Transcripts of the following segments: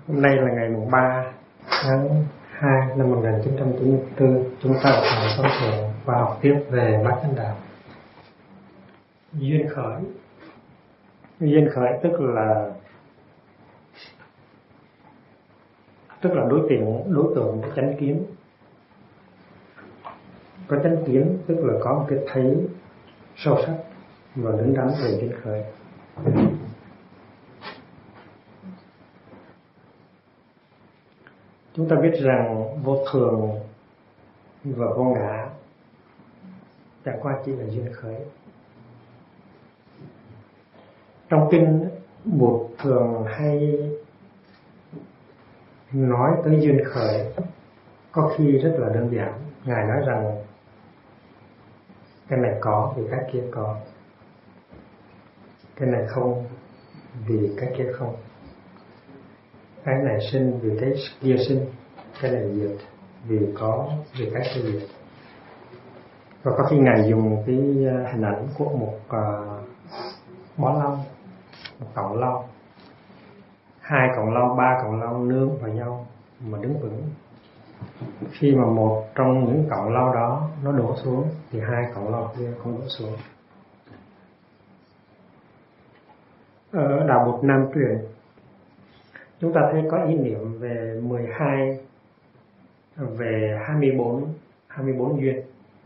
Hôm nay là ngày 3 tháng 2 năm 1994. Chúng ta lại có thể và học tiếp về bát chánh đạo. Duyên khởi. Duyên khởi tức là đối tượng của chánh kiến. Có chánh kiến tức là có một cái thấy sâu sắc và đứng đắn về duyên khởi. Chúng ta biết rằng vô thường và vô ngã chẳng qua chỉ là duyên khởi. Trong kinh Bụt thường hay nói tới duyên khởi, có khi rất là đơn giản. Ngài nói rằng cái này có vì cái kia có, cái này không vì cái kia không, cái này sinh vì cái kia sinh, cái này diệt vì có vì cái kia diệt. Và có khi Ngài dùng cái hình ảnh của một bó lau, một cọng lau, 2 cọng lau, 3 cọng lau nương vào nhau mà đứng vững. Khi mà một trong những cọng lau đó nó đổ xuống thì 2 cọng lau kia không đổ xuống. Ở đạo Bụt Nam truyền, chúng ta thấy có ý niệm về 12, về 24 duyên.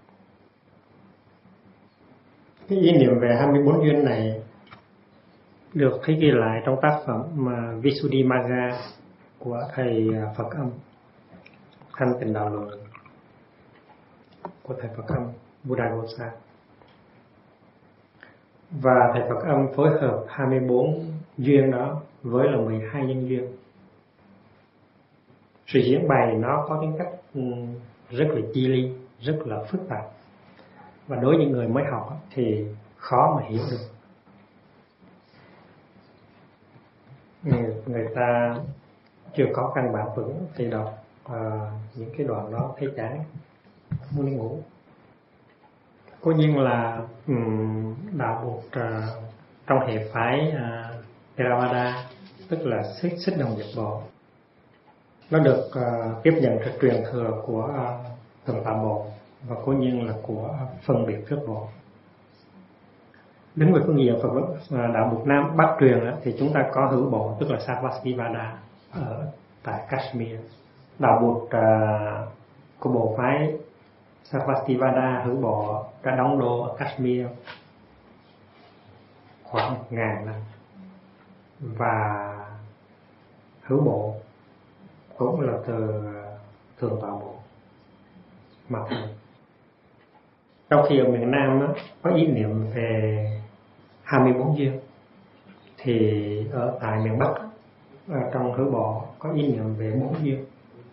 Cái ý niệm về 24 duyên này được thấy ghi lại trong tác phẩm Visuddhimagga của thầy Phật Âm, Thanh Tịnh Đạo Luận của thầy Phật Âm Buddhaghosa. Và thầy Phật Âm phối hợp 24 duyên đó với là 12 nhân duyên. Sự diễn bày nó có tính cách rất là chi li, rất là phức tạp. Và đối với những người mới học thì khó mà hiểu được. Người ta chưa có căn bản vững thì đọc những cái đoạn đó thấy chán, muốn đi ngủ. Cố nhiên là đạo Bụt trong hệ phái Theravada, tức là xích đồng diệt bộ, nó được tiếp nhận từ truyền thừa của Thượng Tọa Bộ và cố nhiên là của phân biệt trước bộ. Đến về phương diện Phật đạo Bụt Nam Bắc truyền thì chúng ta có hữu bộ, tức là Sarvastivada ở tại Kashmir. Đạo Bụt của bộ phái Sarvastivada hữu bộ đã đóng đô ở Kashmir khoảng 1000 năm, và hữu bộ cũng là từ Thượng Tọa Bộ mà thôi. Trong khi ở miền Nam có ý niệm về 24 duyên, thì ở tại miền Bắc trong hữu bộ có ý niệm về 4 duyên.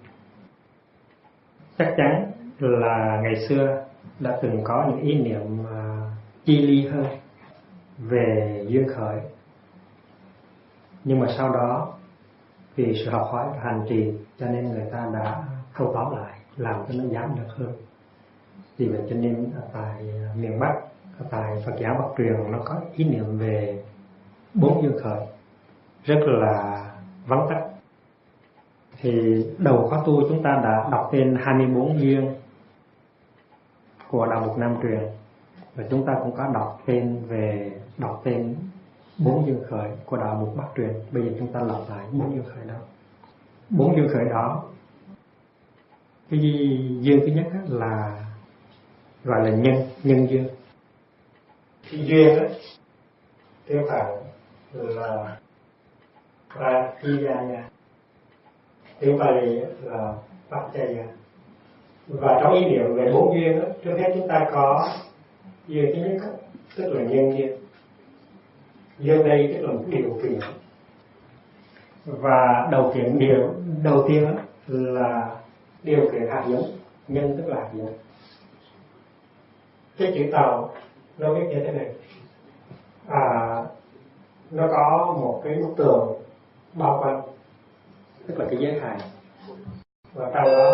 Chắc chắn là ngày xưa đã từng có những ý niệm chi ly hơn về duyên khởi, nhưng mà sau đó vì sự học hỏi và hành trì cho nên người ta đã thâu tóm lại, làm cho nó giảm được hơn. Vì vậy cho nên ở tại miền Bắc, ở tại Phật giáo Bắc truyền, nó có ý niệm về 4 duyên khởi rất là vắn tắt. Thì đầu khóa tu chúng ta đã đọc tên 24 duyên của đạo Bụt Nam truyền, và chúng ta cũng có đọc tên 4 duyên khởi của đạo Bụt Bắc truyền. Bây giờ chúng ta lặp lại 4 duyên khởi đó. 4 duyên khởi đó, cái duyên thứ nhất là gọi là nhân duyên. Cái duyên đó tiếng Phạn là Pratiyaya, tiếng Pali là Paccaya. Và trong ý niệm về 4 duyên đó, trước hết chúng ta có duyên thứ nhất tức là nhân duyên. Duyên đây tức là một điều kiện, và điều đầu tiên là điều kiện hạt giống. Nhân tức là hạt giống. Cái chữ Tàu nó viết như thế này, nó có một cái bức tường bao quanh, tức là cái giới hạn, và trong đó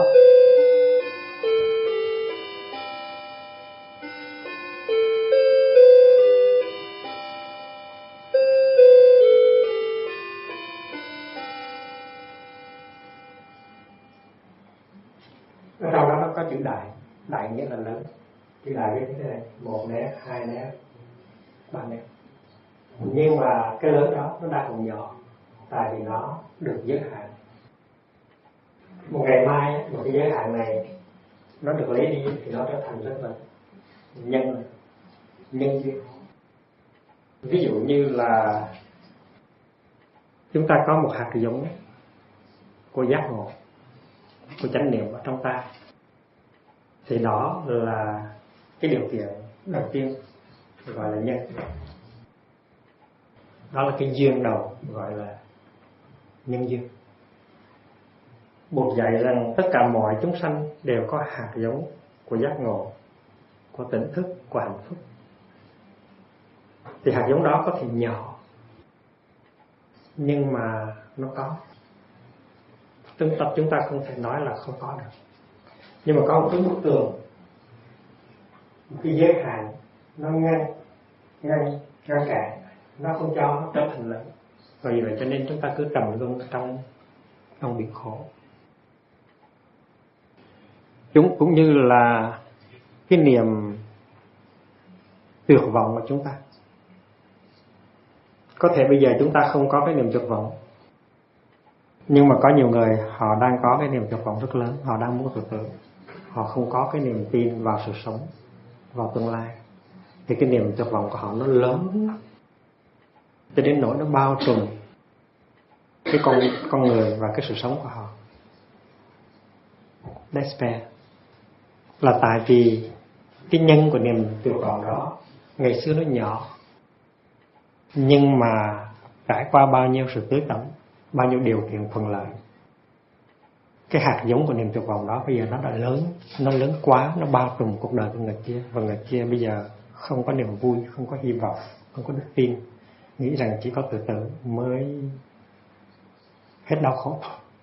Ở trong đó nó có chữ đại, đại nghĩa là lớn. Chữ đại viết thế này: 1 nếp, 2 nếp, 3 nếp. Nhưng mà cái lớn đó nó đang còn nhỏ, tại vì nó được giới hạn. Một ngày mai một cái giới hạn này nó được lấy đi thì nó trở thành rất là nhân duyên. Ví dụ như là chúng ta có một hạt giống của giác ngộ, của chánh niệm ở trong ta, thì đó là cái điều kiện đầu tiên gọi là nhân. Đó là cái duyên đầu gọi là nhân duyên. Buộc dạy rằng tất cả mọi chúng sanh đều có hạt giống của giác ngộ, của tỉnh thức, của hạnh phúc. Thì hạt giống đó có thể nhỏ, nhưng mà nó có. Chúng ta không thể nói là không có được. Nhưng mà có một cái bức tường, một cái giới hạn, nó ngăn cản, nó không cho nó trở thành lớn. Vì vậy cho nên chúng ta cứ trầm luân trong biển khổ. Chúng cũng như là cái niềm tuyệt vọng của chúng ta. Có thể bây giờ chúng ta không có cái niềm tuyệt vọng, nhưng mà có nhiều người họ đang có cái niềm tuyệt vọng rất lớn. Họ đang muốn tự tử. Họ không có cái niềm tin vào sự sống, vào tương lai. Thì cái niềm tuyệt vọng của họ nó lớn cho đến nỗi nó bao trùm cái con người và cái sự sống của họ. Despair là tại vì cái nhân của niềm tuyệt vọng đó ngày xưa nó nhỏ, nhưng mà trải qua bao nhiêu sự tưới tẩm, bao nhiêu điều kiện thuận lợi, cái hạt giống của niềm tuyệt vọng đó bây giờ nó đã lớn, nó lớn quá, nó bao trùm cuộc đời của người kia. Và người kia bây giờ không có niềm vui, không có hy vọng, không có đức tin, nghĩ rằng chỉ có tự tử mới hết đau khổ.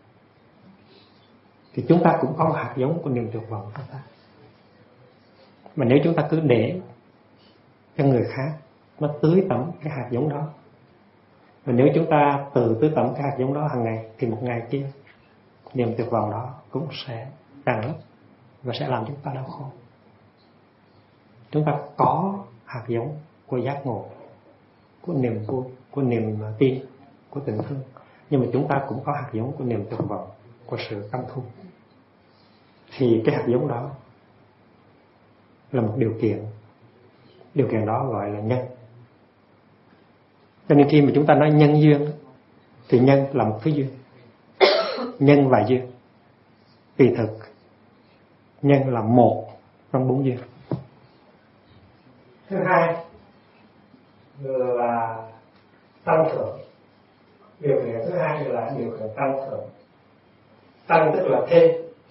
Thì chúng ta cũng có một hạt giống của niềm tuyệt vọng trong ta. Mà nếu chúng ta cứ để cho người khác nó tưới tẩm cái hạt giống đó, và nếu chúng ta tự tưới tẩm cái hạt giống đó hàng ngày, thì một ngày kia niềm tuyệt vọng đó cũng sẽ tràn lấp và sẽ làm chúng ta đau khổ. Chúng ta có hạt giống của giác ngộ, của niềm vui, của niềm tin, của tình thương, nhưng mà chúng ta cũng có hạt giống của niềm tuyệt vọng, của sự căm thù. Thì cái hạt giống đó là một điều kiện đó gọi là nhân. Cho nên khi mà chúng ta nói nhân duyên thì nhân là một thứ duyên. Nhân và duyên kỳ thực nhân là một trong 4 duyên. Thứ hai là tăng thượng. Điều kiện thứ hai là điều kiện tăng thượng. Tăng tức là thêm,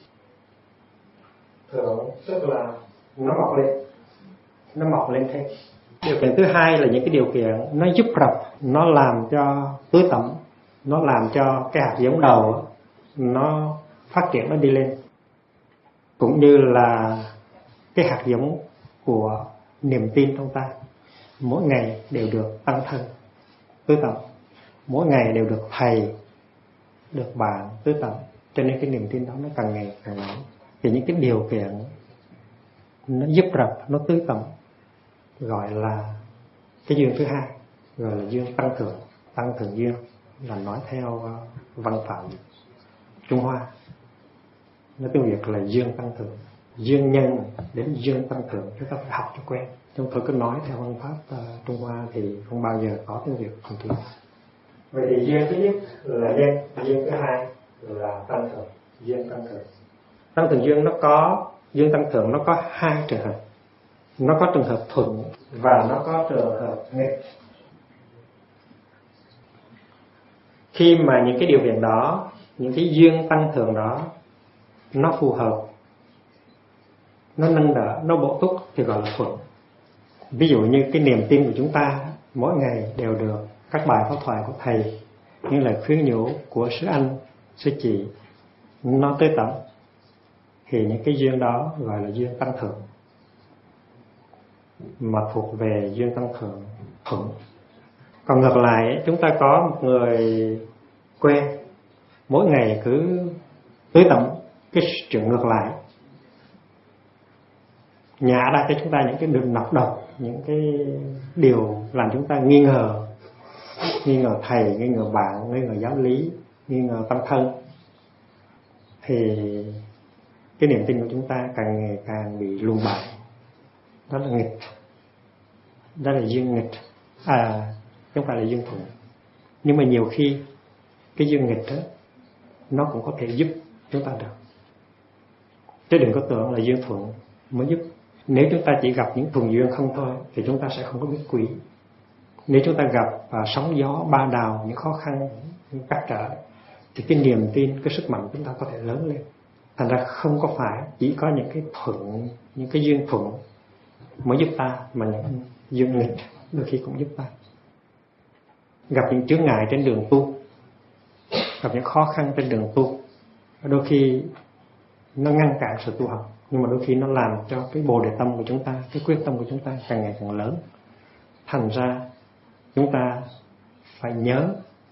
thượng tức là nó mọc lên thêm. Điều kiện thứ hai là những cái điều kiện nó giúp rập, nó làm cho tưới tẩm, nó làm cho cái hạt giống đầu nó phát triển, nó đi lên. Cũng như là cái hạt giống của niềm tin trong ta mỗi ngày đều được tăng thân tưới tẩm, mỗi ngày đều được thầy, được bạn tưới tẩm, cho nên cái niềm tin đó nó càng ngày càng lớn. Thì những cái điều kiện nó giúp rập, nó tưới tẩm gọi là cái duyên thứ hai, gọi là duyên tăng thượng duyên, là nói theo văn phạm Trung Hoa. Nói tiếng Việt là duyên tăng thượng, duyên nhân đến duyên tăng thượng, chúng ta phải học cho quen. Chúng tôi cứ nói theo văn pháp Trung Hoa thì không bao giờ có tiếng Việt hoàn thiện. Vậy thì duyên thứ nhất là nhân, duyên thứ hai là tăng thượng, duyên tăng thượng. Tăng thượng duyên nó có, duyên tăng thượng nó có hai trường hợp. Nó có trường hợp thuận và nó có trường hợp nghịch. Khi mà những cái điều kiện đó, những cái duyên tăng thượng đó nó phù hợp, nó nâng đỡ, nó bổ túc thì gọi là thuận. Ví dụ như cái niềm tin của chúng ta mỗi ngày đều được các bài pháp thoại của thầy, những lời khuyên nhủ của sư anh, sư chị nó tới tận, thì những cái duyên đó gọi là duyên tăng thượng, mà thuộc về duyên tăng thượng thuận. Còn ngược lại, chúng ta có một người quen mỗi ngày cứ tưới tẩm cái chuyện ngược lại, nhả ra cho chúng ta những cái đường nọc độc, những cái điều làm chúng ta nghi ngờ thầy, nghi ngờ bạn, nghi ngờ giáo lý, nghi ngờ tâm thân, thì cái niềm tin của chúng ta càng ngày càng bị luồn bại. Đó là nghịch, đó là duyên nghịch, không phải là duyên thuận. Nhưng mà nhiều khi cái duyên nghịch đó nó cũng có thể giúp chúng ta được, chứ đừng có tưởng là duyên thuận mới giúp. Nếu chúng ta chỉ gặp những thuần duyên không thôi thì chúng ta sẽ không có biết quý. Nếu chúng ta gặp sóng gió ba đào, những khó khăn, những trắc trở, thì cái niềm tin, cái sức mạnh của chúng ta có thể lớn lên. Thành ra không có phải chỉ có những cái thuận, những cái duyên thuận mới giúp ta, mà những duyên nghịch đôi khi cũng giúp ta. Gặp những chướng ngại trên đường tu, gặp những khó khăn trên đường tu, đôi khi nó ngăn cản sự tu học, nhưng mà đôi khi nó làm cho cái bồ đề tâm của chúng ta, cái quyết tâm của chúng ta càng ngày càng lớn. Thành ra chúng ta phải nhớ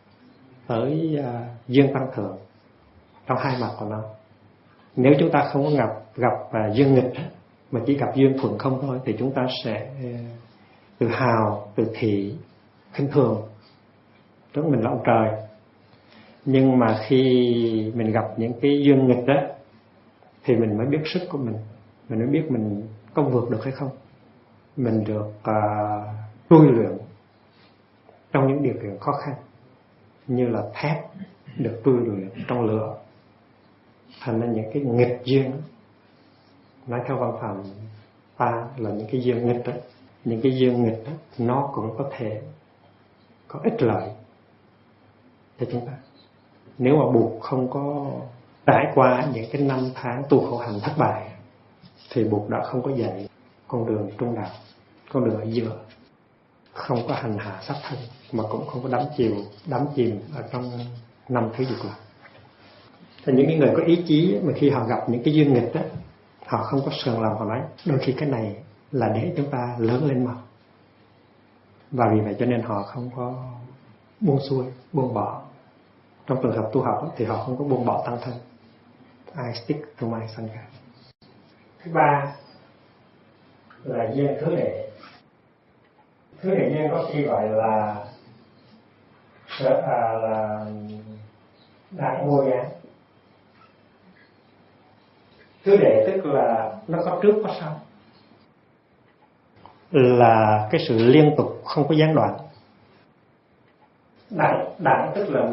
tới duyên tăng thượng trong hai mặt của nó. Nếu chúng ta không có gặp duyên nghịch mà chỉ gặp duyên thuận không thôi, thì chúng ta sẽ tự hào, tự thị, khinh thường, tức mình là ông trời. Nhưng mà khi mình gặp những cái duyên nghịch đó thì mình mới biết sức của mình mới biết mình có vượt được hay không. Mình được tu luyện trong những điều kiện khó khăn, như là thép được tu luyện trong lửa. Thành ra những cái nghịch duyên, nói theo văn phạm ta là những cái duyên nghịch đó, những cái duyên nghịch đó, nó cũng có thể có ích lợi cho chúng ta. Nếu mà Bụt không có trải qua những cái năm tháng tu khổ hạnh thất bại thì Bụt đã không có dạy con đường trung đạo, con đường ở giữa, không có hành hạ sát thân, mà cũng không có đắm chìm ở trong năm thứ dục lạc. Thì những người có ý chí mà khi họ gặp những cái duyên nghịch đó, họ không có sờn lòng, họ nói đôi khi cái này là để chúng ta lớn lên mà. Và vì vậy cho nên họ không có buông xuôi, buông bỏ. Trong trường hợp tu học thì họ không có buông bỏ tăng thân. I stick to my sangha. Thứ ba là duyên thứ đệ. Thứ đệ duyên có khi gọi là đại ngôi giá. Thứ đệ tức là nó có trước có sau, là cái sự liên tục không có gián đoạn. Đẳng tức là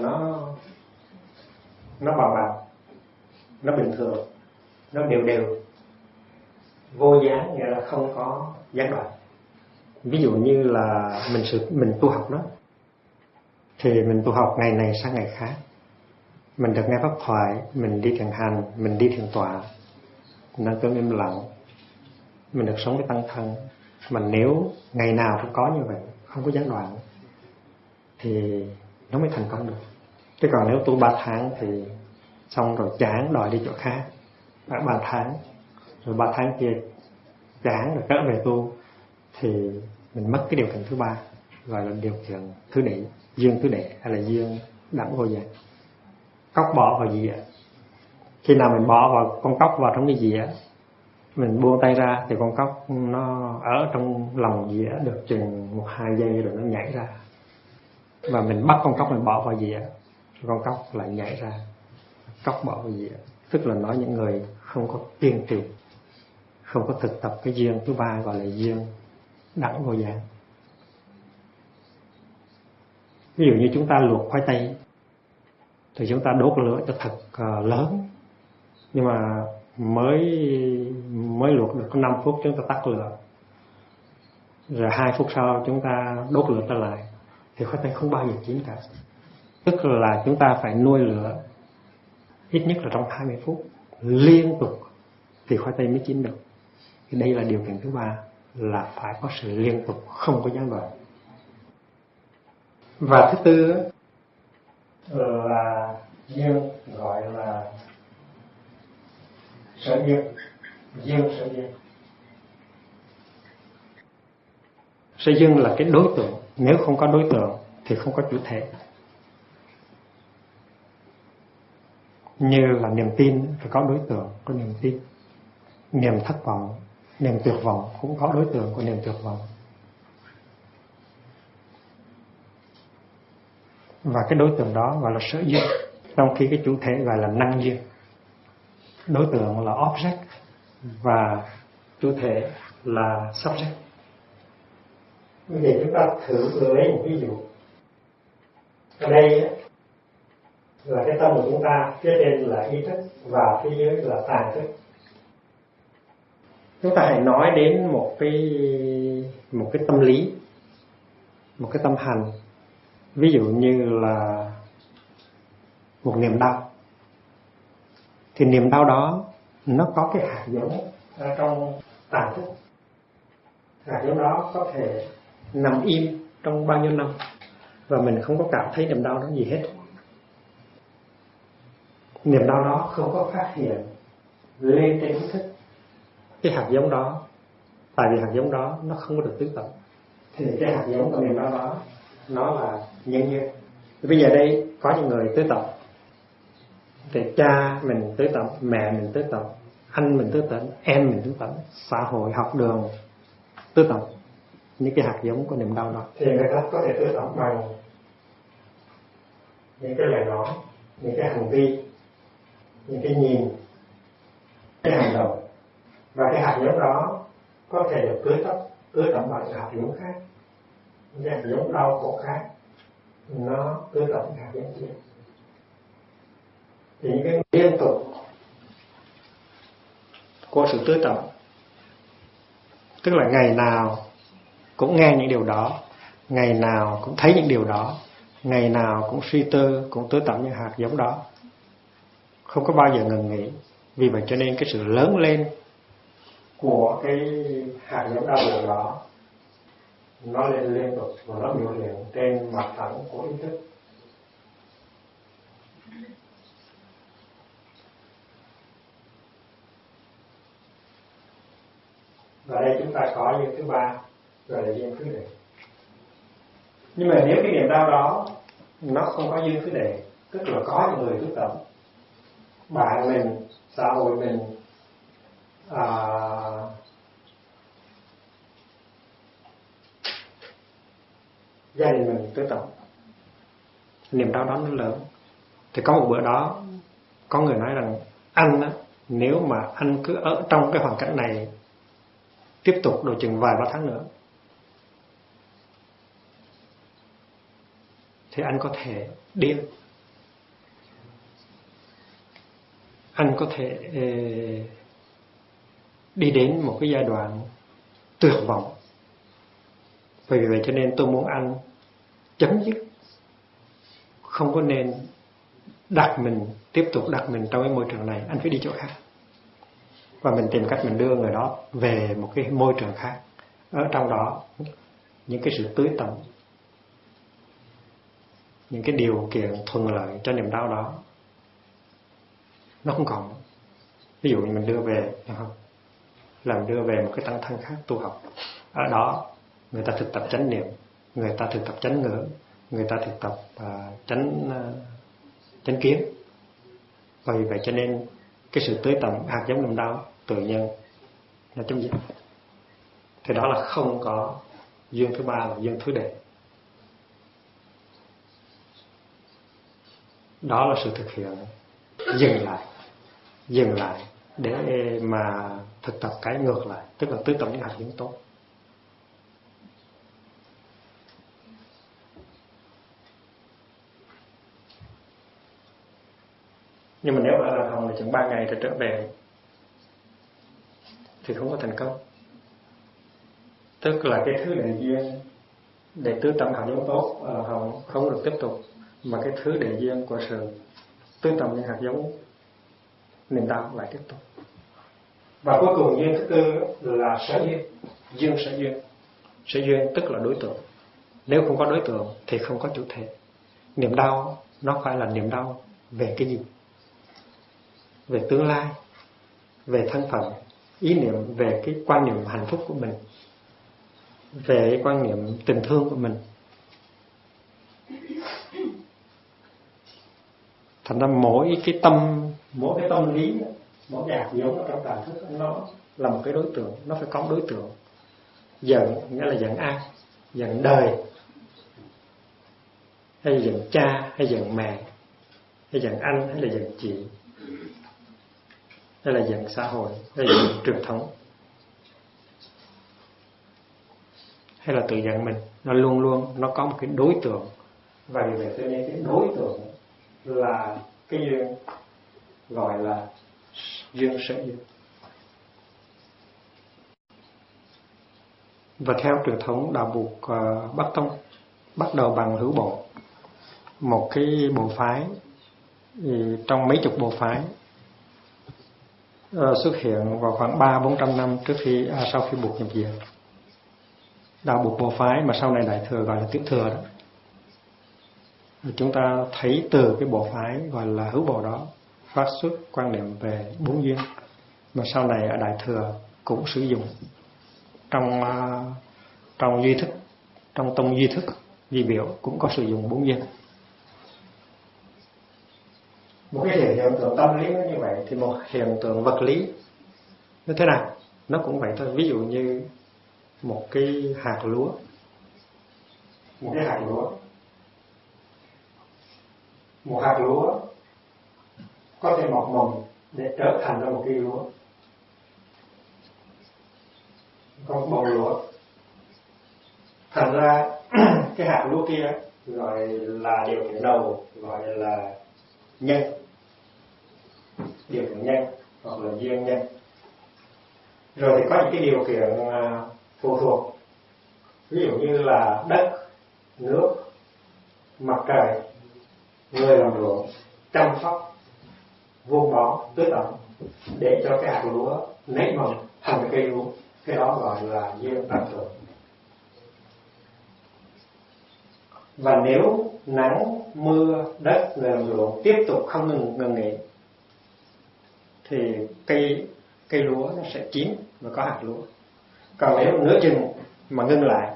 nó bằng, nó bình thường, nó đều. Vô gián nghĩa là không có gián đoạn. Ví dụ như là mình tu học đó, thì mình tu học ngày này sang ngày khác. Mình được nghe pháp thoại, mình đi thiền hành, mình đi thiền tọa, mình ăn cơm im lặng, mình được sống với tăng thân. Mà nếu ngày nào cũng có như vậy, không có gián đoạn, thì nó mới thành công được. Chứ còn nếu tu 3 tháng thì xong rồi chán đòi đi chỗ khác, 3 tháng, rồi 3 tháng kia chán rồi trở về tu, thì mình mất cái điều kiện thứ ba, gọi là điều kiện thứ đệ, duyên thứ đệ, hay là duyên đẳng vô dạng. Cóc bỏ vào dĩa, khi nào mình bỏ vào con cóc vào trong cái dĩa, mình buông tay ra thì con cóc nó ở trong lòng dĩa được chừng 1-2 giây rồi nó nhảy ra. Và mình bắt con cóc mình bỏ vào dĩa, con cóc lại nhảy ra. Cóc bỏ vào dĩa, tức là nói những người không có kiên trì, không có thực tập cái duyên thứ ba, gọi là duyên đẳng vô dạng. Ví dụ như chúng ta luộc khoai tây thì chúng ta đốt lửa cho thật lớn, nhưng mà mới luộc được có 5 phút chúng ta tắt lửa, rồi 2 phút sau chúng ta đốt lửa trở lại, thì khoai tây không bao giờ chín cả. Tức là chúng ta phải nuôi lửa ít nhất là trong 20 phút liên tục thì khoai tây mới chín được. Thì đây là điều kiện thứ ba, là phải có sự liên tục, không có gián đoạn. Và thứ tư là duyên, gọi là sở duyên, sở duyên. Sở duyên là cái đối tượng, nếu không có đối tượng thì không có chủ thể. Như là niềm tin phải có đối tượng, có niềm tin. Niềm thất vọng Niềm tuyệt vọng cũng có đối tượng của niềm tuyệt vọng. Và cái đối tượng đó gọi là sở duyên, trong khi cái chủ thể gọi là năng duyên. Đối tượng là object và chủ thể là subject. Bây giờ chúng ta thử lấy một ví dụ. Ở đây là cái tâm của chúng ta, phía trên là ý thức và phía dưới là tàn thức. Chúng ta hãy nói đến một cái tâm lý, một cái tâm hành. Ví dụ như là một niềm đau. Thì niềm đau đó nó có cái hạt giống ở trong tàn thức. Hạt giống đó có thể nằm im trong bao nhiêu năm và mình không có cảm thấy niềm đau đó gì hết. Niềm đau đó không có phát hiện lên trên ý thức. Cái hạt giống đó, tại vì hạt giống đó nó không có được tứ tận, thì cái hạt giống của niềm đau đó nó là nhân duyên. Bây giờ đây có những người tứ tận, thì cha mình tứ tận, mẹ mình tứ tận, anh mình tứ tận, em mình tứ tận, xã hội học đường tứ tận. Những cái hạt giống của niềm đau đó thì người ta có thể tứ tận bằng những cái lời nói, những cái hành vi, những cái nhìn, cái hành động. Và cái hạt giống đó có thể được tưới tẩm bằng hạt giống khác, những hạt giống đau khổ khác, nó tưới tẩm hạt giống kia. Thì những cái liên tục của sự tưới tẩm, tức là ngày nào cũng nghe những điều đó, ngày nào cũng thấy những điều đó, ngày nào cũng suy tư, cũng tưới tẩm những hạt giống đó, không có bao giờ ngừng nghỉ. Vì vậy cho nên cái sự lớn lên của cái hạt giống đau buồn đó nó lên liên tục và nó biểu hiện trên mặt phẳng của ý thức. Và đây chúng ta có duyên thứ ba, gọi là duyên thứ đề. Nhưng mà nếu cái niềm đau đó nó không có duyên thứ đề, tức là có những người tứ tận, bạn mình, xã hội mình, gia đình mình tứ tận, niềm đau đó nó lớn. Thì có một bữa đó có người nói rằng anh á, nếu mà anh cứ ở trong cái hoàn cảnh này tiếp tục độ chừng vài ba tháng nữa thì anh có thể điên, anh có thể đi đến một cái giai đoạn tuyệt vọng. Vì vậy cho nên tôi muốn anh chấm dứt, không có nên tiếp tục đặt mình trong cái môi trường này, anh phải đi chỗ khác. Và mình tìm cách mình đưa người đó về một cái môi trường khác. Ở trong đó những cái sự tưới tẩm, những cái điều kiện thuận lợi cho niềm đau đó nó không còn. Ví dụ như mình đưa về, không? Làm đưa về một cái tăng thân khác tu học. Ở đó người ta thực tập chánh niệm, người ta thực tập chánh ngữ, người ta thực tập chánh kiến. Và vì vậy cho nên cái sự tưới tẩm hạt giống niềm đau tự nhiên nó chấm dứt. Thì đó là không có duyên thứ ba, là duyên thứ đề. Đó là sự thực hiện dừng lại để mà thực tập cái ngược lại, tức là tưới tẩm những hạt giống tốt. Nhưng mà nếu ở Lạc Hồng là chừng 3 ngày rồi trở về thì không có thành công. Tức là cái thứ đề duyên để tưới tẩm hạt giống tốt ở Lạc Hồng không được tiếp tục, mà cái thứ đề duyên của sự tưới tẩm những hạt giống niềm đau lại tiếp tục. Và cuối cùng duyên thứ tư là sở duyên. Sở duyên tức là đối tượng. Nếu không có đối tượng thì không có chủ thể. Niềm đau nó phải là niềm đau về cái gì? Về tương lai, về thân phận, ý niệm, về cái quan niệm hạnh phúc của mình, về cái quan niệm tình thương của mình. Thành ra mỗi cái tâm lý Mỗi hạt giống ở trong tàm thức nó là một cái đối tượng, nó phải có đối tượng. Giận nghĩa là giận ai? Giận đời, hay giận cha, hay giận mẹ, hay giận anh, hay là giận chị, hay là giận xã hội, hay là giận truyền thống, hay là tự giận mình. Nó luôn luôn nó có một cái đối tượng. Và vì vậy cho nên cái đối tượng là cái duyên gọi là duyên sở duyên. Và theo truyền thống đạo Buộc Bắc Tông, bắt đầu bằng hữu bộ, một cái bộ phái trong mấy chục bộ phái xuất hiện vào khoảng 300-400 năm trước khi sau khi Buộc nhập diệt. Đạo Buộc bộ phái mà sau này Đại Thừa gọi là Tiểu Thừa đó. Chúng ta thấy từ cái bộ phái gọi là hữu bộ đó phát xuất quan niệm về bốn duyên, mà sau này ở Đại Thừa cũng sử dụng trong duy thức, trong tông duy thức duy biểu cũng có sử dụng bốn duyên. Một cái hiện tượng tâm lý như vậy thì một hiện tượng vật lý như thế nào nó cũng vậy thôi. Ví dụ như một cái hạt lúa, một hạt lúa có thể mọc mầm để trở thành ra một cây lúa, con bông lúa. Thành ra cái hạt lúa kia gọi là điều kiện đầu, gọi là nhân, điều kiện nhân hoặc là duyên nhân. Rồi thì có những cái điều kiện phụ thuộc, ví dụ như là đất, nước, mặt trời, người làm ruộng, chăm sóc, vuông bón, tưới tẩm để cho cái hạt lúa nảy mầm thành cái cây lúa. Cái đó gọi là duyên tầm thường. Và nếu nắng, mưa, đất, người làm ruộng tiếp tục không ngừng nghỉ thì cây lúa nó sẽ chín và có hạt lúa. Còn nếu nửa chừng mà ngưng lại,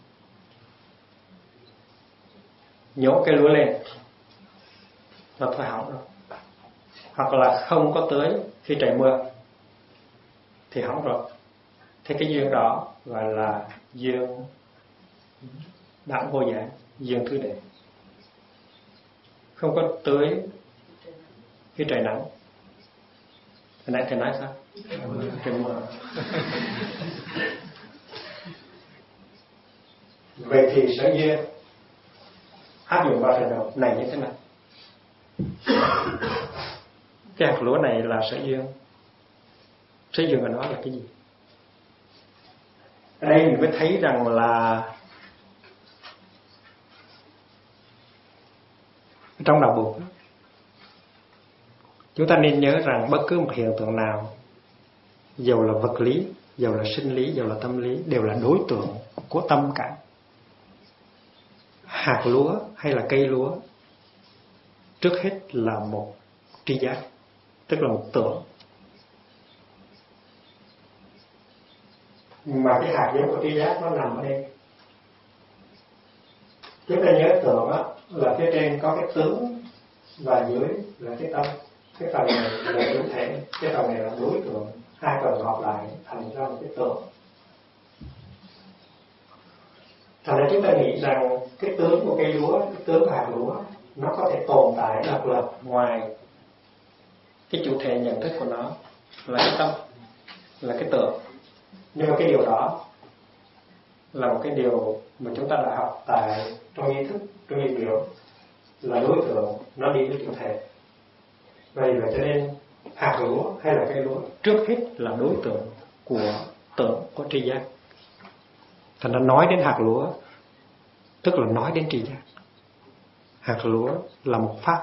nhổ cây lúa lên là thôi hỏng rồi. Hoặc là không có tưới khi trời mưa thì hỏng rồi. Thế cái duyên đó gọi là duyên đẳng vô giảng, duyên thứ đệ. Không có tưới khi trời nắng. Hồi nãy thầy nói sao? Trời mưa. Vậy thì sở duyên áp dụng vào thời đầu này như thế nào? Cái hạt lúa này là sở duyên. Sở duyên của nó là cái gì? Ở đây mình mới thấy rằng là trong đạo Buộc chúng ta nên nhớ rằng bất cứ một hiện tượng nào, dầu là vật lý, dầu là sinh lý, dầu là tâm lý, đều là đối tượng của tâm cả. Hạt lúa hay là cây lúa trước hết là một tri giác, tức là một tưởng. Mà cái hạt giống của tri giác nó nằm ở đây. Chúng ta nhớ tưởng đó, là phía trên có cái tướng và dưới là cái tâm. Cái phần này là chủ thể, cái phần này là đối tượng. Hai phần hợp lại thành ra một cái tưởng. Thành ra chúng ta nghĩ rằng cái tướng của cây lúa, cái tướng của hạt lúa, nó có thể tồn tại độc lập ngoài cái chủ thể nhận thức của nó là cái tâm, là cái tưởng. Nhưng mà cái điều đó là một cái điều mà chúng ta đã học tại trong ý thức, trong ý biểu, là đối tượng nó đi với chủ thể. Vậy cho nên hạt lúa hay là cây lúa trước hết là đối tượng của tưởng, của tri giác. Thành ra nói đến hạt lúa tức là nói đến tri giác. Hạt lúa là một pháp,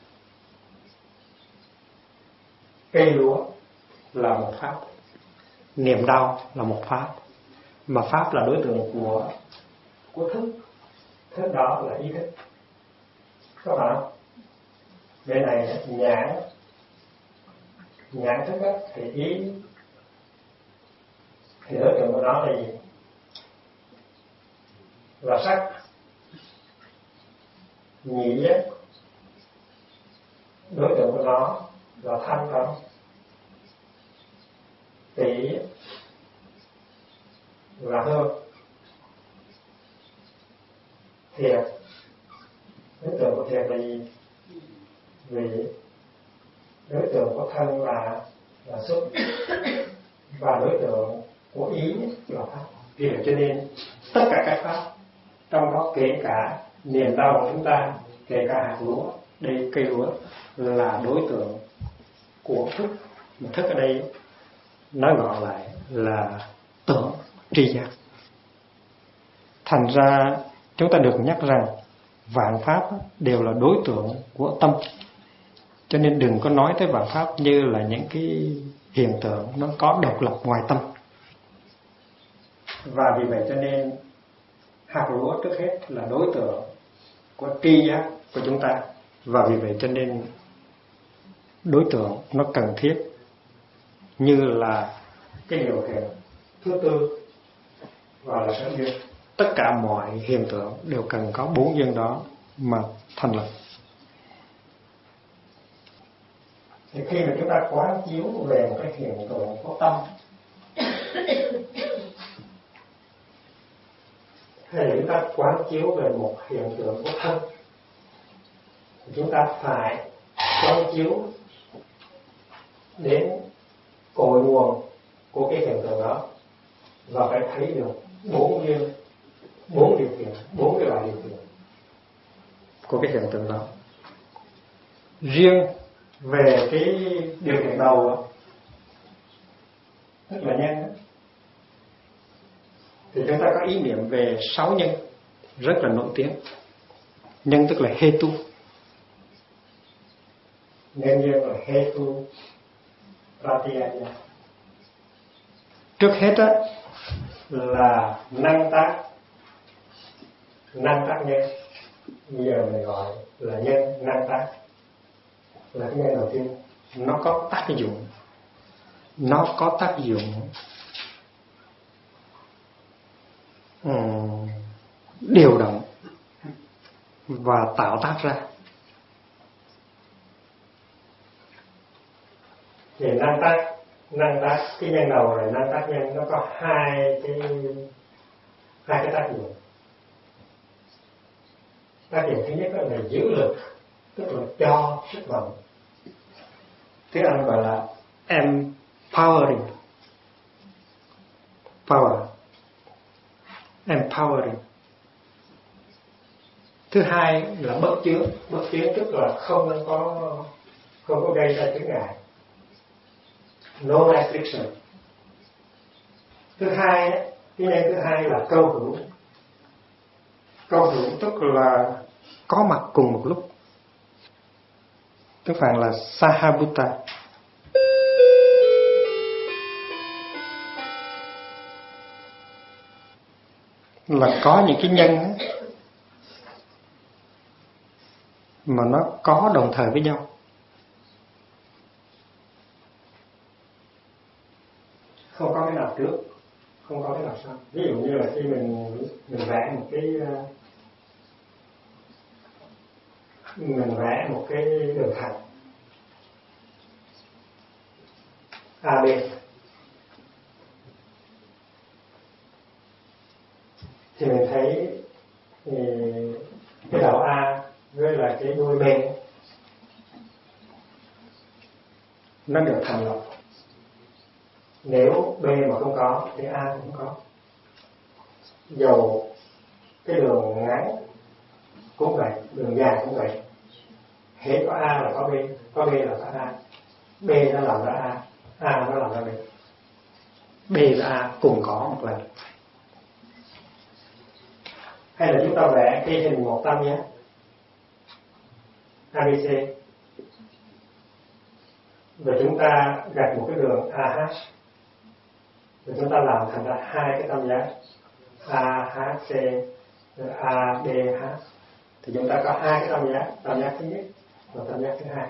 cây lúa là một pháp, niềm đau là một pháp. Mà pháp là đối tượng của thức. Thức đó là ý thức. Các bạn, bên này nhãn thức đó, thì ý, thì đối tượng của nó là gì? Là sắc. Nhĩ, đối tượng của nó là thanh tâm. tỷ là hương, thiệt, đối tượng của thiệt là gì? Vị. Đối tượng của thân là xúc, và đối tượng của ý là pháp. Vì vậy cho nên tất cả các pháp, trong đó kể cả niềm đau của chúng ta, kể cả hạt lúa, đây cây lúa là đối tượng của thức. Mà thức ở đây nói gọn lại là tưởng, tri giác. Thành ra chúng ta được nhắc rằng vạn pháp đều là đối tượng của tâm. Cho nên đừng có nói tới vạn pháp như là những cái hiện tượng nó có độc lập ngoài tâm. Và vì vậy cho nên hạt lúa trước hết là đối tượng của tri giác của chúng ta. Và vì vậy cho nên đối tượng nó cần thiết như là cái điều kiện thứ tư và là sở duyên. Tất cả mọi hiện tượng đều cần có bốn duyên đó mà thành lập. Thì khi mà chúng ta quán chiếu về một cái hiện tượng của tâm, hay là chúng ta quán chiếu về một hiện tượng của thân, thì chúng ta phải quán chiếu đến cội nguồn của cái hiện tượng đó, và phải thấy được bốn duyên, bốn điều kiện, bốn cái loại điều kiện của cái hiện tượng đó. Riêng về cái điều kiện đầu, tức là nhân, thì chúng ta có ý niệm về 6 nhân rất là nổi tiếng. Nhân tức là hetu, nguyên nhân là hetu pratyaya. Trước hết á là năng tác nhân. Bây giờ mình gọi là nhân năng tác, là cái nhân đầu tiên. Nó có tác dụng, điều động và tạo tác ra. Thì năng tác cái nhân đầu này, năng tác nhân nó có hai cái tác dụng. Tác dụng thứ nhất là giữ lực, tức là cho sức mạnh. Tiếng Anh gọi là empowering. Thứ hai là bất chướng tức là không có gây ra chướng ngại, no affliction. Thứ hai, cái nhân thứ hai là câu hữu tức là có mặt cùng một lúc, tức là sahabhuta. Là có những cái nhân mà nó có đồng thời với nhau. Không có cái nào trước, không có cái nào sau. Ví dụ như là khi mình vẽ một cái đường thẳng AB, thì mình thấy cái đầu A với lại cái đuôi B nó được thành lập. Nếu B mà không có thì A cũng không có. Dầu cái đường ngắn cũng vậy, đường dài cũng vậy. Hễ có A là có B, có B là có A. B nó làm ra A nó làm ra B. B và A cùng có một lần. Hay là chúng ta vẽ cái hình một tam giác ABC, và chúng ta gạch một cái đường AH, và chúng ta làm thành ra hai cái tam giác AHC, ABH, thì chúng ta có hai cái tam giác thứ nhất và tam giác thứ hai.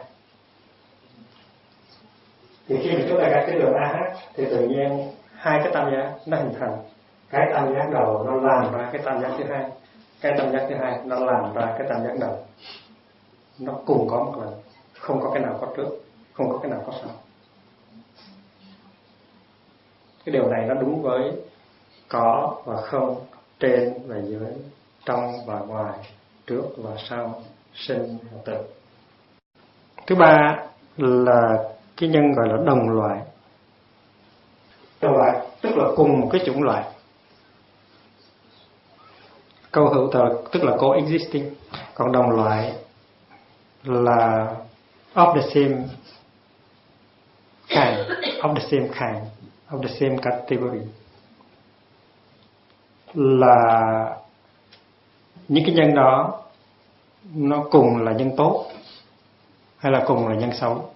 Thì khi mà chúng ta gạch cái đường AH thì tự nhiên hai cái tam giác nó hình thành. Cái tam giác đầu nó làm ra cái tam giác thứ hai, cái tam giác thứ hai nó làm ra cái tam giác đầu. Nó cùng có một lần, không có cái nào có trước, không có cái nào có sau. Cái điều này nó đúng với có và không, trên và dưới, trong và ngoài, trước và sau, sinh và tử. Thứ ba là cái nhân gọi là đồng loại. Đồng loại tức là cùng một cái chủng loại. Câu hữu tức là coexisting. Còn đồng loại là of the same kind, of the same category. Là những cái nhân đó nó cùng là nhân tốt hay là cùng là nhân xấu.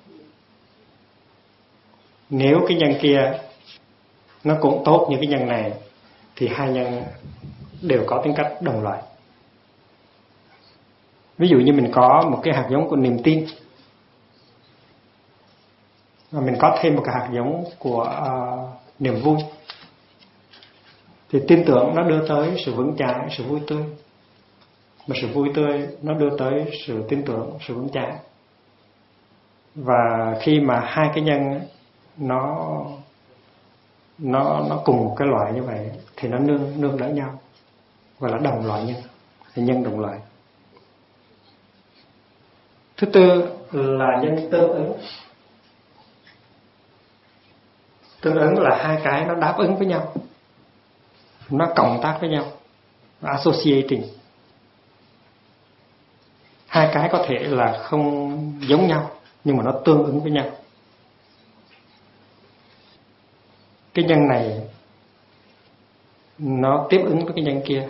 Nếu cái nhân kia nó cũng tốt như cái nhân này thì hai nhân đều có tính cách đồng loại. Ví dụ như mình có một cái hạt giống của niềm tin, và mình có thêm một cái hạt giống của niềm vui, thì tin tưởng nó đưa tới sự vững chãi, sự vui tươi. Mà sự vui tươi nó đưa tới sự tin tưởng, sự vững chãi. Và khi mà hai cái nhân nó cùng một cái loại như vậy thì nó nương đỡ nhau, gọi là đồng loại nhân, thì nhân đồng loại. Thứ tư là nhân tương ứng. Tương ứng là hai cái nó đáp ứng với nhau, nó cộng tác với nhau, associating. Hai cái có thể là không giống nhau nhưng mà nó tương ứng với nhau. Cái nhân này nó tiếp ứng với cái nhân kia,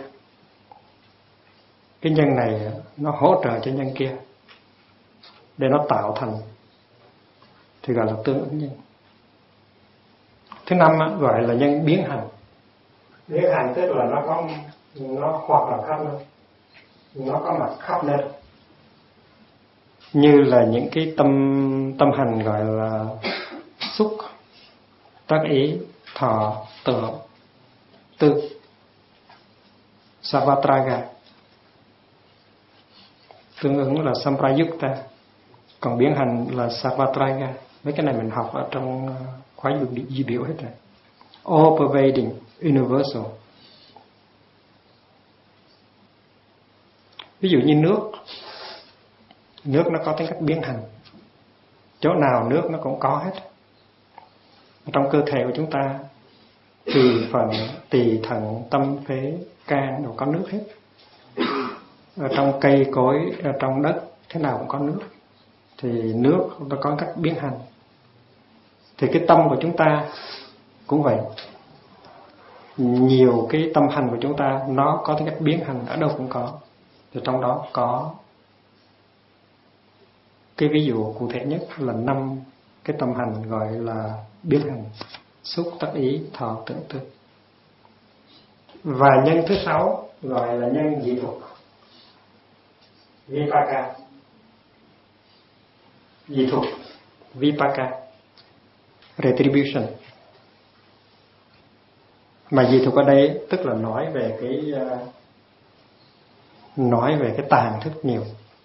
cái nhân này nó hỗ trợ cho nhân kia để nó tạo thành, thì gọi là tương ứng nhân. Thứ năm gọi là nhân biến hành. Biến hành tức là nó hoạt động khắp nơi, nó có mặt khắp nơi. Như là những cái tâm hành gọi là xúc, tác ý, thọ, tưởng, tư, savatraga. Tương ứng là samprayukta, còn biến hành là savatraga. Mấy cái này mình học ở trong khóa di biểu hết rồi. All pervading, universal. Ví dụ như nước nó có tính cách biến hành, chỗ nào nước nó cũng có hết. Trong cơ thể của chúng ta, tỳ phần, tỳ thận, tâm phế, can đều có nước hết. Ở trong cây cối, ở trong đất thế nào cũng có nước. Thì nước nó có cách biến hành. Thì cái tâm của chúng ta cũng vậy. Nhiều cái tâm hành của chúng ta nó có tính cách biến hành, ở đâu cũng có. Thì trong đó có cái ví dụ cụ thể nhất là 5 cái tâm hành gọi là biến hành: xúc, tác ý, thọ, tưởng, tư. Và nhân thứ 6 gọi là nhân dị thục, vipaka. Dị thục, vipaka, retribution. Mà dị thục ở đây tức là nói về cái tàn thức nhiều.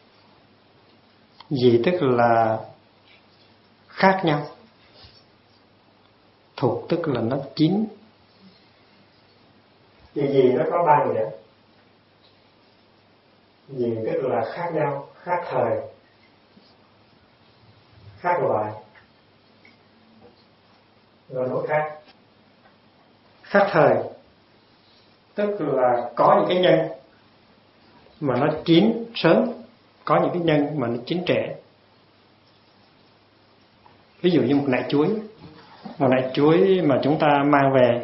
Dị tức là khác nhau, thục tức là nó chín. Dị nó có 3 nghĩa. Dị tức là khác nhau, khác thời, khác loại, rồi đối khác. Khác thời tức là có những cái nhân mà nó chín sớm, có những cái nhân mà nó chín trễ. Ví dụ như một nải chuối mà chúng ta mang về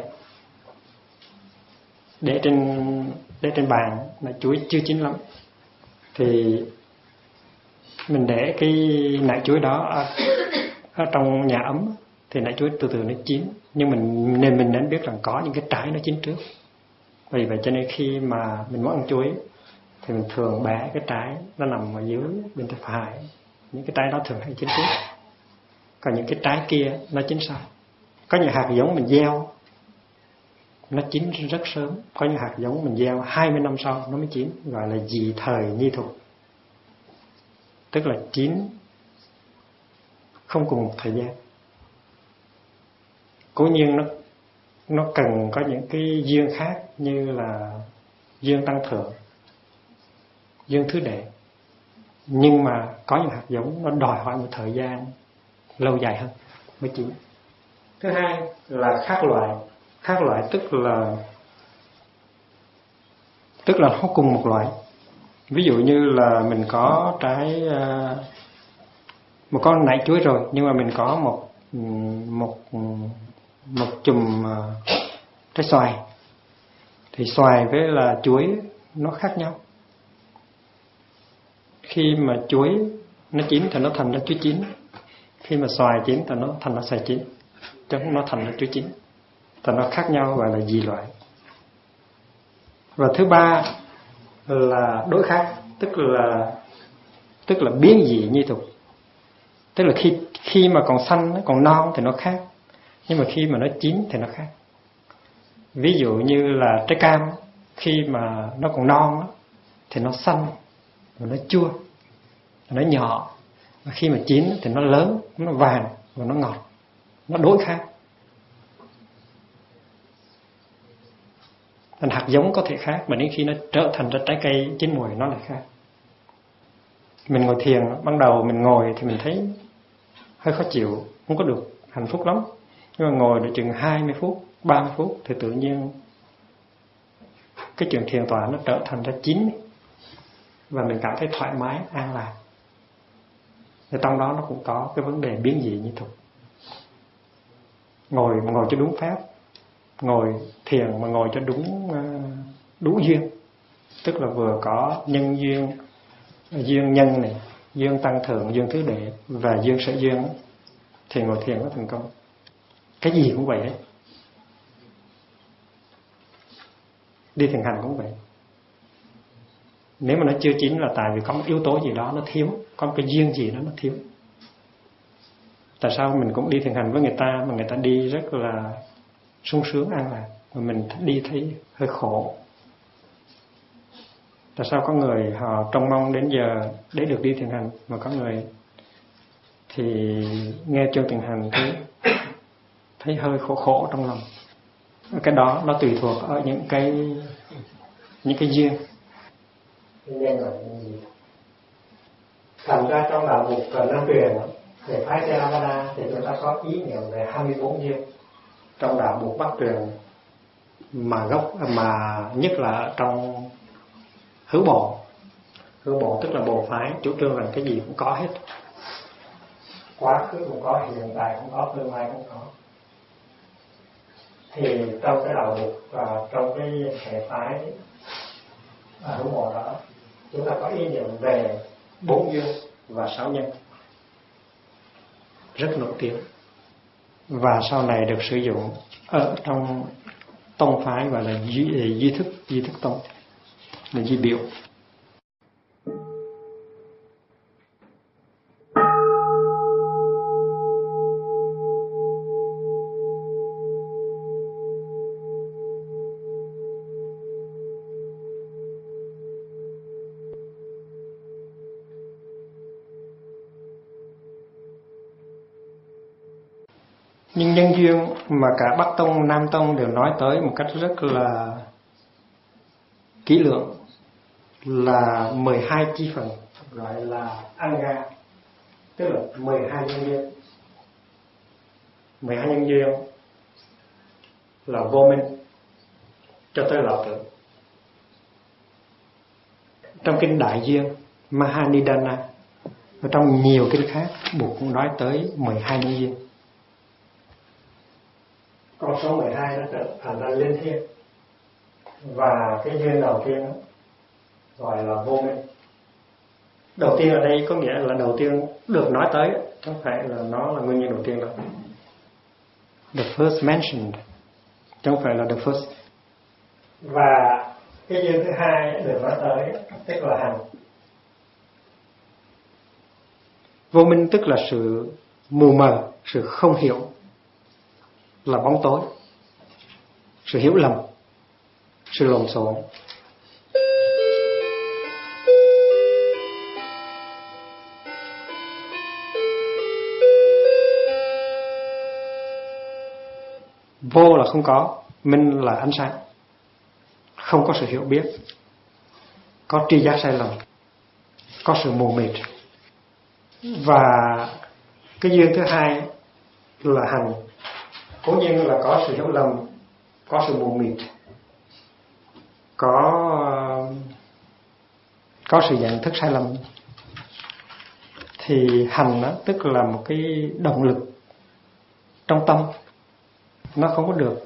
để trên bàn, nải chuối chưa chín lắm, thì mình để cái nải chuối đó ở trong nhà ấm thì nải chuối từ từ nó chín. Nhưng mình nên biết rằng có những cái trái nó chín trước. Vì vậy cho nên khi mà mình muốn ăn chuối thì mình thường bẻ cái trái nó nằm ở dưới bên tay phải. Những cái trái đó thường hay chín trước, còn những cái trái kia nó chín sau. Có những hạt giống mình gieo nó chín rất sớm, có những hạt giống mình gieo 20 năm sau nó mới chín, gọi là dị thời nhi thục, tức là chín không cùng một thời gian. Cố nhiên nó cần có những cái duyên khác như là duyên tăng thượng, duyên thứ đệ. Nhưng mà có những hạt giống nó đòi hỏi một thời gian lâu dài hơn mới chín. Thứ hai là khác loại. Khác loại tức là nó cùng một loại. Ví dụ như là mình có trái một con nải chuối rồi, nhưng mà mình có một chùm trái xoài, thì xoài với là chuối nó khác nhau. Khi mà chuối nó chín thì nó thành ra chuối chín, khi mà xoài chín thì nó thành ra xoài chín, chứ không nó thành ra chuối chín. Thì nó khác nhau, gọi là dị loại. Và thứ ba là đối khác, tức là biến dị nhi tục. Tức là khi mà còn xanh, còn non thì nó khác, nhưng mà khi mà nó chín thì nó khác. Ví dụ như là trái cam, khi mà nó còn non thì nó xanh, và nó chua, nó nhỏ. Và khi mà chín thì nó lớn, nó vàng và nó ngọt. Nó đối khác. Thành hạt giống có thể khác, mà đến khi nó trở thành ra trái cây chín mùi nó lại khác. Mình ngồi thiền, ban đầu mình ngồi thì mình thấy hơi khó chịu, không có được hạnh phúc lắm. Nhưng mà ngồi được chừng 20 phút, 30 phút thì tự nhiên cái chuyện thiền tọa nó trở thành ra chín, và mình cảm thấy thoải mái, an lạc. Thì trong đó nó cũng có cái vấn đề biến dị như thực. Ngồi cho đúng phép, ngồi thiền mà ngồi cho đúng duyên, tức là vừa có nhân duyên, duyên nhân này, duyên tăng thượng, duyên thứ đệ và duyên sở duyên, thì ngồi thiền có thành công. Cái gì cũng vậy hết. Đi thiền hành cũng vậy. Nếu mà nó chưa chín là tại vì có một yếu tố gì đó nó thiếu, có một cái duyên gì đó nó thiếu. Tại sao mình cũng đi thiền hành với người ta mà người ta đi rất là sung sướng, an lạc, mà mình đi thấy hơi khổ? Tại sao có người họ trông mong đến giờ để được đi thiền hành, mà có người thì nghe chương thiền hành thấy hơi khổ trong lòng? Cái đó nó tùy thuộc ở những cái duyên. Thành ra trong đạo mục Nam truyền về phái Theravada thì chúng ta có ý niệm về 24 duyên. Trong đạo mục Bắc truyền mà nhất là trong Hữu Bộ tức là bộ phái chủ trương rằng cái gì cũng có hết, quá khứ cũng có, hiện tại cũng có, tương lai cũng có. Thì trong cái đạo mục và trong cái hệ phái Hữu Bộ đó, chúng ta có ý niệm về 4 duyên và 6 nhân rất nổi tiếng, và sau này được sử dụng ở trong tông phái gọi là duy thức tông, là duy biểu. Nhưng nhân duyên mà cả Bắc Tông, Nam Tông đều nói tới một cách rất là kỹ lưỡng là 12 chi phần, gọi là Anga, tức là 12 nhân duyên. 12 nhân duyên là vô minh cho tới lão tử. Trong kinh Đại Duyên Mahanidana và trong nhiều kinh khác, Bụt cũng nói tới 12 nhân duyên. Con số 12 nó trở thành ra linh thiêng. Và cái duyên đầu tiên đó, gọi là vô minh. Đầu tiên ở đây có nghĩa là đầu tiên được nói tới, không phải là nó là nguyên nhân đầu tiên đâu. The first mentioned, chứ không phải là the first. Và cái duyên thứ hai được nói tới tức là hành. Vô minh tức là sự mù mờ, sự không hiểu, là bóng tối, sự hiểu lầm, sự lộn xộn. Vô là không có, minh là ánh sáng. Không có sự hiểu biết, có tri giác sai lầm, có sự mù mịt. Và cái duyên thứ hai là hành, cố nhiên là có sự hiểu lầm, có sự mù mịt, có sự nhận thức sai lầm. Thì hành đó, tức là một cái động lực trong tâm, nó không có được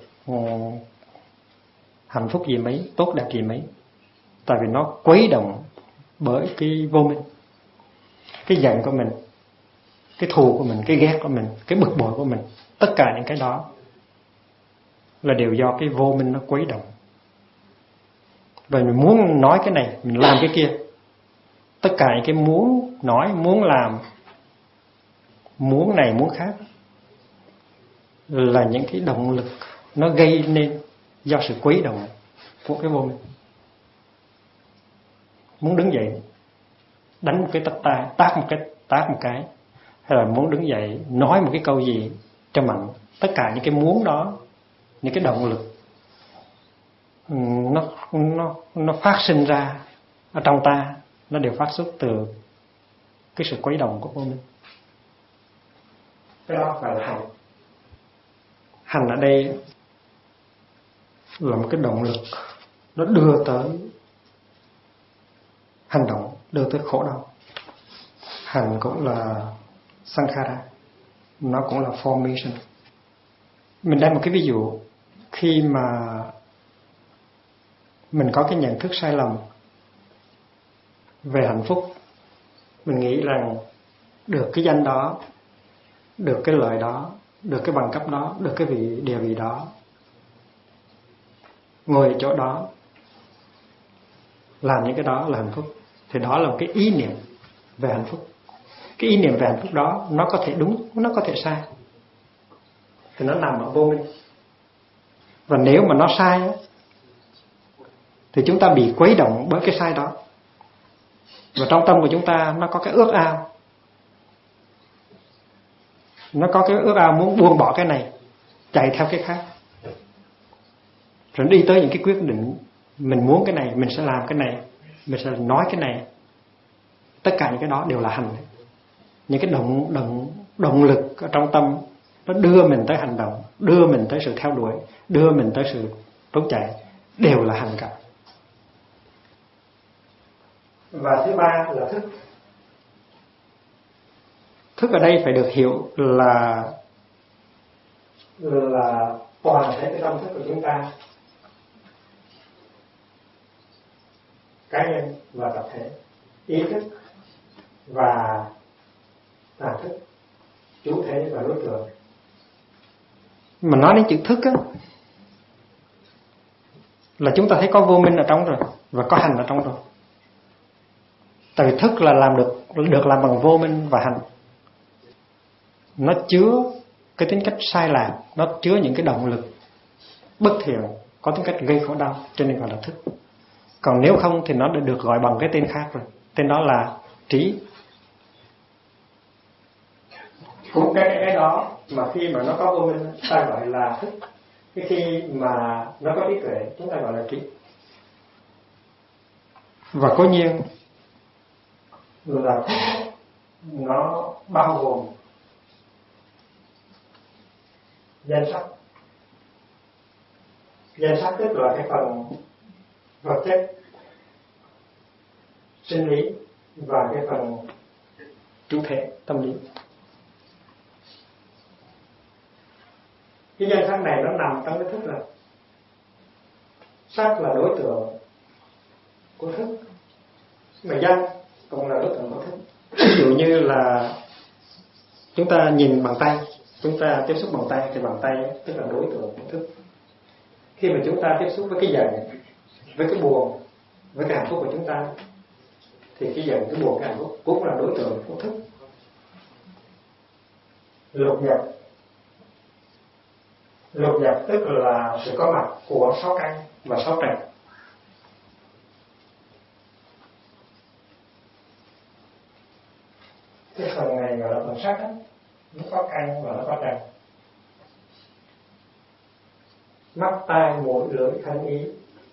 hạnh phúc gì mấy, tốt đẹp gì mấy, tại vì nó quấy động bởi cái vô minh. Cái giận của mình, cái thù của mình, cái ghét của mình, cái bực bội của mình, tất cả những cái đó là đều do cái vô minh nó quấy động. Rồi mình muốn nói cái này, mình làm cái kia, tất cả những cái muốn nói, muốn làm, muốn này muốn khác là những cái động lực nó gây nên do sự quấy động của cái vô minh. Muốn đứng dậy đánh một cái tát tay, tát một cái, hay là muốn đứng dậy nói một cái câu gì cho mạnh, tất cả những cái muốn đó, những cái động lực nó phát sinh ra ở trong ta, nó đều phát xuất từ cái sự quấy động của vô minh. Cái đó gọi là hành. Hành ở đây là một cái động lực, nó đưa tới hành động, đưa tới khổ đau. Hành cũng là sankhara, nó cũng là formation. Mình đem một cái ví dụ, khi mà mình có cái nhận thức sai lầm về hạnh phúc, mình nghĩ rằng được cái danh đó, được cái lợi đó, được cái bằng cấp đó, được cái địa vị đó, ngồi ở chỗ đó, làm những cái đó là hạnh phúc. Thì đó là một cái ý niệm về hạnh phúc. Cái ý niệm về hạnh phúc đó, nó có thể đúng, nó có thể sai, thì nó nằm ở vô minh. Và nếu mà nó sai thì chúng ta bị quấy động bởi cái sai đó. Và trong tâm của chúng ta nó có cái ước ao, nó có cái ước ao muốn buông bỏ cái này, chạy theo cái khác, rồi đi tới những cái quyết định, mình muốn cái này, mình sẽ làm cái này, mình sẽ nói cái này. Tất cả những cái đó đều là hành. Những cái động lực ở trong tâm, nó đưa mình tới hành động, đưa mình tới sự theo đuổi, đưa mình tới sự trốn chạy, đều là hành cả. Và thứ ba là thức. Thức ở đây phải được hiểu là toàn thể cái tâm thức của chúng ta, cá nhân và tập thể, ý thức và tà thức, chủ thể và đối tượng. Mà nói đến chữ thức á, là chúng ta thấy có vô minh ở trong rồi, và có hành ở trong rồi. Tại vì thức là làm được làm bằng vô minh và hành. Nó chứa cái tính cách sai lạc, nó chứa những cái động lực bất thiện, có tính cách gây khổ đau, cho nên gọi là thức. Còn nếu không thì nó đã được gọi bằng cái tên khác rồi, tên đó là trí. Cũng cái đó mà khi mà nó có vô minh ta gọi là thức, cái khi mà nó có trí tuệ chúng ta gọi là trí. Và cố nhiên là thức nó bao gồm danh sắc. Danh sắc tức là cái phần vật chất sinh lý và cái phần chủ thể tâm lý. Cái danh sắc này nó nằm trong cái thức rồi. Sắc là đối tượng của thức, mà danh cũng là đối tượng của thức. Ví dụ như là chúng ta nhìn bàn tay, chúng ta tiếp xúc bàn tay thì bàn tay tức là đối tượng của thức. Khi mà chúng ta tiếp xúc với cái giận, với cái buồn, với cái hạnh phúc của chúng ta, thì cái giận, cái buồn, cái hạnh phúc cũng là đối tượng của thức. Lục nhập tức là sự có mặt của 6 căn và 6 trần. Cái phần này gọi là phần sắc đó, nó có căn và nó có trần. mắt tai mũi lưỡi thân ý.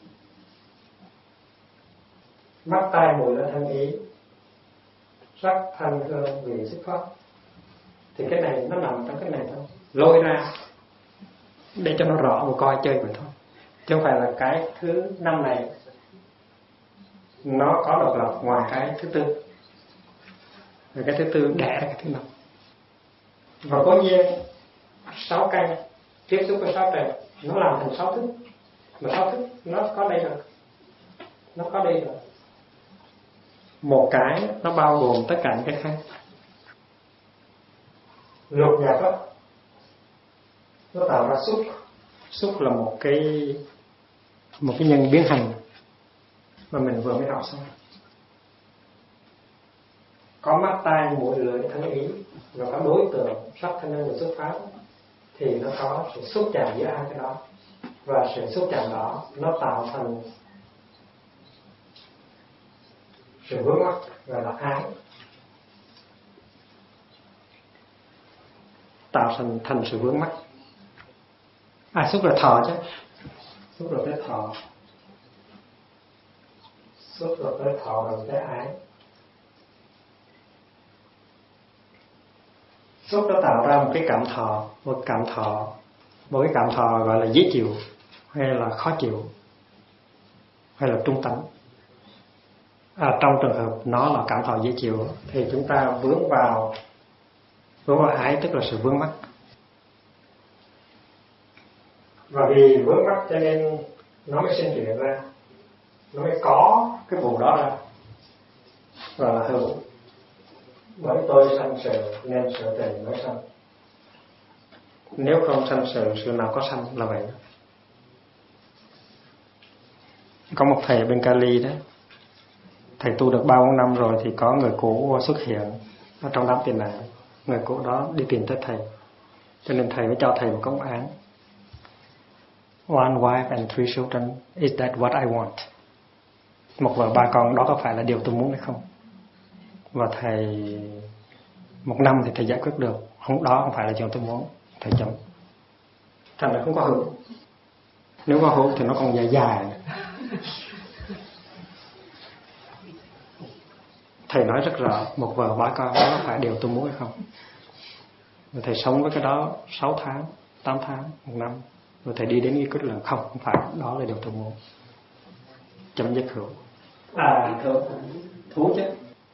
Mắt tai mũi lưỡi thân ý, sắc thanh hương vị xúc pháp. Thì cái này nó nằm trong cái này thôi, lôi ra để cho nó rõ một coi chơi vậy thôi, chứ không phải là cái thứ năm này nó có độc lập ngoài cái thứ tư. Rồi cái thứ tư đẻ ra cái thứ năm. Và có nhiên 6 căn tiếp xúc với 6 trần, nó làm thành 6 thức. Mà 6 thức nó có đây rồi, nó có đây rồi. Một cái nó bao gồm tất cả những cái khác. Lục nhập đó, nó tạo ra xúc. Xúc là một cái nhân biến hành mà mình vừa mới học xong. Có mắt tai mũi lưỡi thân ý và có đối tượng sắc thanh hương và xuất phát, thì nó có sự xúc chạm giữa hai cái đó, và sự xúc chạm đó nó tạo thành sự vướng mắc, gọi là ái, tạo thành sự vướng mắc. Xúc là thọ chứ, xúc là cái thọ, xúc là cái thọ và cái ái. Xúc nó tạo ra một cái cảm thọ, một cái cảm thọ gọi là dễ chịu hay là khó chịu hay là trung tánh. Trong trường hợp nó là cảm thọ dễ chịu thì chúng ta vướng vào ái, tức là sự vướng mắc. Và vì vướng mắc cho nên nó mới sinh chuyện ra, nó mới có cái vùng đó ra, và là hữu. Bởi tôi sanh sự nên sự tình mới sanh. Nếu không sanh sự nào có sanh, là vậy đó. Có một thầy bên Cali đó, thầy tu được 3-4 năm rồi thì có người cũ xuất hiện ở trong đám tiền nạn. Người cũ đó đi tìm tới thầy, cho nên thầy mới cho thầy một công án: 1 wife and 3 children, is that what I want? 1 vợ 3 con, đó có phải là điều tôi muốn hay không? Và thầy 1 năm thì thầy giải quyết được, đó không phải là chuyện tôi muốn, thầy chấm. Thành ra không có hữu. Nếu có hữu thì nó còn dài. Thầy nói rất rõ, 1 vợ 3 con, đó có phải điều tôi muốn hay không? Rồi thầy sống với cái đó 6 tháng, 8 tháng, 1 năm. Rồi thầy đi đến nghị quyết là không phải, đó là điều tôi muốn. Chấm dứt hữu. Thú chứ.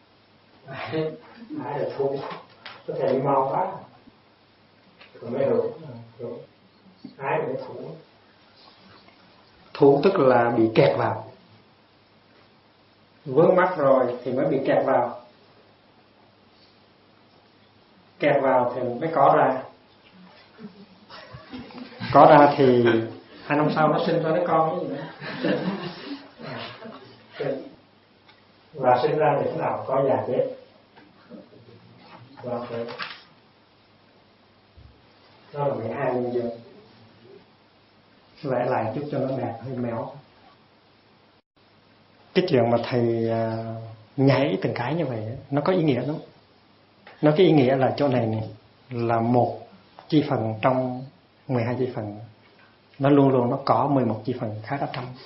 Ai là thú? Có thể đi mau quá. Rồi mới hữu. Ai là thú? Thú tức là bị kẹt vào. Vướng mắc rồi thì mới bị kẹt vào. Kẹt vào thì mới có ra. Có ra thì 2 năm sau nó sinh ra đứa con cái gì nữa. Và sinh ra thì thế nào? Có già chết. Đó là 12 nhân duyên. Vẽ lại chút cho nó đẹp, hơi méo. Cái chuyện mà thầy nhảy từng cái như vậy, nó có ý nghĩa lắm. Nó cái ý nghĩa là chỗ này là một chi phần trong 12 chi phần. Nó luôn luôn nó có 11 chi phần khác ở trong.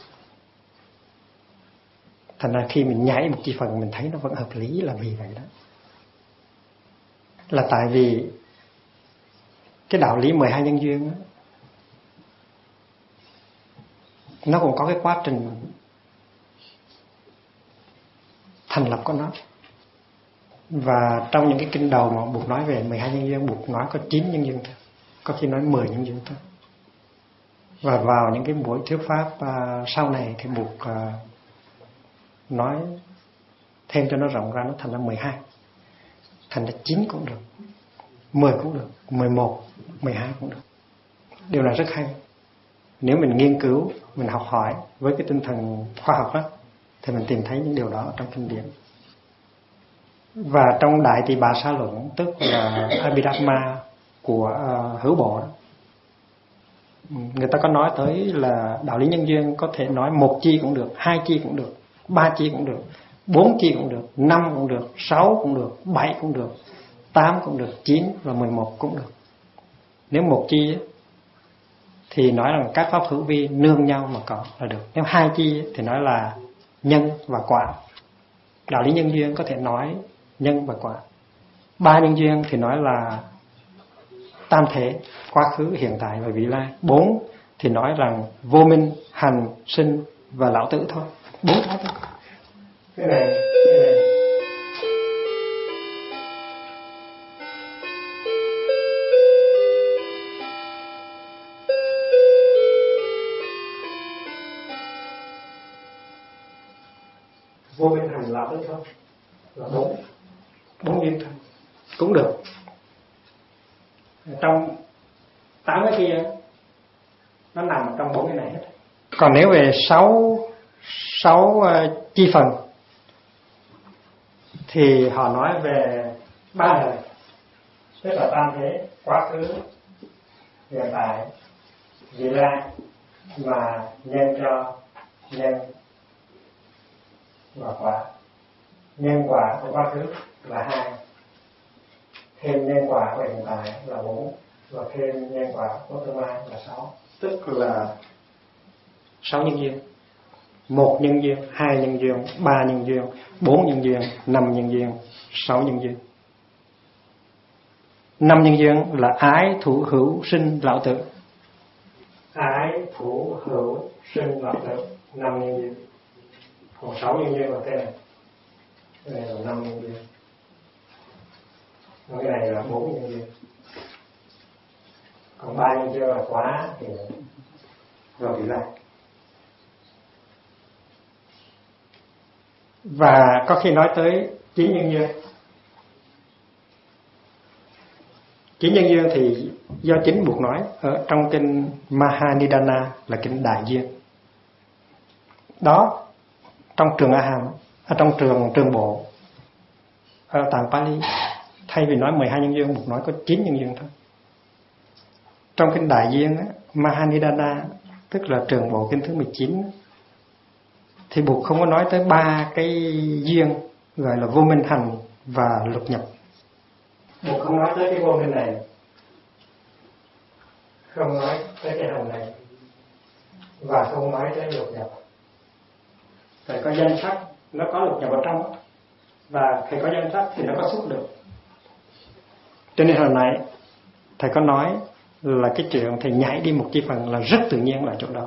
Thành ra khi mình nhảy một chi phần mình thấy nó vẫn hợp lý là vì vậy đó. Là tại vì cái đạo lý 12 nhân duyên đó, nó cũng có cái quá trình thành lập của nó. Và trong những cái kinh đầu mà Bụt nói về 12 nhân duyên, Bụt nói có 9 nhân duyên thôi, có khi nói 10 nhân duyên thôi. Và vào những cái buổi thuyết pháp sau này thì Bụt nói thêm cho nó rộng ra, nó thành ra 12. Thành ra 9 cũng được, 10 cũng được, 11, 12 cũng được. Điều này rất hay. Nếu mình nghiên cứu, mình học hỏi với cái tinh thần khoa học đó, thì mình tìm thấy những điều đó trong kinh điển. Và trong Đại Tỳ Bà Sa Luận, tức là Abhidhamma của Hữu Bộ đó, người ta có nói tới là đạo lý nhân duyên có thể nói 1 chi cũng được, 2 chi cũng được, 3 chi cũng được, 4 chi cũng được, 5 cũng được, 6 cũng được, 7 cũng được, 8 cũng được, 9 và 11 cũng được. Nếu 1 chi ấy, thì nói rằng các pháp hữu vi nương nhau mà có là được. Nếu hai chi thì nói là nhân và quả. Đạo lý nhân duyên có thể nói nhân và quả. Ba nhân duyên thì nói là tam thế, quá khứ, hiện tại và vị lai. Bốn thì nói rằng vô minh, hành, sinh và lão tử thôi. Bốn cái thôi. Cái này vô minh, hành, lão tử thôi là bốn duyên thôi cũng được. Trong 8 cái kia nó nằm trong 4 cái này hết. Còn nếu về 6 chi phần thì họ nói về 3 đời, tức là tam thế, quá khứ, hiện tại, vị lai, và nhân cho nhân và quả. Nhân quả của quá khứ là 2, thêm nhân quả của hiện tại là 4, và thêm nhân quả của tương lai là 6. Tức là 6 nhân duyên. 1 nhân duyên, 2 nhân duyên, 3 nhân duyên, 4 nhân duyên, 5 nhân duyên, 6 nhân duyên. 5 nhân duyên là ái, thủ, hữu, sinh, lão tử. Ái, thủ, hữu, sinh, lão tử, 5 nhân duyên. Còn 6 nhân duyên là thế này. Cái này là 5 nhân duyên. Cái này là 4 nhân duyên. Còn 3 nhân duyên là quá thì rồi bị lại. Và có khi nói tới 9 nhân duyên. 9 nhân duyên thì do chính Bụt nói ở trong kinh Mahanidana là kinh đại duyên. Đó, trong trường A Hàm, ở trong trường bộ ở tạng Pali, thay vì nói 12 nhân duyên, Bụt nói có 9 nhân duyên thôi. Trong kinh đại duyên Mahanidana, tức là trường bộ kinh thứ 19, thì Bụt không có nói tới 3 cái duyên gọi là vô minh, hành và lục nhập. Bụt không nói tới cái vô minh này, không nói tới cái hành này, và không nói tới lục nhập. Phải có danh sách, nó có lục nhập ở trong, và phải có danh sách thì nó có xuất được. Cho nên hồi nãy thầy có nói là cái chuyện thầy nhảy đi một chi phần là rất tự nhiên là chỗ đó.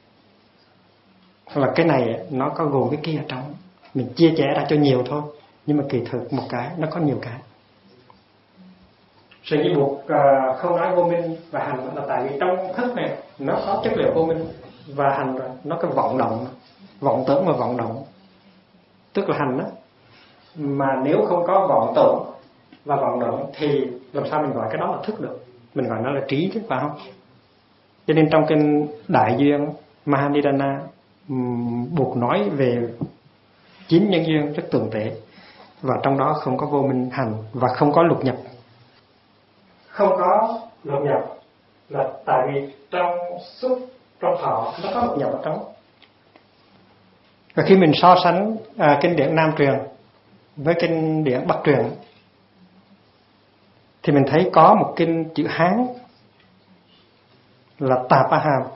Là cái này nó có gồm cái kia ở trong, mình chia sẻ ra cho nhiều thôi, nhưng mà kỳ thực một cái nó có nhiều cái. Sự như Bụt không nói vô minh và hành là tại vì trong thức này nó có chất liệu vô minh và hành rồi, nó có vọng động, vọng tưởng và vọng động, tức là hành đó. Mà nếu không có vọng tưởng và vọng động thì làm sao mình gọi cái đó là thức được? Mình gọi nó là trí chứ, phải không? Cho nên trong kinh đại duyên Mahanidana, Bụt nói về 9 nhân duyên rất tường tệ, và trong đó không có vô minh, hành và không có lục nhập. Không có lục nhập là tại vì trong xúc, trong thọ nó có lục nhập ở trong. Và khi mình so sánh kinh điển Nam truyền với kinh điển Bắc truyền thì mình thấy có một kinh chữ Hán là Tạp A Hàm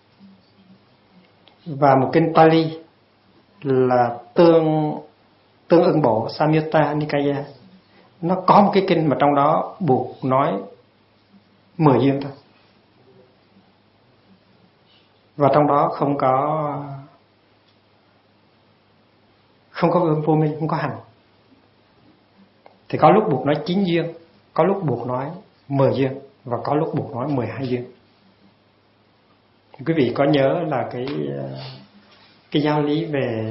và một kinh Pali là Tương Ưng Bộ Samyutta Nikaya. Nó có một cái kinh mà trong đó Bụt nói 10 duyên thôi, và trong đó không có vô minh, không có hành. Thì có lúc Bụt nói 9 duyên, có lúc Bụt nói 10 duyên, và có lúc Bụt nói 12 duyên. Quý vị có nhớ là cái giáo lý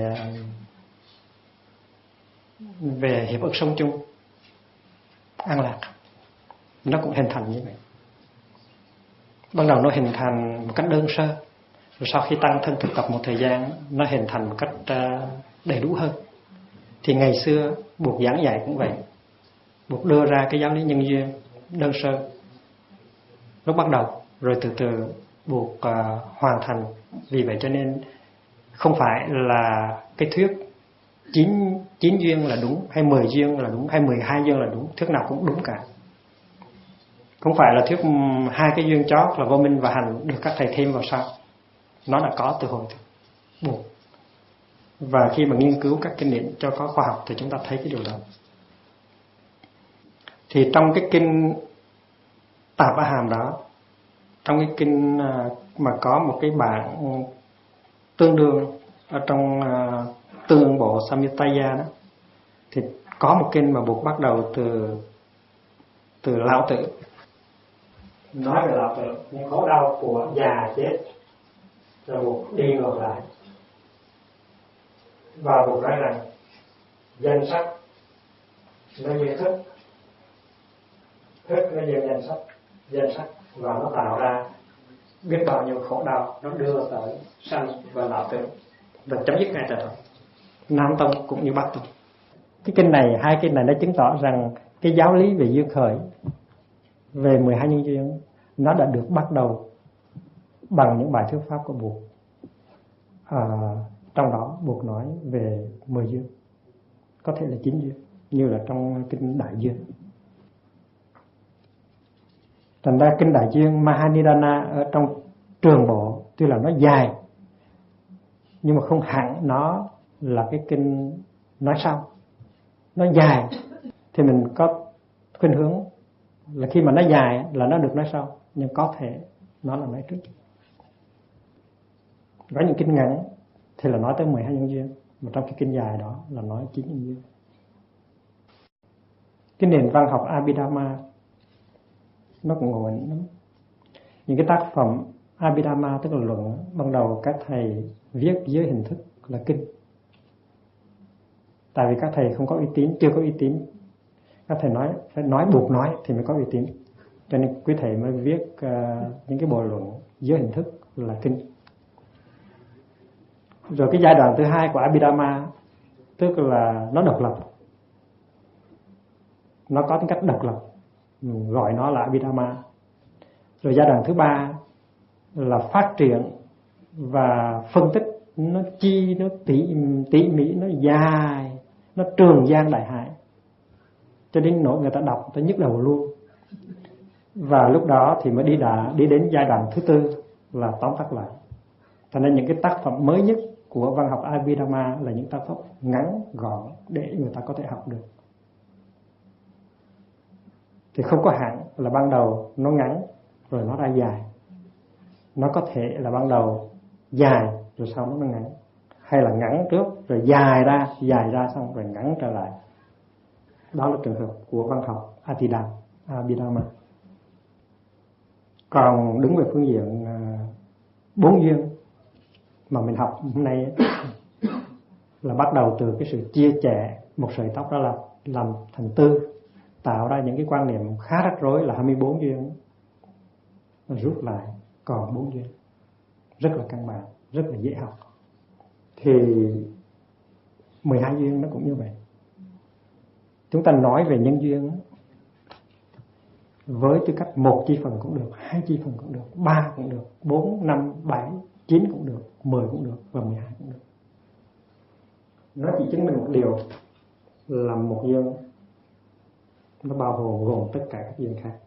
về hiệp ước sống chung an lạc, nó cũng hình thành như vậy. Ban đầu nó hình thành một cách đơn sơ, rồi sau khi tăng thân thực tập một thời gian, nó hình thành một cách đầy đủ hơn. Thì ngày xưa Bụt giảng dạy cũng vậy. Bụt đưa ra cái giáo lý nhân duyên đơn sơ lúc bắt đầu, rồi từ từ Bụt hoàn thành. Vì vậy cho nên không phải là cái thuyết 9 duyên là đúng, hay 10 duyên là đúng, hay 12 duyên là đúng, thuyết nào cũng đúng cả. Không phải là thuyết hai cái duyên chót là vô minh và hành được các thầy thêm vào sau. Nó đã có từ hồi buộc. Và khi mà nghiên cứu các kinh điển cho có khoa học thì chúng ta thấy cái điều đó. Thì trong cái kinh Tạp A Hàm đó, trong cái kinh mà có một cái bản tương đương ở trong Tương Bộ Samyuttaya đó, thì có một kinh mà buộc bắt đầu từ Lão Tử, nói về Lão Tử những khổ đau của già chết, rồi buộc đi ngược lại và buộc nói rằng danh sắc nó như thức, thức nó như danh sắc và nó tạo ra biết bao nhiêu khổ đau, nó đưa tới sanh và Lão Tử và chấm dứt ngay tại đó. Nam Tông cũng như Bắc Tông. Cái kinh này, hai kinh này nó chứng tỏ rằng cái giáo lý về duyên khởi, về 12 nhân duyên, nó đã được bắt đầu bằng những bài thuyết pháp của Buddha. Trong đó Buddha nói về 10 duyên, có thể là 9 duyên, như là trong kinh Đại Duyên. Thành ra kinh Đại Duyên Mahanidana ở trong Trường Bộ tuy là nó dài, nhưng mà không hẳn nó là cái kinh nói sau. Nó dài thì mình có khuynh hướng là khi mà nó dài là nó được nói sau, nhưng có thể nó là nói trước. Có những kinh ngắn thì là nói tới 12 nhân duyên, mà trong cái kinh dài đó là nói 9 nhân duyên. Cái nền văn học Abhidhamma nó cũng ngộ lắm. Những cái tác phẩm Abhidhamma tức là luận, ban đầu các thầy viết dưới hình thức là kinh. Tại vì các thầy không có uy tín, chưa có uy tín, các thầy nói phải nói buộc nói thì mới có uy tín, cho nên quý thầy mới viết những cái bộ luận dưới hình thức là kinh. Rồi cái giai đoạn thứ hai của Abhidhamma tức là nó độc lập, nó có tính cách độc lập, gọi nó là Abhidhamma. Rồi giai đoạn thứ ba là phát triển và phân tích, nó tỉ mỉ, nó dài, nó trường giang đại hải, cho đến nỗi người ta đọc tới nhức đầu luôn. Và lúc đó thì mới đi đến giai đoạn thứ tư là tóm tắt lại. Cho nên những cái tác phẩm mới nhất của văn học Abhidhamma là những tác phẩm ngắn gọn để người ta có thể học được. Thì không có hẳn là ban đầu nó ngắn rồi nó ra dài. Nó có thể là ban đầu dài rồi sau nó ngắn, hay là ngắn trước rồi dài ra xong rồi ngắn trở lại. Đó là trường hợp của văn học Abhidhamma. Còn đứng về phương diện 4 duyên mà mình học hôm nay là bắt đầu từ cái sự chia chẻ một sợi tóc đó là làm thành tư, tạo ra những cái quan niệm khá rắc rối là 24 duyên, rút lại còn 4 duyên, rất là căn bản, rất là dễ học. Thì 12 duyên nó cũng như vậy. Chúng ta nói về nhân duyên với tư cách 1 chi phần cũng được, 2 chi phần cũng được, 3 cũng được, 4, 5, 7, 9 cũng được, 10 cũng được và 12 cũng được. Nó chỉ chứng minh một điều là một duyên nó bao gồm tất cả các duyên khác.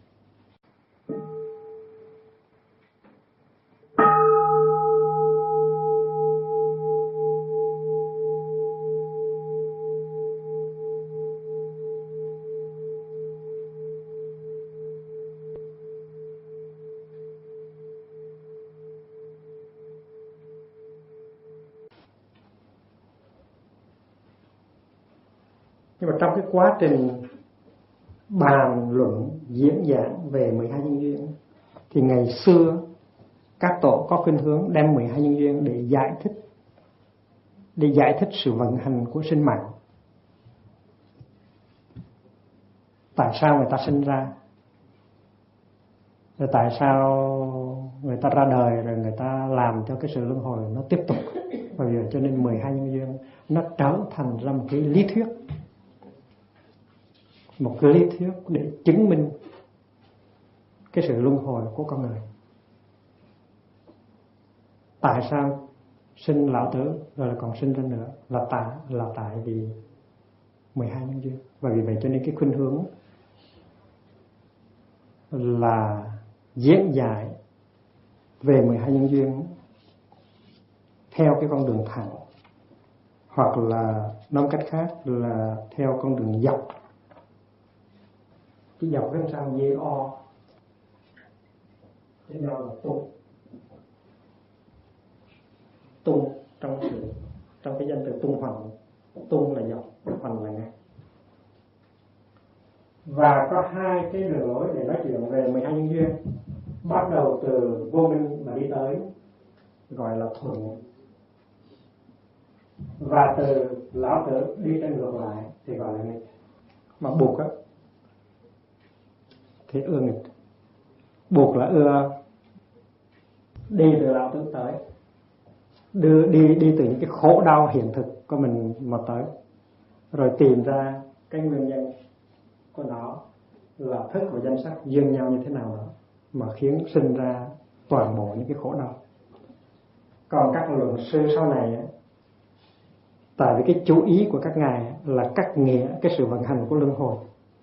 Nhưng mà trong cái quá trình bàn luận diễn giảng về 12 nhân duyên thì ngày xưa các tổ có khuynh hướng đem 12 nhân duyên để giải thích sự vận hành của sinh mạng. Tại sao người ta sinh ra, rồi tại sao người ta ra đời, rồi người ta làm cho cái sự luân hồi nó tiếp tục. Bởi vì cho nên 12 nhân duyên nó trở thành ra một cái lý thuyết, một cái lý thuyết để chứng minh cái sự luân hồi của con người. Tại sao sinh lão tử rồi là còn sinh ra nữa là tại vì 12 nhân duyên. Và vì vậy cho nên cái khuynh hướng là diễn giải về 12 nhân duyên theo cái con đường thẳng, hoặc là nói cách khác là theo con đường dọc. Cái dọc bên sao dê o, cái nhau là tung trong cái danh từ tung hoành. Tung là dọc, hoành là ngang. Và có hai cái đường lối để nói chuyện về 12 nhân duyên, bắt đầu từ vô minh mà đi tới gọi là thuận, và từ lão tử đi trên ngược lại thì gọi là nghịch. Mà buộc á thì ưa nghịch. Buộc là ưa đi từ lão tử tới, đi từ những cái khổ đau hiện thực của mình mà tới, rồi tìm ra cái nguyên nhân của nó là thức và danh sắc duyên nhau như thế nào đó mà khiến sinh ra toàn bộ những cái khổ đau. Còn các luận sư sau này, tại vì cái chú ý của các ngài là cắt nghĩa cái sự vận hành của luân hồi,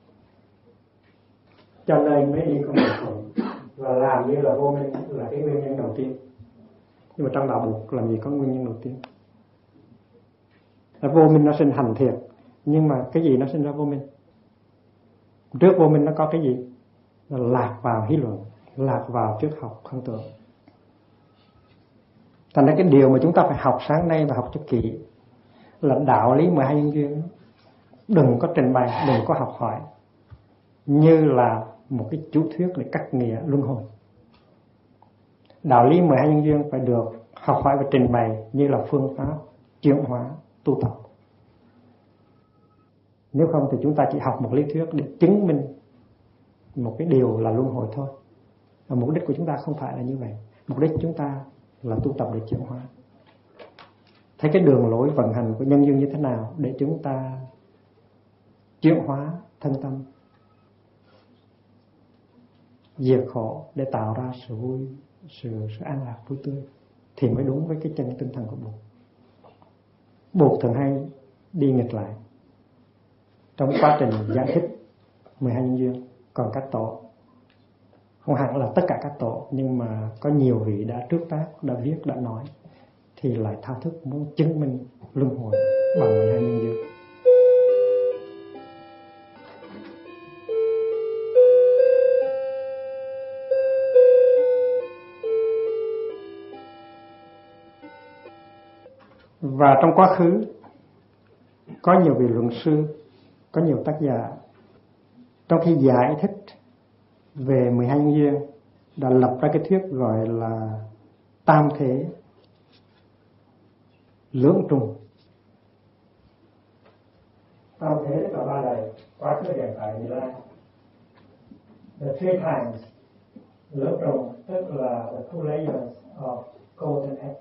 cho nên mới đi con đường thuận và làm như là vô minh là cái nguyên nhân đầu tiên. Nhưng mà trong đạo buộc làm gì có nguyên nhân đầu tiên? Là vô minh nó sinh hành thiệt, nhưng mà cái gì nó sinh ra vô minh? Trước vô minh nó có cái gì? Là lạc vào hí luận, lạc vào triết học không tưởng. Thành ra cái điều mà chúng ta phải học sáng nay và học cho kỹ là đạo lý 12 nhân duyên. Đừng có trình bày, đừng có học hỏi như là một cái chú thuyết để cắt nghĩa luân hồi. Đạo lý 12 nhân duyên phải được học hỏi và trình bày như là phương pháp chuyển hóa tu tập. Nếu không thì chúng ta chỉ học một lý thuyết để chứng minh một cái điều là luân hồi thôi. Và mục đích của chúng ta không phải là như vậy. Mục đích của chúng ta là tu tập để chuyển hóa. Thấy cái đường lối vận hành của nhân duyên như thế nào để chúng ta chuyển hóa thân tâm, diệt khổ để tạo ra sự vui, sự an lạc vui tươi, thì mới đúng với cái chân tinh thần của Bụt. Bụt thường hay đi nghịch lại trong quá trình giải thích 12 nhân duyên. Còn các tổ, không hẳn là tất cả các tổ, nhưng mà có nhiều vị đã trước tác, đã viết, đã nói, thì lại thao thức muốn chứng minh luân hồi bằng 12 nhân duyên. Và trong quá khứ có nhiều vị luận sư, có nhiều tác giả trong khi giải thích về 12 nhân duyên đã lập ra cái thuyết gọi là tam thế lưỡng trùng. Tam thế là ba đời, quá khứ, hiện tại, vị lai. The three times. Lưỡng trùng tức là the two layers of golden apple.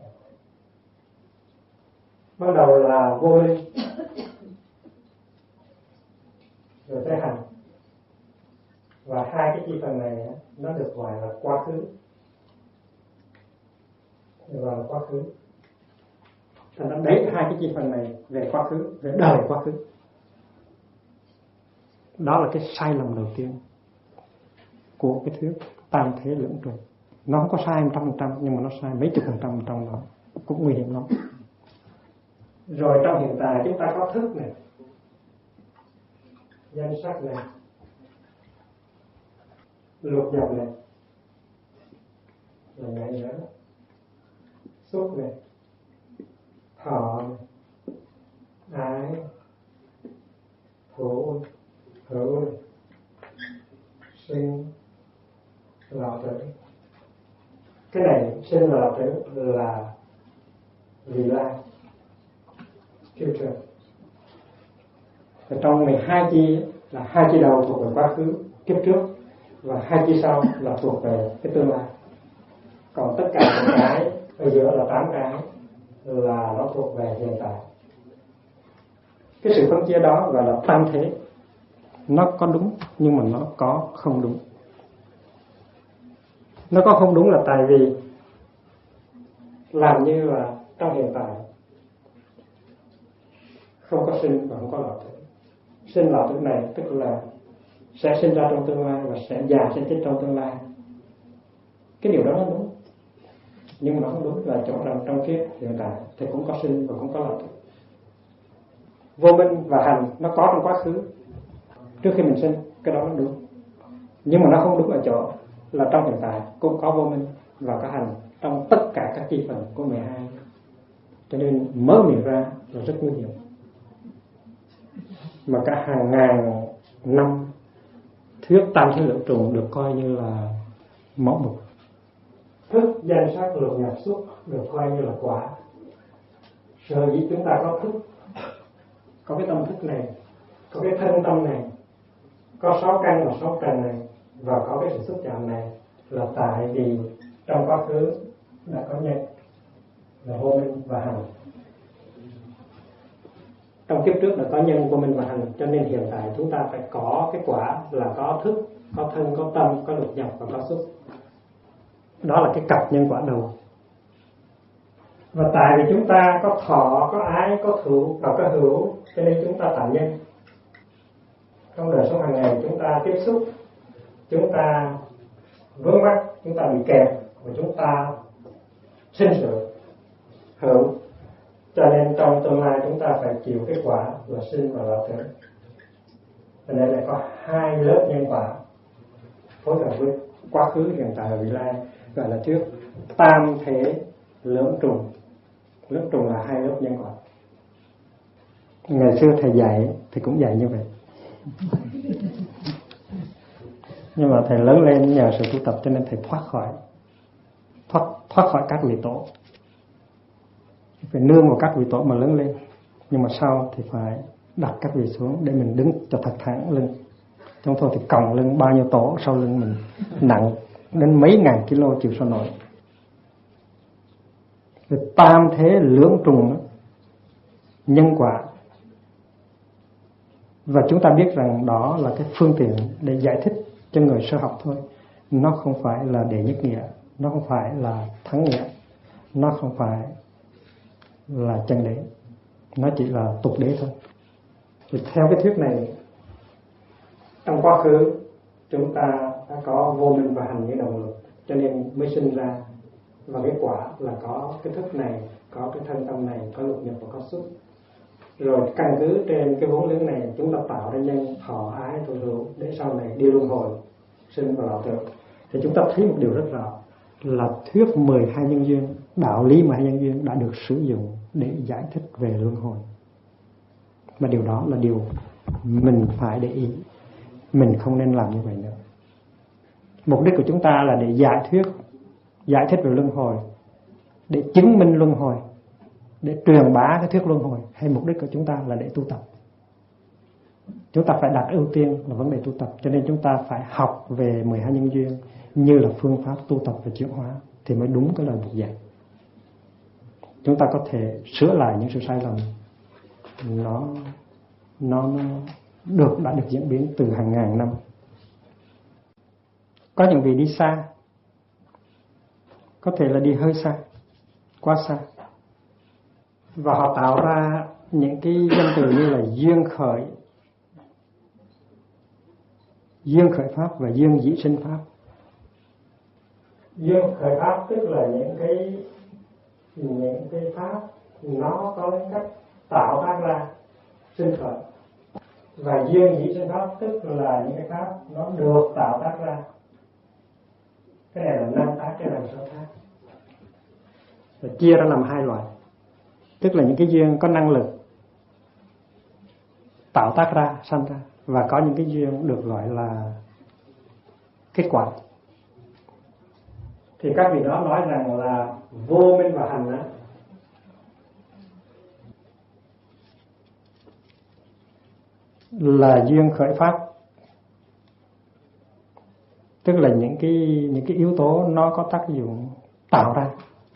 Ban đầu là vô minh, rồi tới hành. Và hai cái chi phần này nó được gọi là quá khứ. Gọi là quá khứ. Thành ra đấy hai cái chi phần này về quá khứ, về đời quá khứ. Đó là cái sai lầm đầu tiên của cái thuyết tam thế lưỡng trùng. Nó không có sai 100%, nhưng mà nó sai mấy chục % trong đó, cũng nguy hiểm lắm. Rồi trong hiện tại chúng ta có thức này, danh sắc này, lục nhập này, rồi ngại nhớ, xúc này, thọ này, ái, thủ, hữu này, sinh, lão tử. Cái này sinh và lão tử là vị lai, future. Và trong 12 chi là 2 chi đầu thuộc về quá khứ kiếp trước, và 2 chi sau là thuộc về cái tương lai. Còn tất cả những cái ở giữa là 8 cái là nó thuộc về hiện tại. Cái sự phân chia đó gọi là tam thế. Nó có đúng nhưng mà nó có không đúng. Nó có không đúng là tại vì làm như là trong hiện tại không có sinh và không có lão tử. Sinh lão tử này tức là sẽ sinh ra trong tương lai và sẽ già sẽ chết trong tương lai. Cái điều đó nó đúng, nhưng mà nó không đúng là chỗ rằng trong kiếp hiện tại thì cũng có sinh và cũng có lập. Vô minh và hành nó có trong quá khứ trước khi mình sinh, cái đó nó đúng, nhưng mà nó không đúng ở chỗ là trong hiện tại cũng có vô minh và có hành trong tất cả các chi phần của 12. Cho nên mở miệng ra là rất nguy hiểm, mà cả hàng ngàn năm thuyết tam thế lượng trùng được coi như là mẫu mực. Thức danh sắc lục nhập xúc được coi như là quả. Sở dĩ chúng ta có thức, có cái tâm thức này, có cái thân tâm này, có 6 căn và 6 trần này, và có cái sự xúc chạm này, là tại vì trong quá khứ đã có nhân là vô minh và hành. Trong kiếp trước đã có nhân, vô minh và hành, cho nên hiện tại chúng ta phải có cái quả là có thức, có thân, có tâm, có lục nhập và có xúc. Đó là cái cặp nhân quả đầu. Và tại vì chúng ta có thọ, có ái, có thụ và có hữu, cho nên chúng ta tạo nhân. Trong đời sống hàng ngày chúng ta tiếp xúc, chúng ta vướng mắc, chúng ta bị kẹt và chúng ta sinh sự hữu. Cho nên trong tương lai chúng ta phải chịu kết quả là sinh và lão tử. Cho nên là có 2 lớp nhân quả phối hợp với quá khứ, hiện tại và vị lai, gọi là thuyết tam thể lưỡng trùng. Lưỡng trùng là 2 lớp nhân quả. Ngày xưa thầy dạy thì cũng dạy như vậy. Nhưng mà thầy lớn lên nhờ sự tu tập cho nên thầy thoát khỏi các vị tổ. Phải nương vào các vị tổ mà lớn lên. Nhưng mà sau thì phải đặt các vị xuống để mình đứng cho thật thẳng lưng. Trong thôi thì còng lưng bao nhiêu tổ sau lưng mình nặng đến mấy ngàn kilo chịu sao nổi. Rồi tam thế lưỡng trùng nhân quả. Và chúng ta biết rằng đó là cái phương tiện để giải thích cho người sơ học thôi. Nó không phải là đệ nhất nghĩa, nó không phải là thắng nghĩa, nó không phải là chân đế, nó chỉ là tục đế thôi. Thì theo cái thuyết này, trong quá khứ chúng ta đã có vô minh và hành như đồng lực, cho nên mới sinh ra. Và cái quả là có cái thức này, có cái thân tâm này, có lục nhập và có xúc. Rồi căn cứ trên cái vốn liếng này chúng ta tạo ra nhân thọ ái thụ hữu để sau này đi luân hồi sinh và lão tử. Thì chúng ta thấy một điều rất rõ là thuyết 12 nhân duyên, đạo lý 12 nhân duyên đã được sử dụng để giải thích về luân hồi. Mà điều đó là điều mình phải để ý, mình không nên làm như vậy nữa. Mục đích của chúng ta là để giải thích về luân hồi, để chứng minh luân hồi, để truyền bá cái thuyết luân hồi, hay mục đích của chúng ta là để tu tập? Chúng ta phải đặt ưu tiên là vấn đề tu tập, cho nên chúng ta phải học về 12 nhân duyên như là phương pháp tu tập và chuyển hóa thì mới đúng cái lời Bụt dạy. Chúng ta có thể sửa lại những sự sai lầm nó đã được diễn biến từ hàng ngàn năm. Có những vị đi xa, có thể là đi hơi xa, quá xa, và họ tạo ra những cái danh từ như là duyên khởi pháp và duyên dĩ sinh pháp. Duyên khởi pháp tức là những cái pháp nó có cách tạo tác ra sinh khởi, và duyên dĩ sinh pháp tức là những cái pháp nó được tạo tác ra. Cái này là năng tác, cái này là sở tác. Và chia ra làm 2 loại, tức là những cái duyên có năng lực tạo tác ra, sanh ra, và có những cái duyên được gọi là kết quả. Thì các vị đó nói rằng là vô minh và hành á, là duyên khởi pháp, tức là những cái yếu tố nó có tác dụng tạo ra.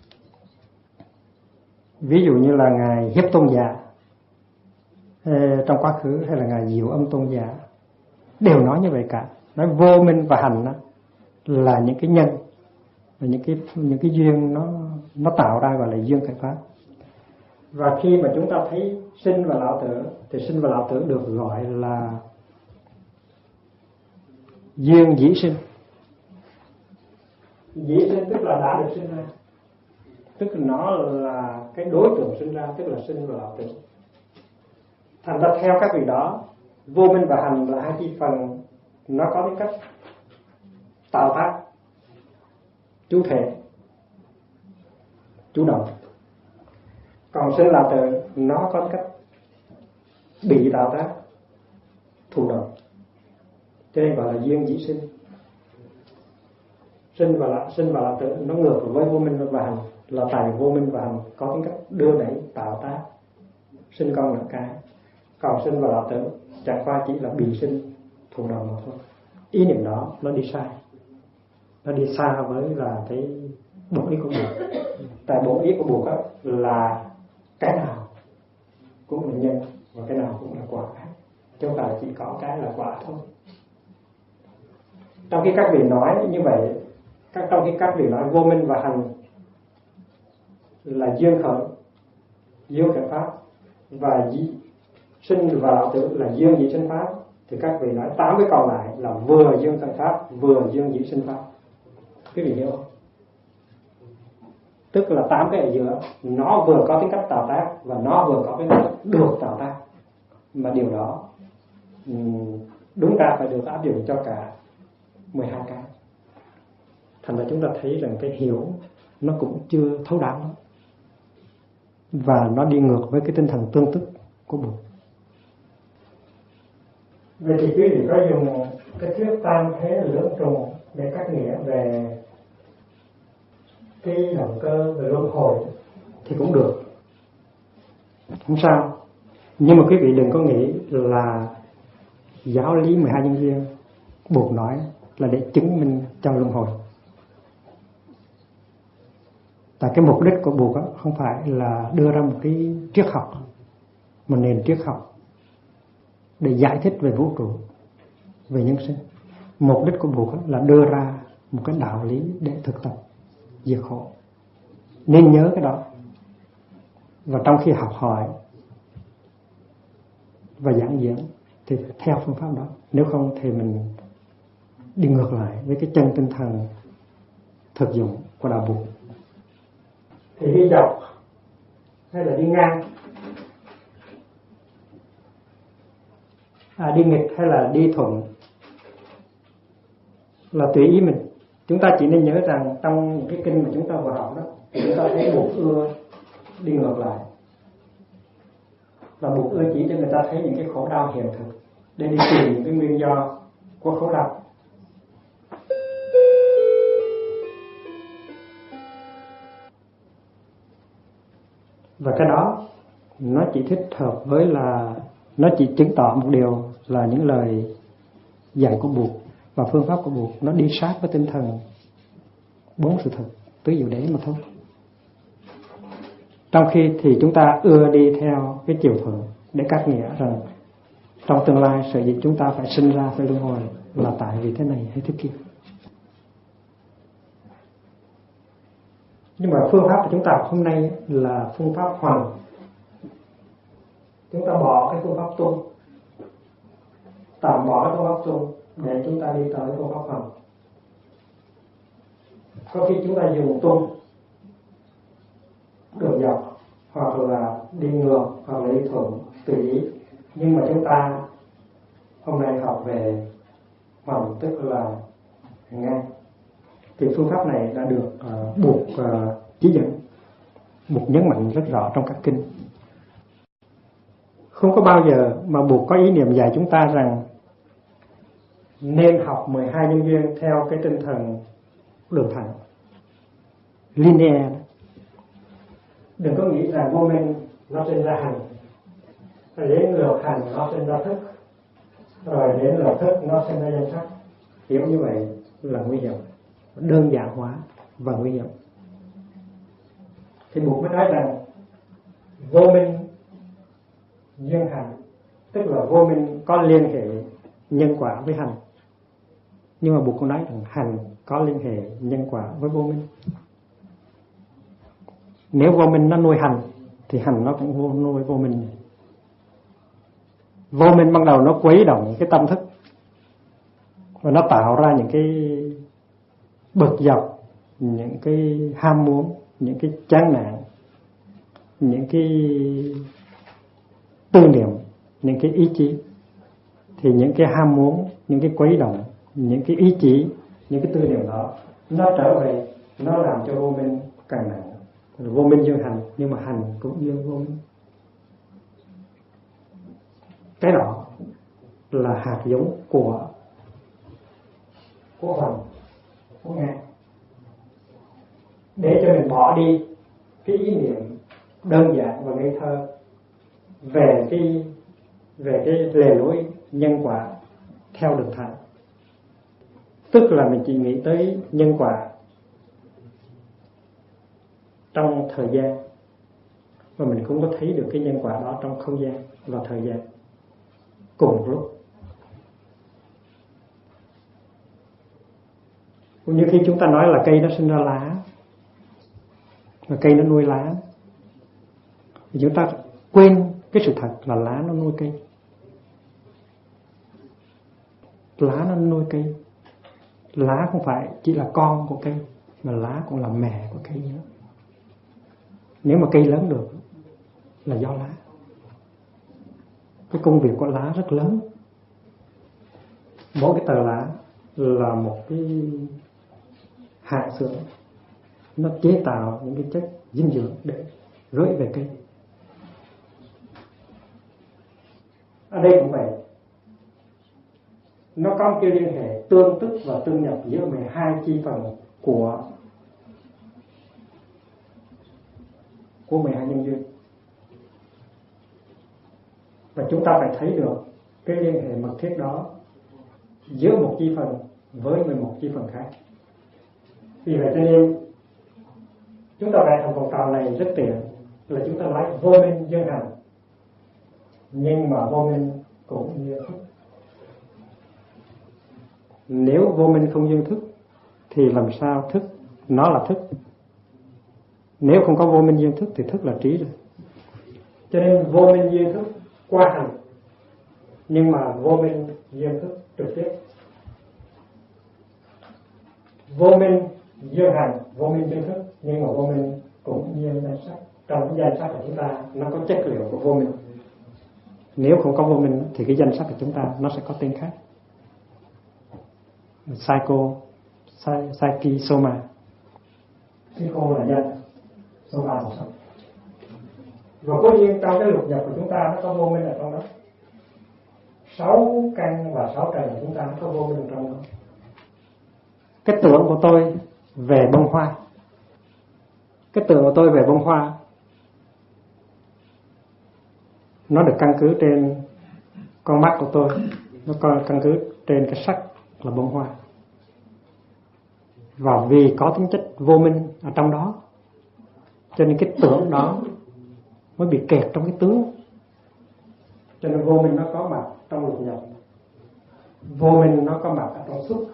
Ví dụ như là ngài Hiếp Tôn Giả trong quá khứ, hay là ngài Diệu Âm Tôn Giả, đều nói như vậy cả. Nói vô minh và hành đó là những cái nhân, và những cái duyên nó tạo ra, gọi là duyên khởi pháp. Và khi mà chúng ta thấy sinh và lão tử, thì sinh và lão tử được gọi là duyên dĩ sinh. Dĩ sinh tức là đã được sinh ra, tức là nó là cái đối tượng sinh ra, tức là sinh và lão tử. Thành ra theo các vị đó, vô minh và hành là hai chi phần, nó có cái cách tạo tác, chủ thể, chủ động. Còn sinh lão tử nó có cách bị tạo tác, thụ động. Cho nên gọi là duyên dĩ sinh. Sinh và lão tử nó ngược với vô minh và hành, là tại vô minh và hành có tính cách đưa đẩy tạo tác, sinh con nở cái. Còn sinh và lão tử chẳng qua chỉ là bị sinh, thụ động mà thôi. Ý niệm đó nó đi sai, nó đi xa với là cái bổn ý của Buddha. Tại bổn ý của Buddha là cái nào cũng là nhân và cái nào cũng là quả. Chúng ta chỉ có cái là quả thôi. Trong khi các vị nói như vậy, trong khi các vị nói vô minh và hành là duyên khởi pháp, và sinh và lão tử là duyên dĩ sinh pháp, thì các vị nói 8 cái còn lại là vừa duyên khởi pháp vừa duyên dĩ sinh pháp. Quý vị hiểu không? Tức là 8 cái ở giữa nó vừa có tính cách tạo tác và nó vừa có cái tính cách được tạo tác. Mà điều đó đúng ra phải được áp dụng cho cả 12 cái. Thành ra chúng ta thấy rằng cái hiểu nó cũng chưa thấu đáo lắm, và nó đi ngược với cái tinh thần tương tức của Bụt. Vậy thì quý vị có dùng cái thuyết tam thế lưỡng trùng để cắt nghĩa về cái động cơ về luân hồi thì cũng được, không sao. Nhưng mà quý vị đừng có nghĩ là giáo lý 12 nhân duyên Bụt nói là để chứng minh cho luân hồi. Tại cái mục đích của Bụt không phải là đưa ra một cái triết học, một nền triết học để giải thích về vũ trụ, về nhân sinh. Mục đích của Bụt là đưa ra một cái đạo lý để thực tập diệt khổ. Nên nhớ cái đó. Và trong khi học hỏi và giảng diễn thì theo phương pháp đó. Nếu không thì mình đi ngược lại với cái chân tinh thần thực dụng của đạo Bụt. Thì đi dọc hay là đi ngang, đi nghịch hay là đi thuận là tùy ý mình. Chúng ta chỉ nên nhớ rằng trong những cái kinh mà chúng ta vừa học đó, thì chúng ta thấy Bụt ưa đi ngược lại, và Bụt ưa chỉ cho người ta thấy những cái khổ đau hiện thực để đi tìm những cái nguyên do của khổ đau. Và cái đó nó chỉ thích hợp với là nó chỉ chứng tỏ một điều là những lời dạy của Bụt và phương pháp của Bụt nó đi sát với tinh thần 4 sự thật tứ diệu đế mà thôi. Trong khi thì chúng ta ưa đi theo cái chiều thuận để cắt nghĩa rằng trong tương lai sở dĩ chúng ta phải sinh ra phải luân hồi là tại vì thế này hay thế kia. Nhưng mà phương pháp của chúng ta hôm nay là phương pháp hoằng. Chúng ta bỏ cái phương pháp tu, tạm bỏ cái phương pháp tu để chúng ta đi tới phương pháp hoằng. Có khi chúng ta dùng tu đường dọc, hoặc là đi ngược, hoặc là đi thuận, tùy ý. Nhưng mà chúng ta hôm nay học về hoằng, tức là ngang. Thì phương pháp này đã được Bụt chỉ dẫn, Bụt nhấn mạnh rất rõ trong các kinh. Không có bao giờ mà Bụt có ý niệm dạy chúng ta rằng nên học 12 nhân duyên theo cái tinh thần đường thẳng, linear. Đừng có nghĩ rằng vô minh nó sinh ra hành, rồi đến lượt hành nó sinh ra thức, rồi đến lượt thức nó sinh ra danh sắc. Hiểu như vậy là nguy hiểm, đơn giản hóa và nguy hiểm. Thì Bụt mới nói rằng vô minh duyên hành, tức là vô minh có liên hệ nhân quả với hành. Nhưng mà Bụt cũng nói rằng hành có liên hệ nhân quả với vô minh. Nếu vô minh nó nuôi hành thì hành nó cũng nuôi vô minh. Vô minh ban đầu nó quấy động cái tâm thức, và nó tạo ra những cái bực dọc, những cái ham muốn, những cái chán nản, những cái tư niệm, những cái ý chí. Thì những cái ham muốn, những cái quấy động, những cái ý chí, những cái tư niệm đó nó trở về, nó làm cho vô minh càng nặng. Vô minh dương hành, nhưng mà hành cũng dương vô minh. Cái đó là hạt giống của phần của Ngài, để cho mình bỏ đi cái ý niệm đơn giản và ngây thơ về cái lề lối nhân quả theo đường thẳng. Tức là mình chỉ nghĩ tới nhân quả trong thời gian, và mình cũng có thấy được cái nhân quả đó trong không gian và thời gian cùng một lúc. Cũng như khi chúng ta nói là cây nó sinh ra lá và cây nó nuôi lá, thì chúng ta quên cái sự thật là lá nó nuôi cây. Lá nó nuôi cây. Lá không phải chỉ là con của cây, mà lá cũng là mẹ của cây nữa. Nếu mà cây lớn được là do lá. Cái công việc của lá rất lớn. Mỗi cái tờ lá là một cái hạt xưởng, nó chế tạo những cái chất dinh dưỡng để gửi về cây. Ở đây cũng vậy, nó có một cái liên hệ tương tức và tương nhập giữa 12 chi phần của 12 nhân duyên. Và chúng ta phải thấy được cái liên hệ mật thiết đó giữa một chi phần với 11 chi phần khác. Vì vậy cho nên chúng ta vẽ thành vòng tròn này rất tiện, là chúng ta lấy vô minh dương hành, nhưng mà vô minh cũng như thức. Nếu vô minh không dương thức thì làm sao thức nó là thức? Nếu không có vô minh dương thức thì thức là trí rồi. Cho nên vô minh dương thức qua hành, nhưng mà vô minh dương thức trực tiếp. Vô minh dương hành, vô minh dương thức, nhưng mà vô minh cũng như danh sắc. Trong cái danh sắc của chúng ta nó có chất liệu của vô minh. Nếu không có vô minh thì cái danh sắc của chúng ta nó sẽ có tên khác. Psyche, Soma. Psycho là danh, Soma là sắc. Và cố nhiên trong cái lục nhập của chúng ta nó có vô minh ở trong đó. 6 căn và 6 trần của chúng ta nó có vô minh ở trong đó. Cái tưởng của tôi về bông hoa, cái tưởng của tôi về bông hoa nó được căn cứ trên con mắt của tôi, nó còn căn cứ trên cái sắc là bông hoa. Và vì có tính chất vô minh ở trong đó, cho nên cái tưởng đó mới bị kẹt trong cái tướng. Cho nên vô minh nó có mặt trong lục nhập, vô minh nó có mặt ở trong xúc,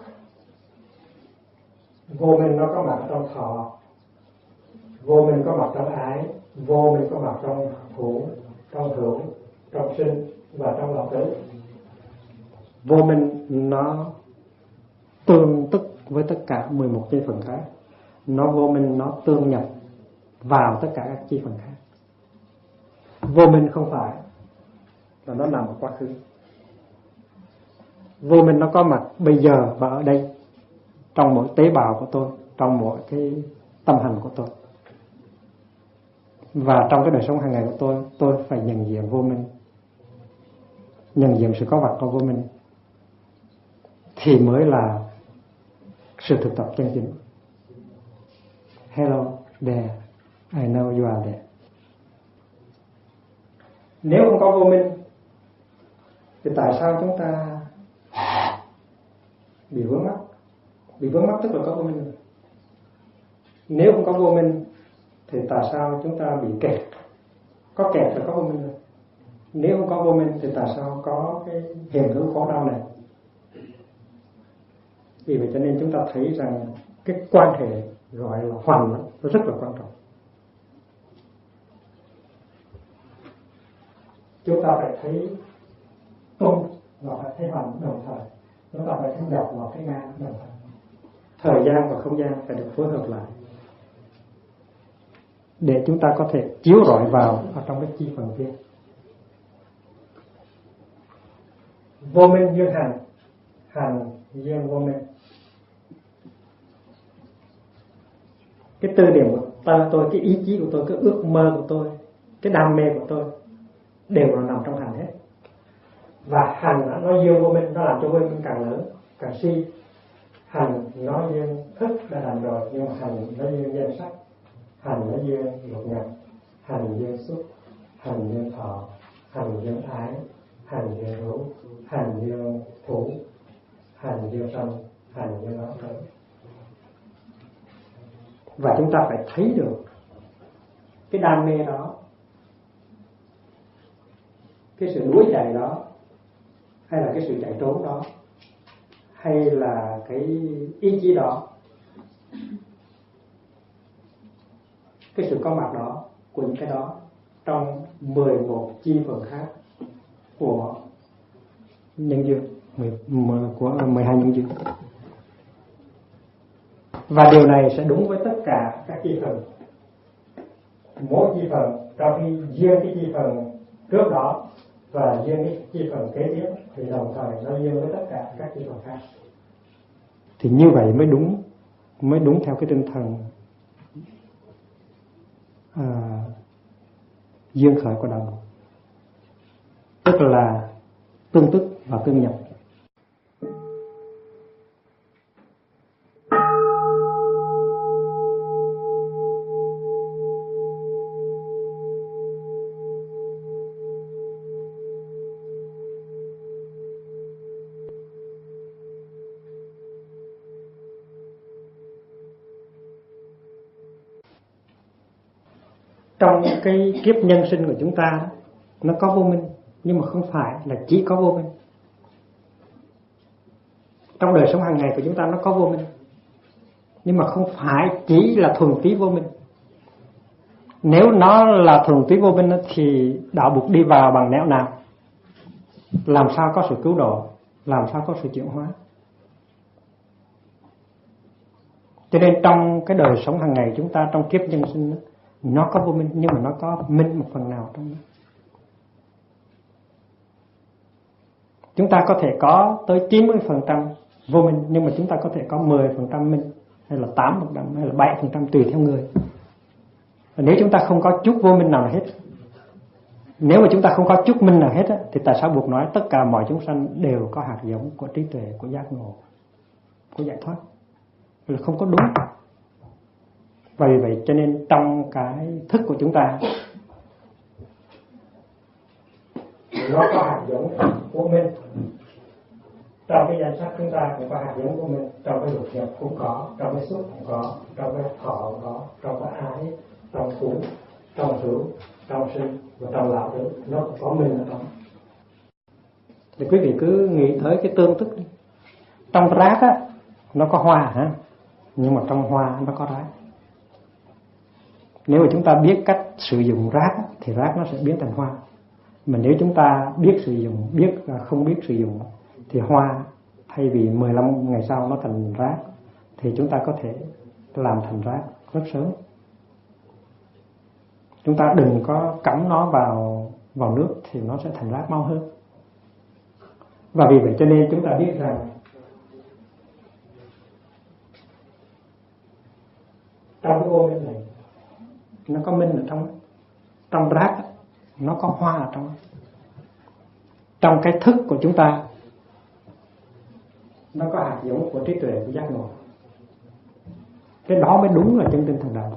vô minh nó có mặt ở trong thọ, vô minh có mặt trong ái, vô minh có mặt trong thủ, trong hữu, trong sinh và trong lập tử. Vô minh nó tương tức với tất cả 11 chi phần khác. Nó vô minh nó tương nhập vào tất cả các chi phần khác. Vô minh không phải là nó nằm ở quá khứ. Vô minh nó có mặt bây giờ và ở đây, trong mỗi tế bào của tôi, trong mỗi cái tâm hành của tôi. Và trong cái đời sống hàng ngày của tôi phải nhận diện vô minh, nhận diện sự có mặt của vô minh, thì mới là sự thực tập chân chính. Hello there, I know you are there. Nếu không có vô minh thì tại sao chúng ta bị vướng mắc? Bị vướng mắc tức là có vô minh. Nếu không có vô minh thì tại sao chúng ta bị kẹt? Có kẹt là có vô minh rồi. Nếu không có vô minh thì tại sao có cái hiện hữu khổ đau này? Vì vậy cho nên chúng ta thấy rằng cái quan hệ gọi là hoành nó rất là quan trọng. Chúng ta phải thấy tung và phải thấy hoành đồng thời. chúng ta phải thâm nhập vào cái ngang đồng thời. Thời gian và không gian phải được phối hợp lại để chúng ta có thể chiếu rọi vào ở trong cái chi phần kia. Vô minh duyên hành, hành duyên vô minh. Cái tư điểm của tôi, cái ý chí của tôi, cái ước mơ của tôi, cái đam mê của tôi đều là nằm trong hành hết. Và hành nó duyên vô minh, nó làm cho vô minh càng lớn, càng suy. Hành nó duyên thức đã làm rồi, nhưng mà hành nó duyên danh sắc, hành nó duyên lục nhập, hành duyên xúc, hành duyên thọ, hành duyên ái, hành duyên hữu, hành duyên thủ, hành duyên sanh, hành duyên đó tới. Và chúng ta phải thấy được cái đam mê đó, cái sự đuổi chạy đó, hay là cái sự chạy trốn đó, hay là cái ý chí đó, cái sự có mặt đó của những cái đó trong 11 chi phần khác của nhân duyên, của 12 nhân duyên. Và điều này sẽ đúng với tất cả các chi phần. Mỗi chi phần, trong khi riêng cái chi phần trước đó và riêng cái chi phần kế tiếp thì đồng thời nó riêng với tất cả các chi phần khác. Thì như vậy mới đúng theo cái tinh thần duyên khởi của đạo, tức là tương tức và tương nhập. Trong cái kiếp nhân sinh của chúng ta nó có vô minh, nhưng mà không phải là chỉ có vô minh. Trong đời sống hàng ngày của chúng ta nó có vô minh, nhưng mà không phải chỉ là thuần túy vô minh. Nếu nó là thuần túy vô minh thì đạo buộc đi vào bằng nẻo nào? Làm sao có sự cứu độ? Làm sao có sự chuyển hóa? Cho nên trong cái đời sống hàng ngày chúng ta, trong kiếp nhân sinh nó có vô minh, nhưng mà nó có minh một phần nào trong đó. Chúng ta có thể có tới 90% vô minh, nhưng mà chúng ta có thể có 10% minh, hay là 8%, hay là 7% tùy theo người. Và nếu chúng ta không có chút vô minh nào hết, nếu mà chúng ta không có chút minh nào hết thì tại sao buộc nói tất cả mọi chúng sanh đều có hạt giống của trí tuệ, của giác ngộ, của giải thoát? Là không có đúng. Và vì vậy cho nên trong cái thức của chúng ta nó có hạt giống của minh. Trong cái danh sách chúng ta cũng có hạt giống của mình, trong cái lục nhập cũng có, trong cái xúc cũng có, trong cái thọ cũng có, trong cái ái, trong thủ, trong hữu, trong sinh và trong lão tử, nó cũng có mình ở trong. Thì quý vị cứ nghĩ tới cái tương tức đi. Trong rác á nó có hoa hả? Nhưng mà trong hoa nó có rác. Nếu mà chúng ta biết cách sử dụng rác thì rác nó sẽ biến thành hoa. Mà nếu chúng ta biết sử dụng, biết không biết sử dụng thì hoa thay vì 15 ngày sau nó thành rác thì chúng ta có thể làm thành rác rất sớm. Chúng ta đừng có cắm nó vào nước thì nó sẽ thành rác mau hơn. Và vì vậy cho nên chúng ta biết rằng trong cái ô minh này nó có minh ở trong rác, nó có hoa ở trong cái thức của chúng ta nó có hạt giống của trí tuệ, của giác ngộ. Cái đó mới đúng là chân tinh thần đạo.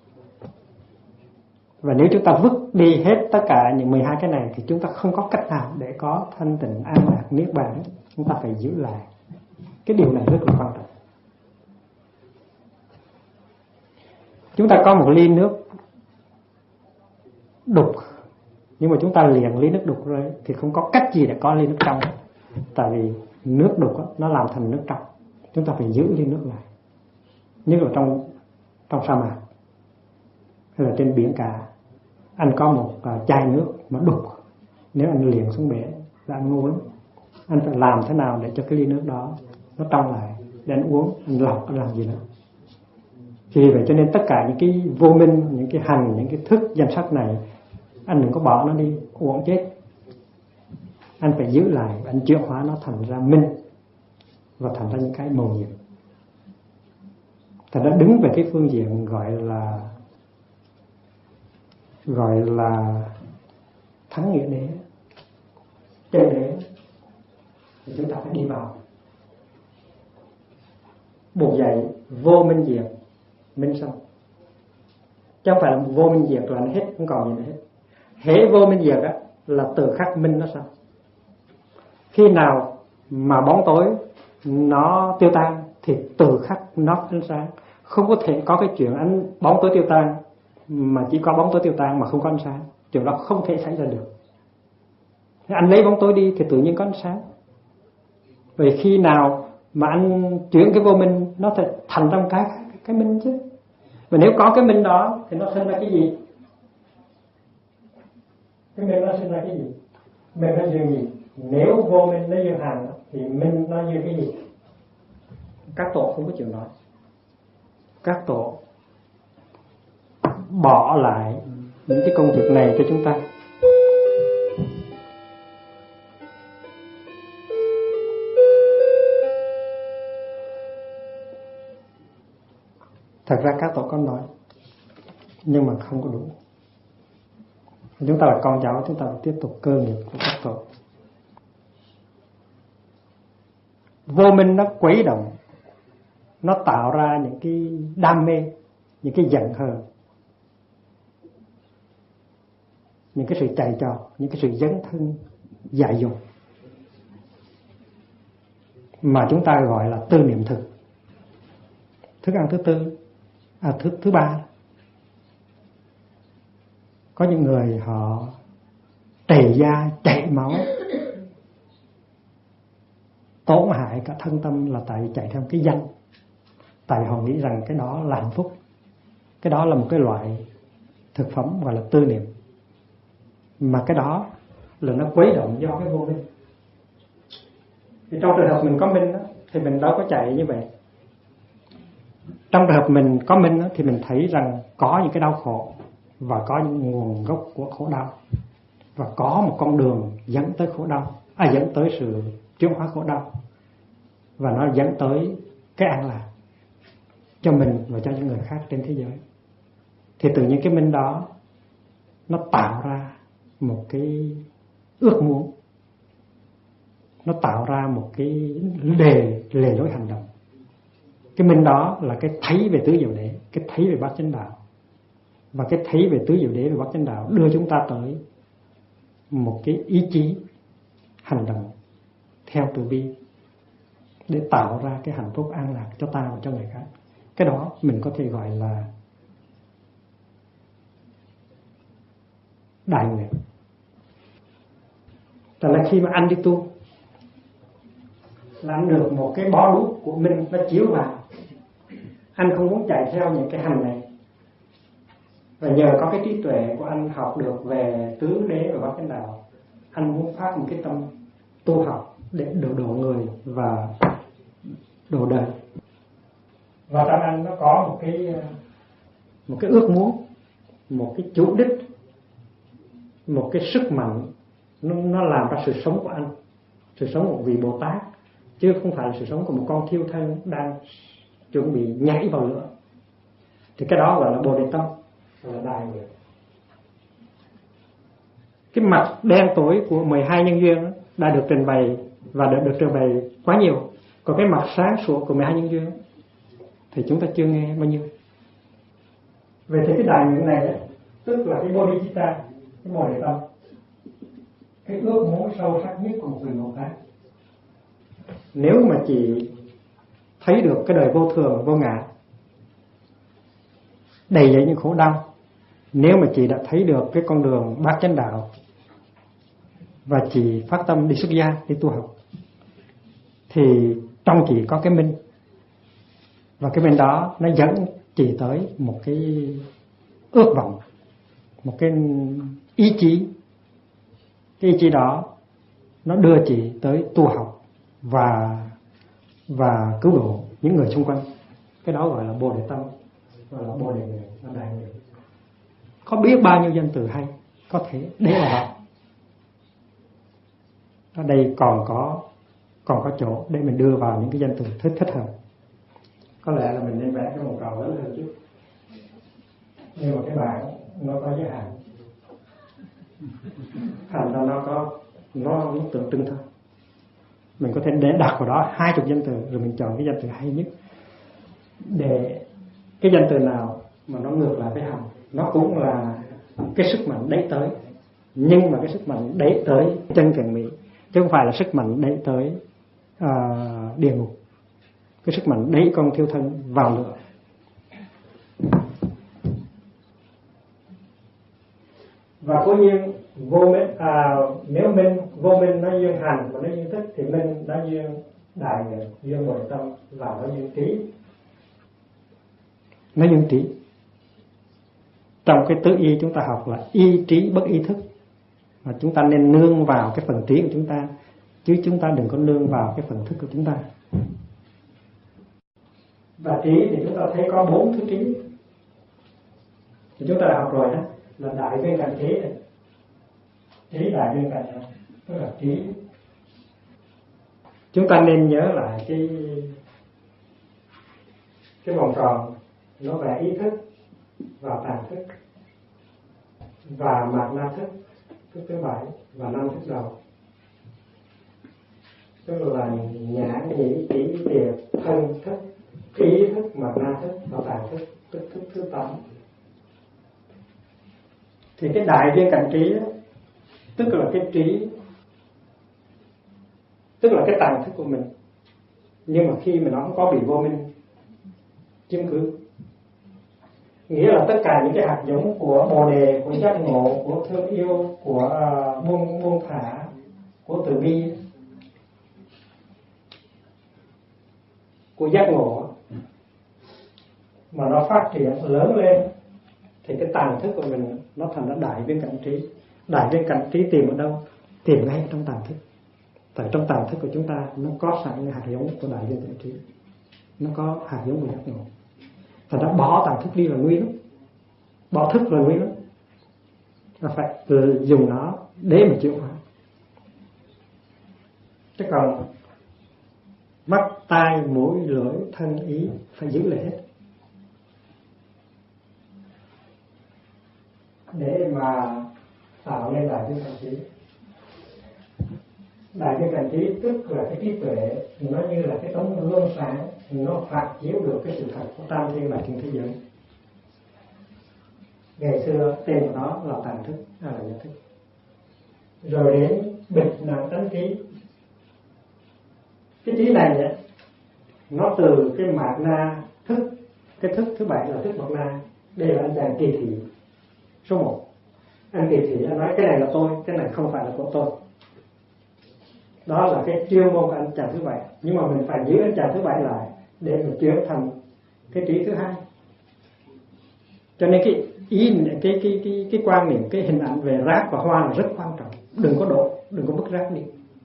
Và nếu chúng ta vứt đi hết tất cả những 12 cái này thì chúng ta không có cách nào để có thanh tịnh an lạc niết bàn. Chúng ta phải giữ lại. Cái điều này rất là quan trọng. Chúng ta có một ly nước đục, nhưng mà chúng ta liền ly nước đục rồi thì không có cách gì để có ly nước trong. Tại vì nước đục nó làm thành nước trong. Chúng ta phải giữ ly nước lại. Như là trong sa mạc hay là trên biển cả, anh có một chai nước mà đục, nếu anh liền xuống bể là anh ngu lắm. Anh phải làm thế nào để cho cái ly nước đó nó trong lại, để anh uống, anh lọc, anh làm gì nữa. Vì vậy cho nên tất cả những cái vô minh, những cái hành, những cái thức danh sắc này, anh đừng có bỏ nó đi, uổng chết. Anh phải giữ lại, anh chuyển hóa nó thành ra minh và thành ra những cái màu nhiệm. Thành ra đứng về cái phương diện gọi là thắng nghĩa đế, chân đế, thì chúng ta phải đi vào buộc dạy vô minh diệt, minh xong. Chứ không phải là vô minh diệt là nó hết, không còn gì nữa hết. Hễ vô minh diệt á là từ khắc minh nó xong. Khi nào mà bóng tối nó tiêu tan thì từ khắc nó ánh sáng. Không có thể có cái chuyện bóng tối tiêu tan mà chỉ có bóng tối tiêu tan mà không có ánh sáng. Chuyện đó không thể xảy ra được. Anh lấy bóng tối đi thì tự nhiên có ánh sáng. Vậy khi nào mà anh chuyển cái vô minh, nó thành trong cái minh chứ. Mà nếu có cái minh đó thì nó sinh ra cái gì? Cái minh nó sinh ra cái gì? Minh nó duyên gì? Nếu vô minh nó duyên hành thì minh nó duyên cái gì? Các tổ không có chuyện đó. Các tổ bỏ lại những cái công việc này cho chúng ta. Thật ra các tổ có nói nhưng mà không có đủ. Chúng ta là con cháu, chúng ta phải tiếp tục cơ nghiệp của các tổ. Vô minh nó quấy động, nó tạo ra những cái đam mê, những cái giận hờn, những cái sự chạy trò, những cái sự dấn thân dại dột mà chúng ta gọi là tư niệm thực. Thức ăn thứ ba. Có những người họ trầy da, chảy máu, tổn hại cả thân tâm là tại vì chạy theo cái danh. Tại họ nghĩ rằng cái đó là hạnh phúc. Cái đó là một cái loại thực phẩm gọi là tư niệm. Mà cái đó là nó quấy động do cái vô minh. Thì trong trường hợp mình có minh đó, thì mình đâu có chạy như vậy. Trong trường hợp mình có minh đó, thì mình thấy rằng có những cái đau khổ và có những nguồn gốc của khổ đau, và có một con đường dẫn tới khổ đau, dẫn tới sự chuyển hóa khổ đau, và nó dẫn tới cái an lạc cho mình và cho những người khác trên thế giới. Thì từ những cái minh đó nó tạo ra một cái ước muốn, nó tạo ra một cái lề lối hành động. Cái minh đó là cái thấy về tứ diệu đế, cái thấy về bát chánh đạo. Và cái thấy về tứ diệu đế và bát chánh đạo đưa chúng ta tới một cái ý chí hành động theo từ bi để tạo ra cái hạnh phúc an lạc cho ta và cho người khác. Cái đó mình có thể gọi là đại nguyện. Tức là khi mà anh đi tu là anh được một cái bó đuốc của mình nó chiếu vào. Anh không muốn chạy theo những cái hành này, và nhờ có cái trí tuệ của anh học được về tứ đế và bát chánh đạo, anh muốn phát một cái tâm tu học để độ người và độ đời. Và trong anh nó có một cái ước muốn, một cái chủ đích, một cái sức mạnh, nó làm ra sự sống của anh, sự sống của một vị Bồ Tát, chứ không phải là sự sống của một con thiêu thân đang chuẩn bị nhảy vào lửa. Thì cái đó gọi là Bồ Đề Tâm, gọi là đại nguyện. Cái mặt đen tối của 12 nhân duyên đã được trình bày và đã được trình bày quá nhiều. Còn cái mặt sáng sủa của 12 nhân duyên thì chúng ta chưa nghe bao nhiêu. Về thì cái đại nguyện này tức là cái Bodhicitta, cái Bồ Đề Tâm, cái ước muốn sâu sắc nhất của một người Bồ Tát. Nếu mà chỉ thấy được cái đời vô thường, vô ngã, đầy dẫy những khổ đau, nếu mà chị đã thấy được cái con đường bát chánh đạo và chị phát tâm đi xuất gia, đi tu học, thì trong chị có cái minh, và cái minh đó nó dẫn chị tới một cái ước vọng, một cái ý chí. Cái ý chí đó nó đưa chị tới tu học và cứu độ những người xung quanh. Cái đó gọi là Bồ Đề tâm, gọi là Bồ Đề người, là đại người. Có biết bao nhiêu danh từ hay có thể để vào đó. Ở đây còn có chỗ để mình đưa vào những cái danh từ thích hợp. Có lẽ là mình nên vẽ cái vòng tròn lớn hơn chút, nhưng mà cái bảng nó có giới hạn, thành ra nó tượng trưng thôi. Mình có thể để đặt vào đó 20 danh từ, rồi mình chọn cái danh từ hay nhất. Để cái danh từ nào mà nó ngược lại với hầm, nó cũng là cái sức mạnh đẩy tới, nhưng mà cái sức mạnh đẩy tới chân thiện mỹ, chứ không phải là sức mạnh đẩy tới địa ngục. Cái sức mạnh đẩy con thiêu thân vào lửa. Và cố nhiên nếu vô minh nó duyên hành và nó duyên thích, thì minh nó duyên đại nguyện, duyên Bồ Đề tâm, và nó duyên trí. Nó duyên trí. Trong cái tứ y chúng ta học là y trí bất y thức, mà chúng ta nên nương vào cái phần trí của chúng ta, chứ chúng ta đừng có nương vào cái phần thức của chúng ta. Và trí thì chúng ta thấy có 4 thứ trí. Thì chúng ta đã học rồi đó, là đại viên cạnh trí này. Trí đại viên cạnh này, tức là trí. Chúng ta nên nhớ lại cái vòng tròn, nó vẽ ý thức và tàng thức và mạt na thức, thức thứ 7 và 5 thức đầu. Tức là nhãn nhĩ tỷ thiệt thân thức, ý thức, mạt na thức và tàng thức, tức thức thứ 8. Thì cái đại viên cạnh trí đó, tức là cái trí, tức là cái tàng thức của mình. Nhưng mà khi mà nó không có bị vô minh chiếm cứ, nghĩa là tất cả những cái hạt giống của Bồ Đề, của giác ngộ, của thương yêu, của buông thả, của từ bi, của giác ngộ mà nó phát triển lớn lên, thì cái tàng thức của mình nó thành ra đại viên cảnh trí. Đại viên cảnh trí tìm ở đâu? Tìm ngay trong tàng thức. Tại trong tàng thức của chúng ta nó có sẵn những hạt giống của đại viên cảnh trí, nó có hạt giống của giác ngộ. Thành ra bỏ tàng thức đi là nguy lắm, bỏ thức là nguy lắm, là phải dùng nó để mà chịu hóa. Chứ còn mắt, tai, mũi, lưỡi, thân, ý phải giữ lại hết, để mà tạo nên đại viên cảnh trí. Đại viên cảnh trí tức là cái trí tuệ, nó như là cái tấm gương sáng, nó phản chiếu được cái sự thật của tam thiên đại thiên thế giới. Ngày xưa tên của nó là tàng thức hay là nhận thức. Rồi đến bịch nặng tánh trí. Cái trí này ấy, nó từ cái mạt na thức, cái thức thứ 7 là thức mạt na. Đây là anh chàng kỳ thị số 1. Anh kỳ thị, anh nói cái này là tôi, cái này không phải là của tôi. Đó là cái chuyên môn của anh chàng thứ 7. Nhưng mà mình phải giữ anh chàng thứ 7 lại để mình chuyển thành cái trí thứ 2. Cho nên cái quan niệm, cái hình ảnh về rác và hoa là rất quan trọng. Đừng có đổ, đừng có vứt rác đi.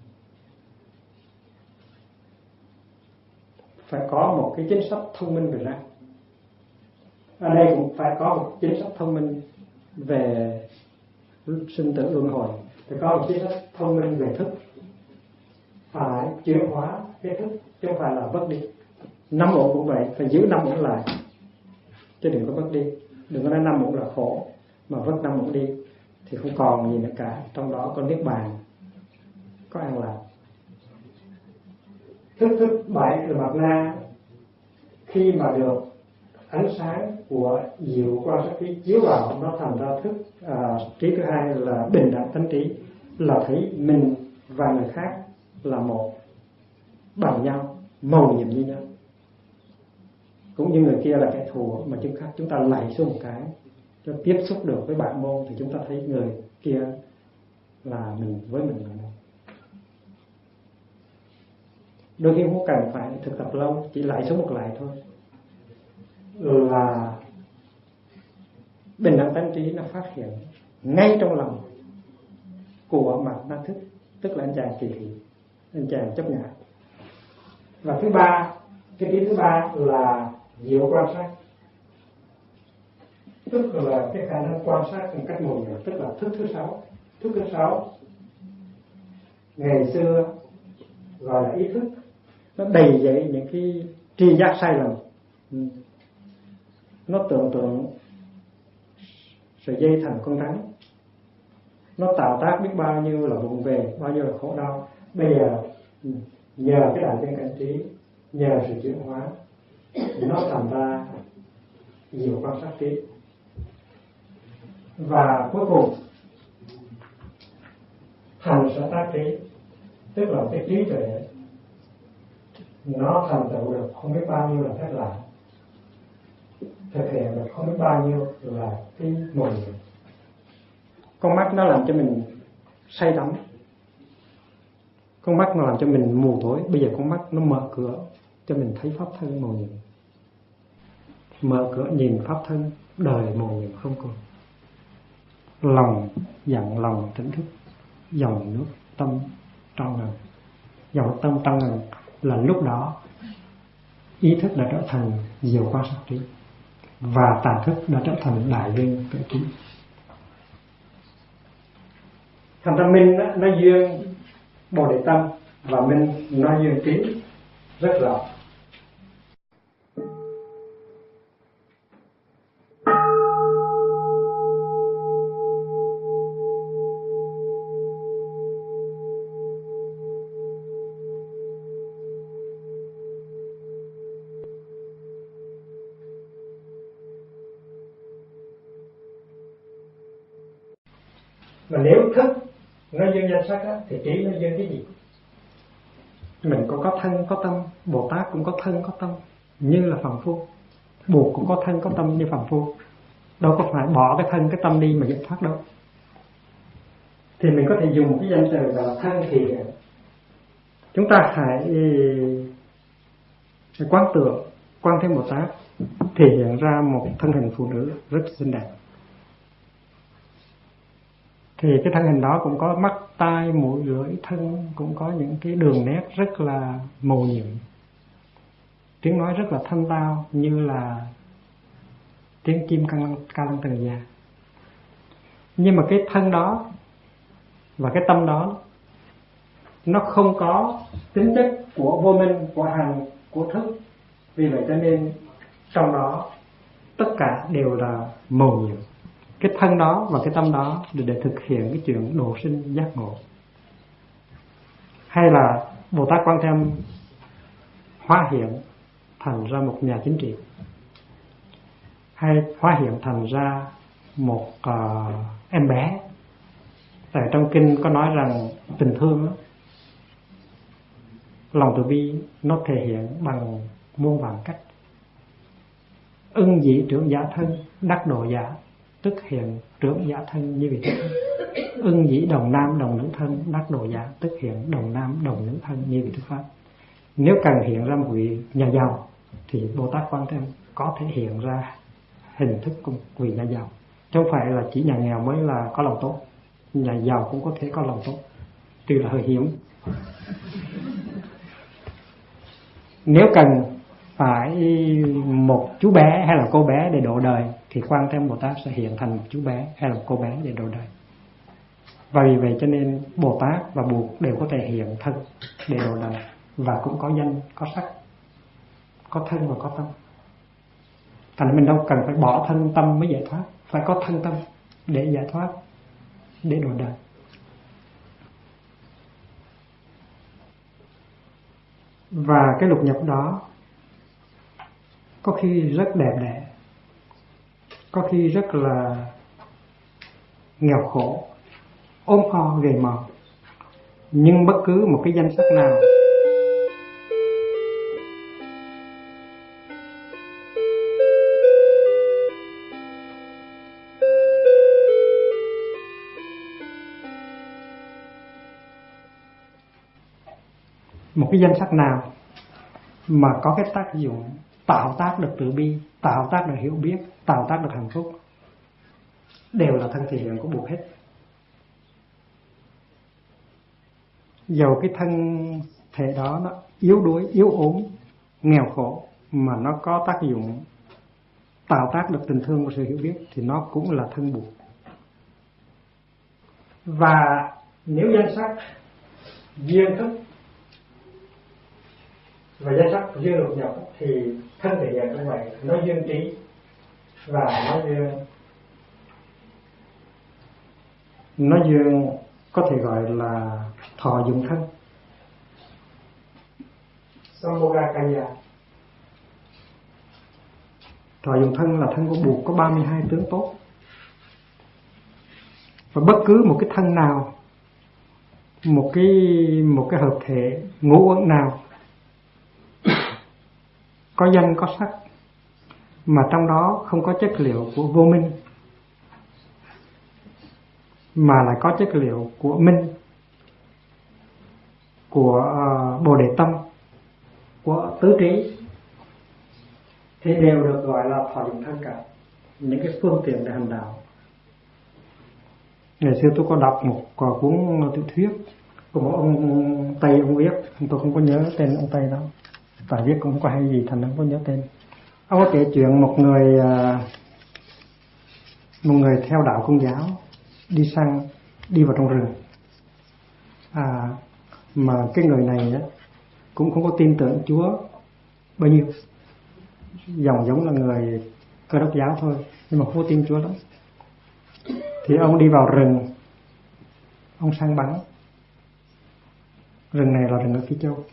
Phải có một cái chính sách thông minh về rác. Ở đây cũng phải có một chính sách thông minh về sinh tử luân hồi. Phải có một chính sách thông minh về thức. Phải chuyển hóa cái thức, chứ không phải là vứt đi. 5 ổn cũng vậy, phải giữ 5 ổn lại, chứ đừng có vứt đi. Đừng có nói 5 ổn là khổ, mà vứt 5 ổn đi thì không còn gì nữa cả. Trong đó có niết bàn, có an lạc. Thức 7 là mạt na, khi mà được ánh sáng của diệu quan sát trí chiếu vào, nó thành ra thức trí thứ 2 là bình đẳng tánh trí, là thấy mình và người khác là một, bằng nhau, mầu nhiệm như nhau. Cũng như người kia là kẻ thù mà chúng ta lạy xuống một cái cho tiếp xúc được với bạn môn, thì chúng ta thấy người kia là mình với mình là một. Đôi khi không cần phải thực tập lâu, chỉ lạy xuống một lạy thôi là bình đẳng tánh trí nó phát hiện ngay trong lòng của mạt na thức, tức là anh chàng kỳ thị, anh chàng chấp ngã. Và thứ ba, cái trí thứ ba là diệu quan sát, tức là cái khả năng quan sát một cách mù nhờ, tức là thức thứ sáu. Thức thứ sáu ngày xưa gọi là ý thức, nó đầy dẫy những cái tri giác sai lầm. Nó tưởng tượng sợi dây thành con rắn, nó tạo tác biết bao nhiêu là vụng về, bao nhiêu là khổ đau. Bây giờ nhờ cái đại chân cảnh trí, nhờ sự chuyển hóa, nó thành ra nhiều quan sát trí. Và cuối cùng thành sở tác trí, tức là cái trí tuệ nó thành tựu được không biết bao nhiêu là phép lạ, thực hiện được không biết bao nhiêu là cái mồi. Con mắt nó làm cho mình say đắm, con mắt nó làm cho mình mù tối. Bây giờ con mắt nó mở cửa cho mình thấy pháp thân màu nhiệm, mở cửa nhìn pháp thân đời màu nhiệm không còn. Lòng dặn lòng tỉnh thức, dòng nước tâm trong ngần. Dòng nước tâm trong ngần là lúc đó ý thức đã trở thành diệu quan sát trí, và tà thức đã trở thành đại viên tuệ trí. Thành ra minh nó duyên bồ đề tâm, và minh nó duyên trí rất rõ. Mà nếu thức nó duyên danh sắc á, thì trí nó duyên cái gì? Mình cũng có thân có tâm, Bồ Tát cũng có thân có tâm như là phàm phu, Bụt cũng có thân có tâm như phàm phu. Đâu có phải bỏ cái thân cái tâm đi mà giải thoát đâu. Thì mình có thể dùng cái danh từ là thân thì chúng ta hãy quán tưởng Quan Thế Bồ Tát thể hiện ra một thân hình phụ nữ rất xinh đẹp. Thì cái thân hình đó cũng có mắt, tai, mũi, lưỡi, thân, cũng có những cái đường nét rất là màu nhiệm, tiếng nói rất là thanh tao như là tiếng chim ca lăng tầng già. Nhưng mà cái thân đó và cái tâm đó nó không có tính chất của vô minh, của hành, của thức. Vì vậy cho nên trong đó tất cả đều là màu nhiệm. Cái thân đó và cái tâm đó để thực hiện cái chuyện độ sinh giác ngộ. Hay là Bồ Tát Quan Thế Âm hóa hiện thành ra một nhà chính trị, hay hóa hiện thành ra một em bé. Tại trong kinh có nói rằng tình thương đó, lòng từ bi nó thể hiện bằng muôn vàn cách. Ưng dĩ trưởng giả thân đắc độ giả, tức hiện trưởng giả thân như vị Thế. Ưng dĩ đồng nam đồng nữ thân đắc độ giả, tức hiện đồng nam đồng nữ thân như vị Thuyết Pháp. Nếu cần hiện ra một vị nhà giàu thì Bồ Tát Quan Thế Âm có thể hiện ra hình thức của một vị nhà giàu, chứ không phải là chỉ nhà nghèo mới là có lòng tốt. Nhà giàu cũng có thể có lòng tốt, tuy là hơi hiếm. Nếu cần phải một chú bé hay là cô bé để độ đời thì Quan Thế Âm Bồ Tát sẽ hiện thành một chú bé hay là một cô bé để độ đời. Và vì vậy cho nên Bồ Tát và Bụt đều có thể hiện thân để độ đời, và cũng có danh, có sắc, có thân và có tâm. Thành ra mình đâu cần phải bỏ thân tâm mới giải thoát, phải có thân tâm để giải thoát, để độ đời. Và cái lục nhập đó có khi rất đẹp đẽ, có khi rất là nghèo khổ, ốm kho gầy mòn, nhưng bất cứ một cái danh sắc nào mà có cái tác dụng tạo tác được từ bi, tạo tác được hiểu biết, tạo tác được hạnh phúc, đều là thân thể hiện của Bụt hết. dầu cái thân thể đó nó yếu đuối, yếu ốm, nghèo khổ, mà nó có tác dụng tạo tác được tình thương và sự hiểu biết, thì nó cũng là thân Bụt. Và nếu danh sắc duyên thức và danh sắc duyên lục nhập thì thân thể hiện như vậy, nó duyên trí và nó duyên có thể gọi là thọ dụng thân. Sambhogakaya. Thọ dụng thân là thân của Bụt có 32 tướng tốt. Và bất cứ một cái thân nào, một cái hợp thể ngũ uẩn nào có danh có sắc mà trong đó không có chất liệu của vô minh, mà lại có chất liệu của minh, của bồ đề tâm, của tứ trí, thì đều được gọi là thọ dụng thân cả. Những cái phương tiện để hành đạo. Ngày xưa tôi có đọc một cuốn tiểu thuyết của một ông Tây, ông viết, tôi không có nhớ tên ông Tây đó, tại viết cũng không có hay gì thành không có nhớ tên. Ông có kể chuyện một người theo đạo Công giáo đi vào trong rừng, mà cái người này cũng không có tin tưởng Chúa bao nhiêu, giống là người Cơ Đốc giáo thôi, nhưng mà không có tin Chúa lắm. Thì ông đi vào rừng, ông săn bắn. Rừng này là rừng ở Phi Châu.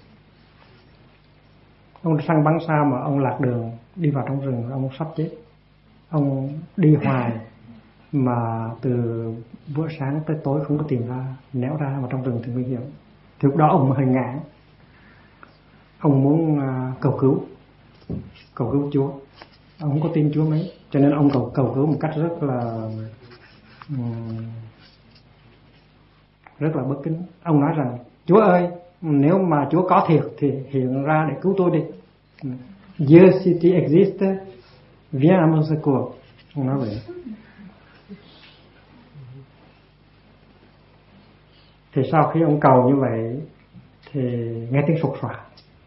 Ông săn bắn sao mà ông lạc đường, đi vào trong rừng, ông sắp chết. Ông đi hoài mà từ bữa sáng tới tối không có tìm ra, néo ra vào trong rừng thì nguy hiểm. Thì lúc đó ông hơi ngã, ông muốn cầu cứu Chúa. Ông không có tin Chúa mấy, cho nên ông cầu cứu một cách rất là bất kính. Ông nói rằng: Chúa ơi, nếu mà Chúa có thiệt thì hiện ra để cứu tôi đi. Dieu si tu existes, viens à mon secours. Ông nói vậy. Thì sau khi ông cầu như vậy thì nghe tiếng sột soạt,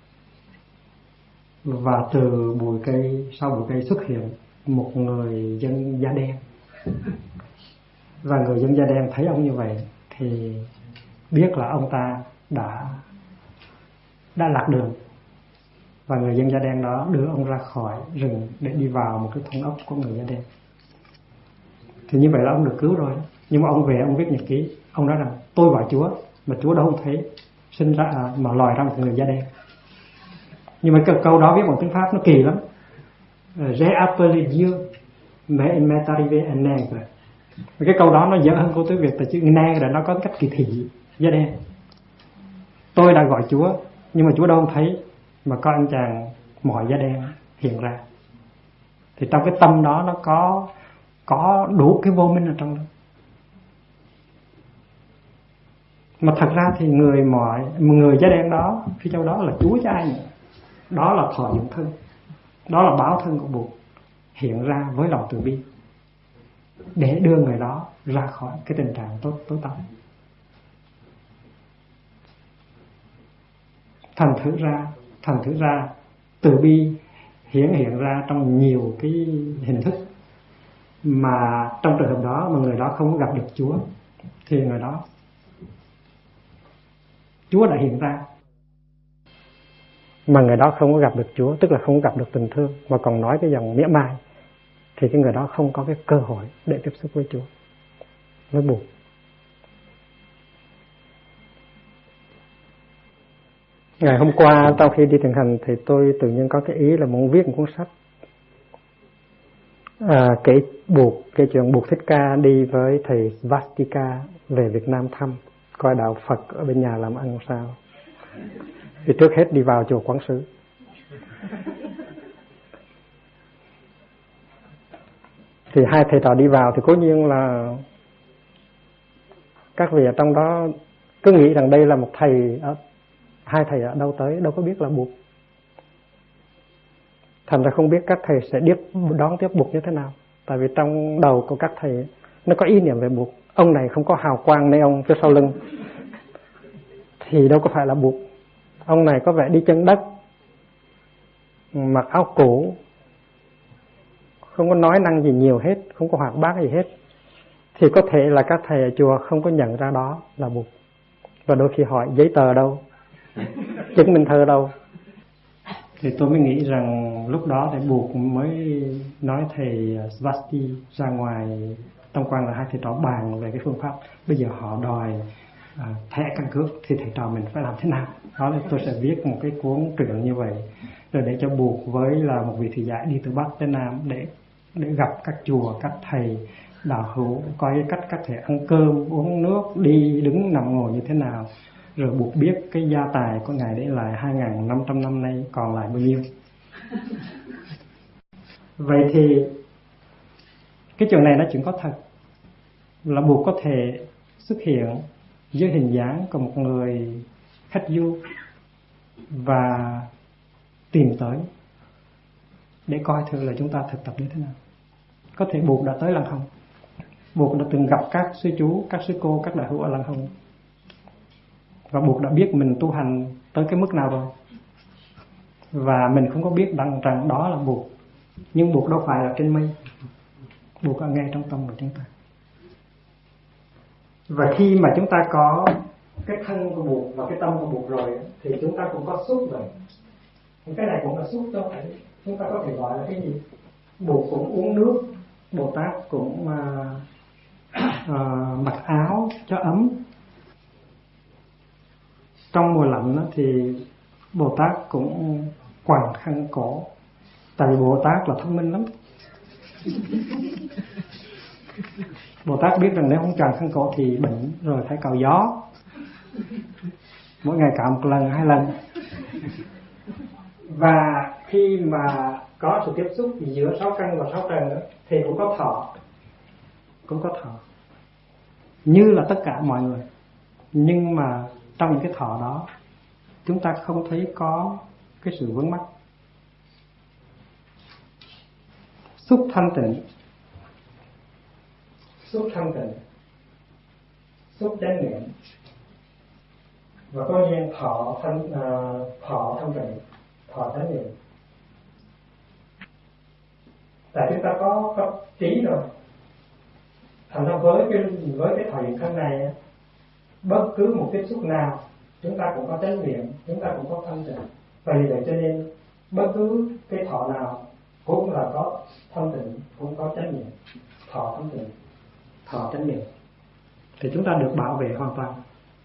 và từ sau bụi cây xuất hiện một người dân da đen. Và người dân da đen thấy ông như vậy thì biết là ông ta đã lạc đường. Và người dân da đen đó đưa ông ra khỏi rừng để đi vào một cái thôn ốc của người da đen. Thì như vậy là ông được cứu rồi. Nhưng mà ông về ông viết nhật ký, ông nói rằng: tôi gọi Chúa mà Chúa đâu không thấy sinh ra mà lòi ra một người da đen. Nhưng mà cái câu đó viết bằng tiếng Pháp nó kỳ lắm. J'ai appelé Dieu mais il m'est arrivé un nègre. Cái câu đó nó dễ hơn câu tiếng Việt, tại chữ nègre nó có cách kỳ thị da đen. Tôi đã gọi Chúa nhưng mà Chúa đâu không thấy, mà có anh chàng mọi da đen hiện ra. Thì trong cái tâm đó nó có đủ cái vô minh ở trong đó. Mà thật ra thì người da đen đó, phía trong đó là Chúa chứ ai nữa. Đó là thọ dụng thân, đó là báo thân của Bụt hiện ra với lòng từ bi để đưa người đó ra khỏi cái tình trạng tối tăm. Thành thử ra từ bi hiện ra trong nhiều cái hình thức, mà trong trường hợp đó mà người đó không gặp được Chúa thì người đó Chúa đã hiện ra, mà người đó không có gặp được Chúa, tức là không gặp được tình thương, mà còn nói cái dòng mỉa mai, thì cái người đó không có cái cơ hội để tiếp xúc với Chúa, với Bụt. Ngày hôm qua sau khi đi thiền hành thì tôi tự nhiên có cái ý là muốn viết một cuốn sách kể chuyện Bụt Thích Ca đi với thầy Svastika về Việt Nam thăm, coi đạo Phật ở bên nhà làm ăn sao. Thì trước hết đi vào chùa Quán Sứ. Thì hai thầy trò đi vào thì cố nhiên là các vị ở trong đó cứ nghĩ rằng đây là một thầy, hai thầy ở đâu tới, đâu có biết là Bụt. Thành ra không biết các thầy sẽ đón tiếp Bụt như thế nào. Tại vì trong đầu của các thầy nó có ý niệm về Bụt. Ông này không có hào quang neon phía sau lưng, thì đâu có phải là buộc. Ông này có vẻ đi chân đất, mặc áo cũ, không có nói năng gì nhiều hết, không có hoạt bát gì hết, thì có thể là các thầy ở chùa không có nhận ra đó là buộc. Và đôi khi hỏi giấy tờ đâu, chứng minh thư đâu. Thì tôi mới nghĩ rằng lúc đó thầy buộc mới nói thầy Svasti ra ngoài trong quan là hai thầy trò bàn về cái phương pháp. Bây giờ họ đòi thẻ căn cước thì thầy trò mình phải làm thế nào. Đó là tôi sẽ viết một cái cuốn truyện như vậy, rồi để cho buộc với là một vị thầy dạy đi từ Bắc tới Nam để gặp các chùa, các thầy đạo hữu, coi cái cách các thầy ăn cơm, uống nước, đi đứng nằm ngồi như thế nào, rồi buộc biết cái gia tài của ngài để lại 2.500 năm nay còn lại bao nhiêu. Vậy thì cái chuyện này nó chuyện có thật, là buộc có thể xuất hiện dưới hình dáng của một người khách du và tìm tới để coi thử là chúng ta thực tập như thế nào. Có thể buộc đã tới Lăng Hồng, buộc đã từng gặp các sư chú, các sư cô, các đạo hữu ở Lăng Hồng, và buộc đã biết mình tu hành tới cái mức nào rồi, và mình không có biết rằng đó là buộc. Nhưng buộc đâu phải là trên mây, buộc ở ngay trong tâm của chúng ta. Và khi mà chúng ta có cái thân của buộc và cái tâm của buộc rồi thì chúng ta cũng có xúc rồi. Cái này cũng là xúc, đâu phải chúng ta có thể gọi là cái gì. Buộc cũng uống nước, Bồ Tát cũng mặc áo cho ấm. Trong mùa lạnh thì Bồ Tát cũng quàng khăn cổ, tại vì Bồ Tát là thông minh lắm. Bồ Tát biết rằng nếu không choàng khăn cổ thì bệnh, rồi phải cào gió, mỗi ngày cạo 1 lần 2 lần. Và khi mà có sự tiếp xúc giữa 6 căn và 6 trần thì cũng có thọ, như là tất cả mọi người. Nhưng mà trong những cái thọ đó chúng ta không thấy có cái sự vướng mắc. Xúc thanh tịnh, xúc chánh niệm, và có duyên thọ thanh tịnh, thọ chánh niệm. Tại chúng ta có trí rồi, thành ra với cái thọ niệm thân này, bất cứ một tiếp xúc nào chúng ta cũng có chánh niệm, chúng ta cũng có thanh tịnh. Và vì vậy cho nên bất cứ cái thọ nào cũng là có thanh tịnh, cũng có chánh niệm. Thọ thanh tịnh, thọ chánh niệm, thì chúng ta được bảo vệ hoàn toàn,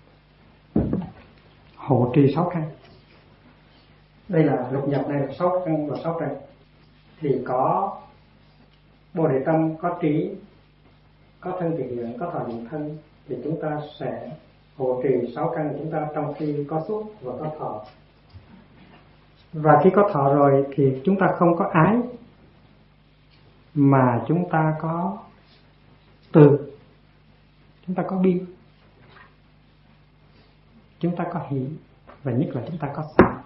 hộ trì 6 căn. Đây là lục nhập, đây là 6 căn và 6 trần. Thì có Bồ Đề Tâm, có trí, có thân thể hiện, có thọ niệm thân, thì chúng ta sẽ hộ trì 6 căn của chúng ta trong khi có xúc và có thọ. Và khi có thọ rồi thì chúng ta không có ái, mà chúng ta có từ, chúng ta có bi, chúng ta có hỷ, và nhất là chúng ta có xả.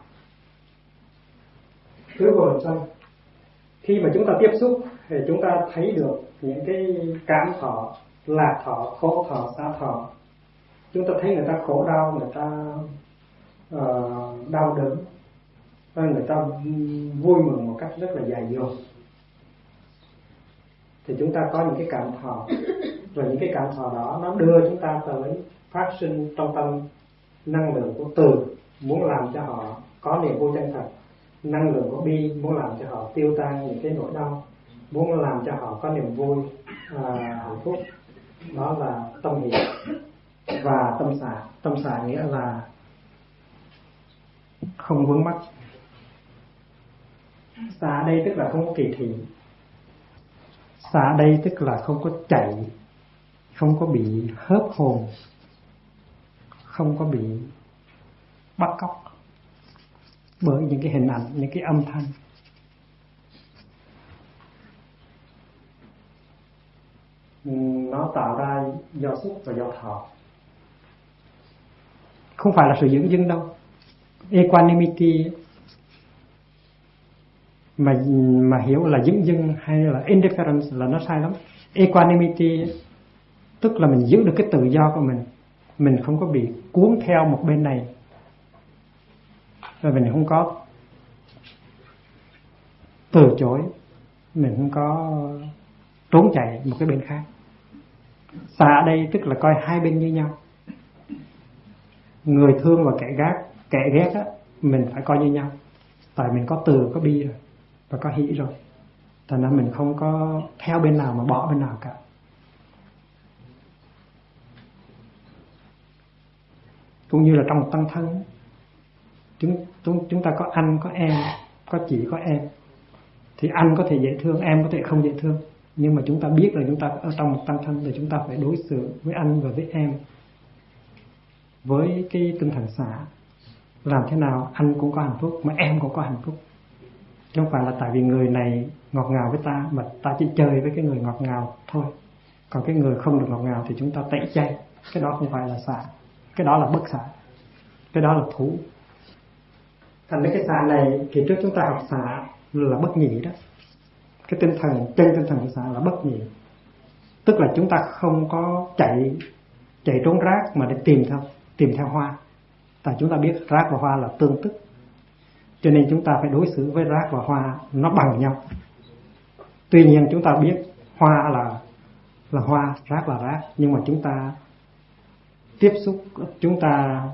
Cứ vô sân, khi mà chúng ta tiếp xúc thì chúng ta thấy được những cái cảm thọ, lạc thọ, khổ thọ, xả thọ. Chúng ta thấy người ta khổ đau, người ta đau đớn, và người ta vui mừng một cách rất là dài dòng. Thì chúng ta có những cái cảm thọ, và những cái cảm thọ đó nó đưa chúng ta tới phát sinh trong tâm năng lượng của từ, muốn làm cho họ có niềm vui chân thật. Năng lượng của bi, muốn làm cho họ tiêu tan những cái nỗi đau, muốn làm cho họ có niềm vui, hạnh phúc. Đó là tâm hỷ. Và tâm xả. Tâm xả nghĩa là không vướng mắc. Xả đây tức là không có kỳ thị. Xả đây tức là không có chạy, không có bị hớp hồn, không có bị bắt cóc bởi những cái hình ảnh, những cái âm thanh. Nó tạo ra do xúc và do thọ. Không phải là sự dưỡng dưng đâu. Equanimity mà hiểu là dưỡng dưng hay là indifference là nó sai lắm. Equanimity tức là mình giữ được cái tự do của mình mình không có bị cuốn theo một bên này, và mình không có từ chối, mình không có trốn chạy một cái bên khác. Xả ở đây tức là coi hai bên như nhau. Người thương và kẻ ghét á, mình phải coi như nhau. Tại mình có từ, có bi rồi, và có hỷ rồi, thành ra mình không có theo bên nào mà bỏ bên nào cả. Cũng như là trong một tăng thân, chúng ta có anh, có em, có chị, có em. Thì anh có thể dễ thương, em có thể không dễ thương, nhưng mà chúng ta biết là chúng ta ở trong một tăng thân thì chúng ta phải đối xử với anh và với em với cái tinh thần xả. Làm thế nào anh cũng có hạnh phúc mà em cũng có hạnh phúc. Chứ không phải là tại vì người này ngọt ngào với ta mà ta chỉ chơi với cái người ngọt ngào thôi, còn cái người không được ngọt ngào thì chúng ta tẩy chay. Cái đó không phải là xả, cái đó là bất xả, cái đó là thủ. Thành ra cái xả này thì trước chúng ta học xả là bất nhị đó. Cái tinh thần của xả là bất nhị, tức là chúng ta không có chạy trốn rác mà để tìm theo hoa. Tại chúng ta biết rác và hoa là tương tức, cho nên chúng ta phải đối xử với rác và hoa nó bằng nhau. Tuy nhiên chúng ta biết hoa là hoa, rác là rác, nhưng mà chúng ta tiếp xúc, chúng ta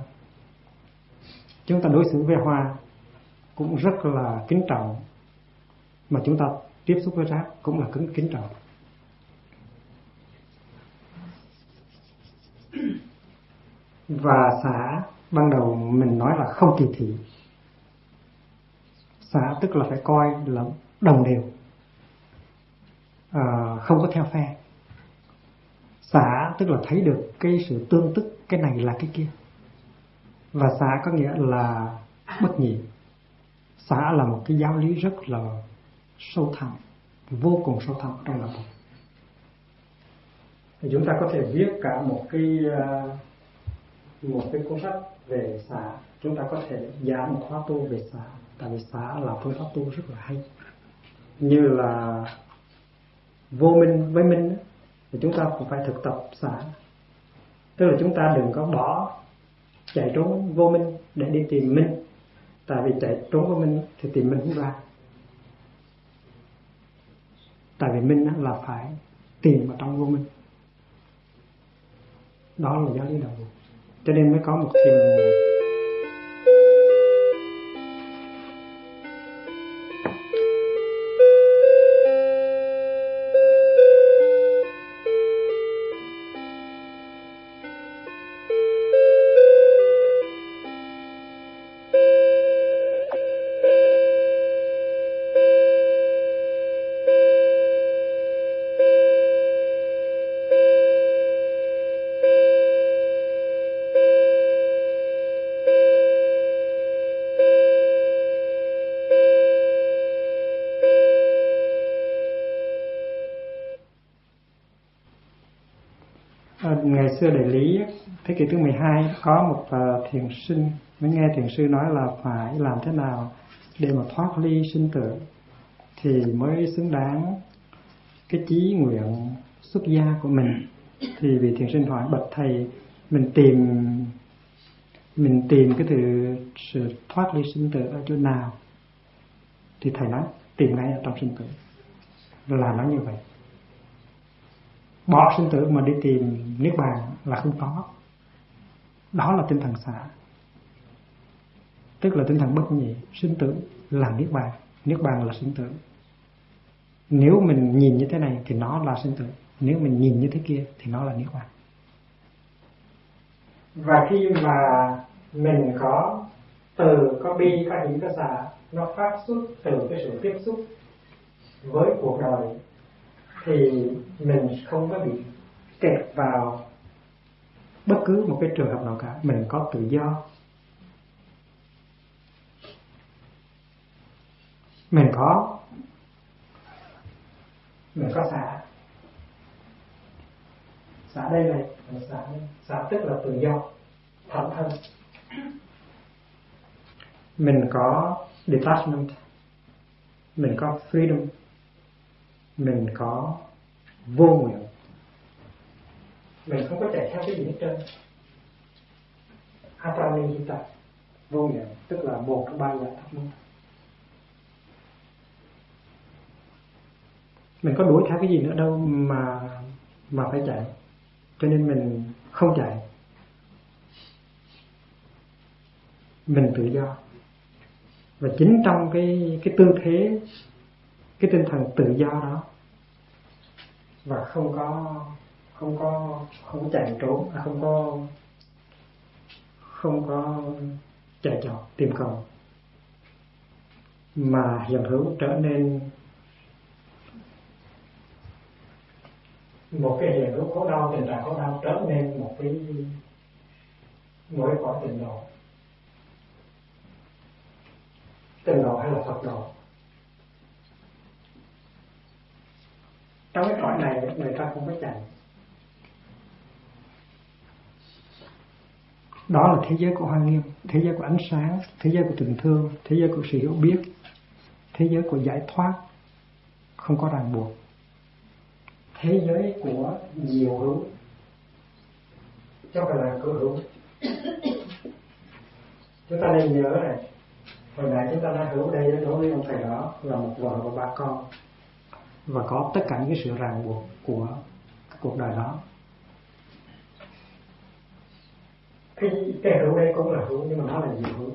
đối xử với hoa cũng rất là kính trọng, mà chúng ta tiếp xúc với rác cũng là kính trọng. Và xả ban đầu mình nói là không kỳ thị. Xả tức là phải coi là đồng đều, không có theo phe. Xả tức là thấy được cái sự tương tức, cái này là cái kia. Và xả có nghĩa là bất nhị. Xả là một cái giáo lý rất là sâu thẳm, vô cùng sâu thẳm trong lòng. Thì chúng ta có thể viết cả một cái cuốn sách về xả. Chúng ta có thể giảng một khóa tu về xả, tại vì xả là phương pháp tu rất là hay. Như là vô minh với minh thì chúng ta cũng phải thực tập xả. Tức là chúng ta đừng có chạy trốn vô minh để đi tìm minh. Tại vì chạy trốn vô minh thì tìm minh không ra. Tại vì minh là phải tìm vào trong vô minh. Đó là giáo lý đầu. Cho nên mới có một thiền ngày xưa Đại Lý thế kỷ thứ 12 có một thiền sinh mới nghe thiền sư nói là phải làm thế nào để mà thoát ly sinh tử thì mới xứng đáng cái chí nguyện xuất gia của mình. Thì vị thiền sinh hỏi bạch thầy, mình tìm cái sự thoát ly sinh tử ở chỗ nào? Thì thầy nói tìm ngay ở trong sinh tử. Là nói như vậy. Bỏ sinh tử mà đi tìm niết bàn là không có. Đó là tinh thần xả, tức là tinh thần bất nhị. Sinh tử là niết bàn là sinh tử. Nếu mình nhìn như thế này thì nó là sinh tử, nếu mình nhìn như thế kia thì nó là niết bàn. Và khi mà mình có từ, có bi, có hỷ, có xả, nó phát xuất từ cái sự tiếp xúc với cuộc đời thì mình không có bị kẹt vào bất cứ một cái trường hợp nào cả. Mình có tự do, mình có xả. Xả đây này, xả tức là tự do, thảnh thân. Mình có detachment, mình có freedom, mình có vô nguyện. Mình không có chạy theo cái gì hết trơn. Apranihita, vô nghĩa, tức là một trong ba giải thoát môn. Mình có đuổi theo cái gì nữa đâu mà phải chạy, cho nên mình không chạy, mình tự do. Và chính trong cái tư thế, cái tinh thần tự do đó, và không có chạy trốn, không có chạy trọt tìm cầu, mà hiện hữu trở nên một cái hiện hữu khổ đau, tình trạng khổ đau trở nên một cái cõi tịnh độ. Tịnh độ hay là Phật độ. Trong cái cõi này người ta không có chạy. Đó là thế giới của Hoa Nghiêm, thế giới của ánh sáng, thế giới của tình thương, thế giới của sự hiểu biết, thế giới của giải thoát, không có ràng buộc, thế giới của diệu hữu, chứ không phải là cửa hữu. Chúng ta nên nhớ này, hồi nãy chúng ta đã hữu đây đối với ông thầy đó là một vợ và ba con, và có tất cả những cái sự ràng buộc của cuộc đời đó. Cái hữu đây cũng là hữu, nhưng mà nó là diệu hữu.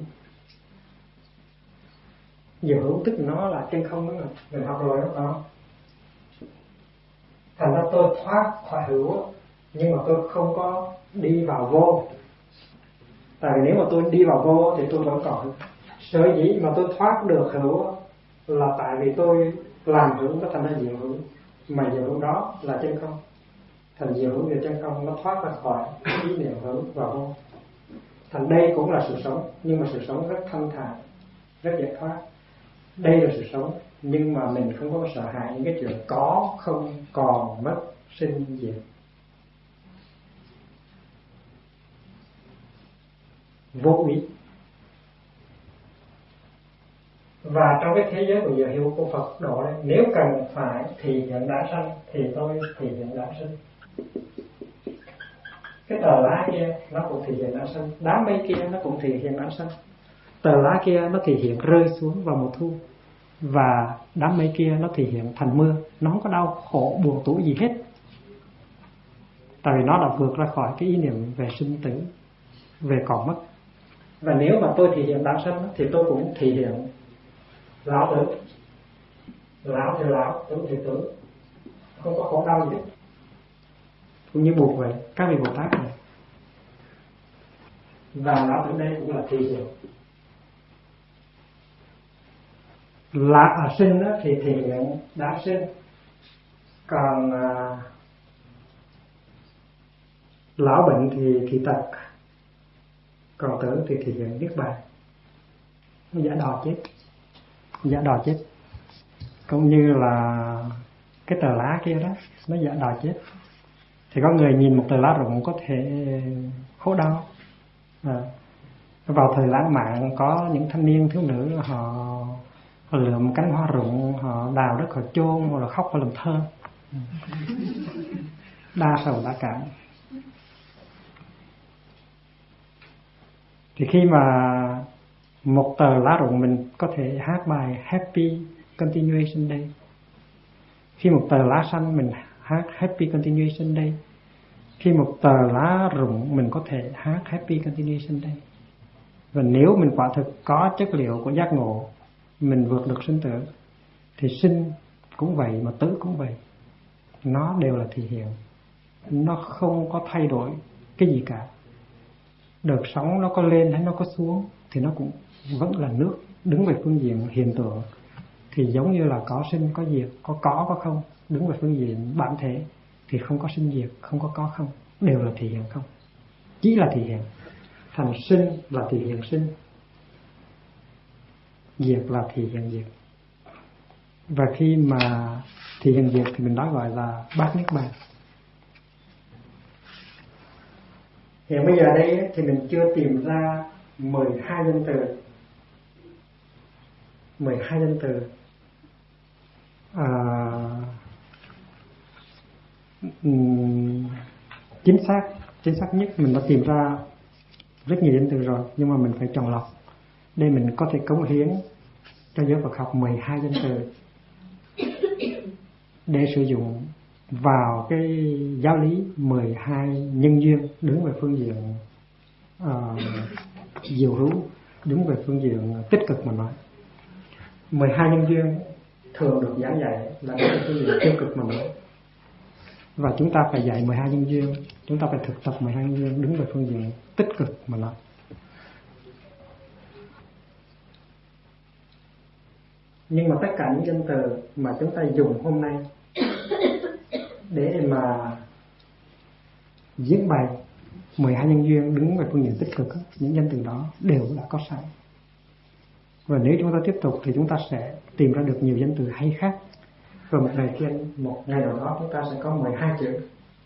Diệu hữu tức nó là trên không đó, mình học rồi đó. Thành ra tôi thoát khỏi hữu, nhưng mà tôi không có đi vào vô. Tại vì nếu mà tôi đi vào vô thì tôi vẫn còn. Sở dĩ mà tôi thoát được hữu là tại vì tôi làm hữu nó thành ra diệu hữu, mà diệu hữu đó là chân không. Thành diệu hữu về chân không, nó thoát ra khỏi ý niệm hữu và vô. Thành đây cũng là sự sống, nhưng mà sự sống rất thanh thản, rất giải thoát. Đây là sự sống, nhưng mà mình không có sợ hãi những cái chuyện có, không, còn, mất, sinh, diệt. Vô ý. Và trong cái thế giới của diệu hữu của Phật độ này, nếu cần phải thì hiện đã sanh thì tôi thì hiện đã sinh. Cái tờ lá kia nó cũng thể hiện ánh sanh, đám mây kia nó cũng thể hiện ánh sanh. Tờ lá kia nó thể hiện rơi xuống vào mùa thu, và đám mây kia nó thể hiện thành mưa. Nó không có đau khổ buồn tủi gì hết, tại vì nó đã vượt ra khỏi cái ý niệm về sinh tử, về còn mất. Và nếu mà tôi thể hiện đám sanh thì tôi cũng thể hiện lão tử. Lão thì lão, tử thì tử, không có khổ đau gì hết. Cũng như Bụt vậy, các vị Bồ Tát này. Và lão tử đây cũng là thị hiện. Sinh thì thị hiện đã sinh, còn lão bệnh thì tật, còn tử thì thị hiện niết bàn. Nó giả đò chết, cũng như là cái tờ lá kia đó, nó giả đò chết. Thì có người nhìn một tờ lá rụng có thể khổ đau. Vào thời lãng mạn có những thanh niên thiếu nữ họ lượm cánh hoa rụng, họ đào đất họ chôn, hoặc là khóc và làm thơ. Đa sầu đa cảm. Thì khi mà một tờ lá rụng mình có thể hát bài Happy Continuation Day. Khi một tờ lá xanh mình hát Happy Continuation Day. Khi một tờ lá rụng mình có thể hát Happy Continuation Day. Và nếu mình quả thực có chất liệu của giác ngộ, mình vượt được sinh tử, thì sinh cũng vậy mà tử cũng vậy. Nó đều là thể hiện. Nó không có thay đổi cái gì cả. Đợt sóng nó có lên hay nó có xuống thì nó cũng vẫn là nước. Đứng về phương diện hiện tượng thì giống như là có sinh có diệt, có không. Đứng về phương diện bản thể thì không có sinh diệt, không có không, đều là thể hiện không. Chỉ là thể hiện. Thành sinh là thể hiện sinh, diệt là thể hiện diệt. Và khi mà thể hiện diệt thì mình nói gọi là bát niết bàn. Hiện bây giờ đây thì mình chưa tìm ra 12 danh từ. 12 danh từ chính xác nhất mình đã tìm ra rất nhiều danh từ rồi, nhưng mà mình phải chọn lọc để mình có thể cống hiến cho giới Phật học 12 danh từ để sử dụng vào cái giáo lý 12 nhân duyên, đứng về phương diện diệu hữu, đứng về phương diện tích cực mà nói. 12 nhân duyên thường được giảng dạy là đứng về phương diện tiêu cực mà nói, và chúng ta phải dạy 12 nhân duyên, chúng ta phải thực tập 12 nhân duyên đứng về phương diện tích cực mà nói. Nhưng mà tất cả những danh từ mà chúng ta dùng hôm nay để mà diễn bày 12 nhân duyên đứng về phương diện tích cực, những danh từ đó đều đã có sẵn. Và nếu chúng ta tiếp tục thì chúng ta sẽ tìm ra được nhiều danh từ hay khác. Và một ngày nào đó chúng ta sẽ có 12 chữ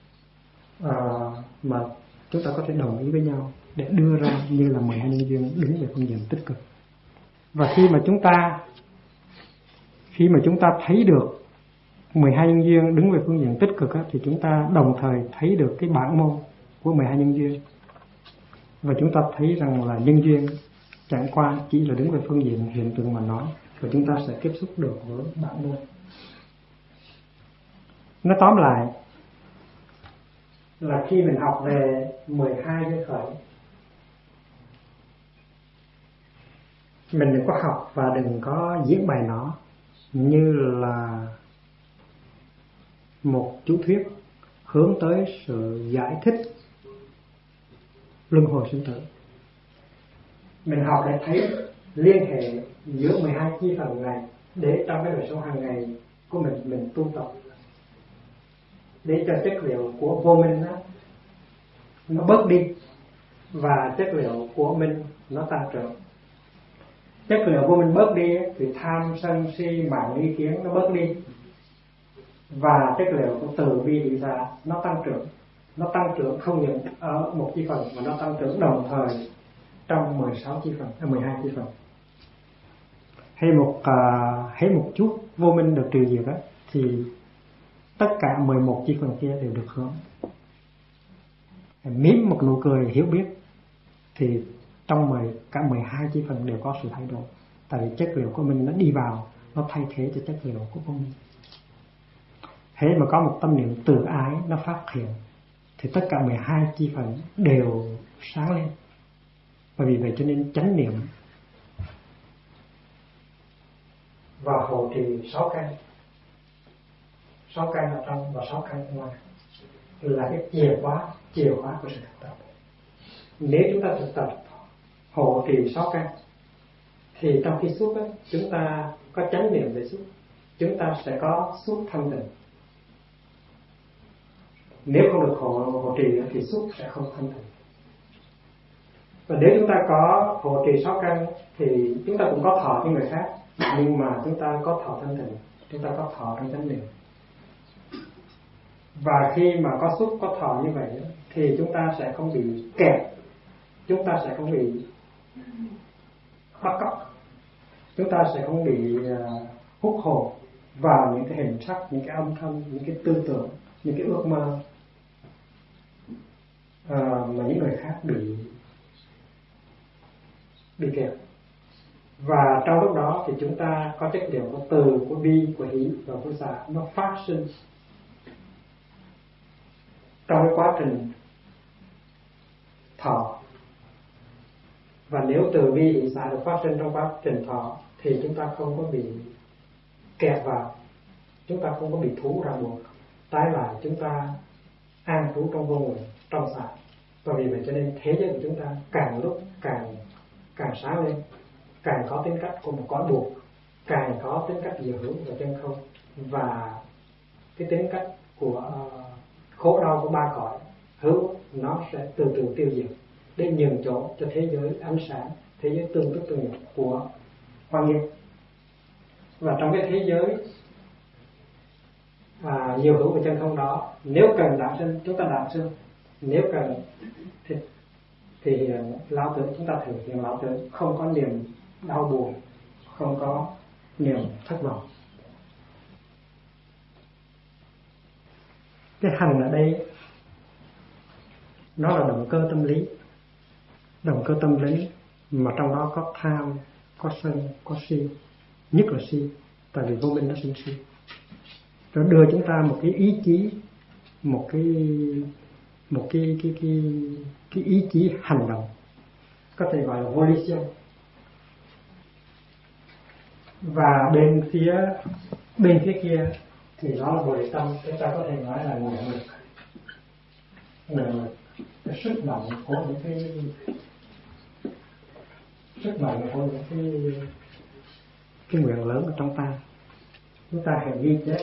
mà chúng ta có thể đồng ý với nhau để đưa ra như là 12 nhân duyên đứng về phương diện tích cực. Và khi mà chúng ta thấy được 12 nhân duyên đứng về phương diện tích cực thì chúng ta đồng thời thấy được cái bản môn của 12 nhân duyên. Và chúng ta thấy rằng là nhân duyên chẳng qua chỉ là đứng về phương diện hiện tượng mà nói, và chúng ta sẽ tiếp xúc được với bản môn. Nói tóm lại là khi mình học về 12 duyên khởi, mình đừng có học và đừng có diễn bày nó như là một chú thuyết hướng tới sự giải thích luân hồi sinh tử. Mình học để thấy liên hệ giữa 12 chi phần này để trong cái đời sống hàng ngày của mình tu tập, để cho chất liệu của vô minh nó bớt đi và chất liệu của minh nó tăng trưởng. Chất liệu vô minh bớt đi thì tham sân si mạng ý kiến nó bớt đi, và chất liệu của từ bi hỷ xả nó tăng trưởng không những ở một chi phần mà nó tăng trưởng đồng thời trong 16 chi phần, 12 chi phần. Hay một chút vô minh được trừ diệt thì tất cả 11 chi phần kia đều được hưởng. Mím một nụ cười hiểu biết thì trong cả 12 chi phần đều có sự thay đổi, tại vì chất liệu của mình nó đi vào, nó thay thế cho chất liệu của vô minh. Thế mà có một tâm niệm từ ái nó phát hiện thì tất cả 12 chi phần đều sáng lên. Và vì vậy cho nên chánh niệm và hộ trì 6 căn, 6 căn ở trong và 6 căn ở ngoài là cái chìa khóa của sự thực tập. Nếu chúng ta thực tập hộ trì 6 căn thì trong khi xúc chúng ta có chánh niệm về xúc, chúng ta sẽ có xúc thanh tịnh. Nếu không được hộ trì thì xúc sẽ không thanh tịnh. Và nếu chúng ta có hộ trì 6 căn thì chúng ta cũng có thọ như người khác, nhưng mà chúng ta có thọ thanh tịnh, chúng ta có thọ trong chánh niệm. Và khi mà có xúc có thọ như vậy thì chúng ta sẽ không bị kẹt, chúng ta sẽ không bị bắt cóc, chúng ta sẽ không bị hút hồn vào những cái hình sắc, những cái âm thanh, những cái tư tưởng, những cái ước mơ mà những người khác bị kẹt. Và trong lúc đó thì chúng ta có chất liệu của từ, của bi, của hỷ và của xả nó phát sinh trong cái quá trình thọ. Và nếu từ bi hỷ xả được phát sinh trong quá trình thọ thì chúng ta không có bị kẹt vào, chúng ta không có bị thú ràng buộc, trái lại chúng ta an trú trong vô ngữ, trong xả. Và vì vậy cho nên thế giới của chúng ta càng lúc càng sáng lên, càng có tính cách của một cõi buộc, càng có tính cách diệu hữu và chân không, và cái tính cách của khổ đau của ba cõi hữu nó sẽ từ từ tiêu diệt để nhường chỗ cho thế giới ánh sáng, thế giới tương tức tương nhập của quan nghiêm. Và trong cái thế giới diệu hữu và chân không đó, nếu cần đản sinh chúng ta đản sinh, nếu cần thì lão tử chúng ta thực hiện lão tử không có niềm đau buồn, không có niềm thất vọng. Cái hành ở đây nó là động cơ tâm lý. động cơ tâm lý, mà trong đó có tham, có sân, có si, nhất là si, tại vì vô minh nó sinh si. Nó đưa chúng ta một cái ý chí, một cái ý chí hành động, có thể gọi là volition. Và bên phía kia thì nó là bồ đề tâm, chúng ta có thể nói là nguyện lực, cái sức mạnh của những cái nguyện lớn ở trong ta. Chúng ta hãy ghi chép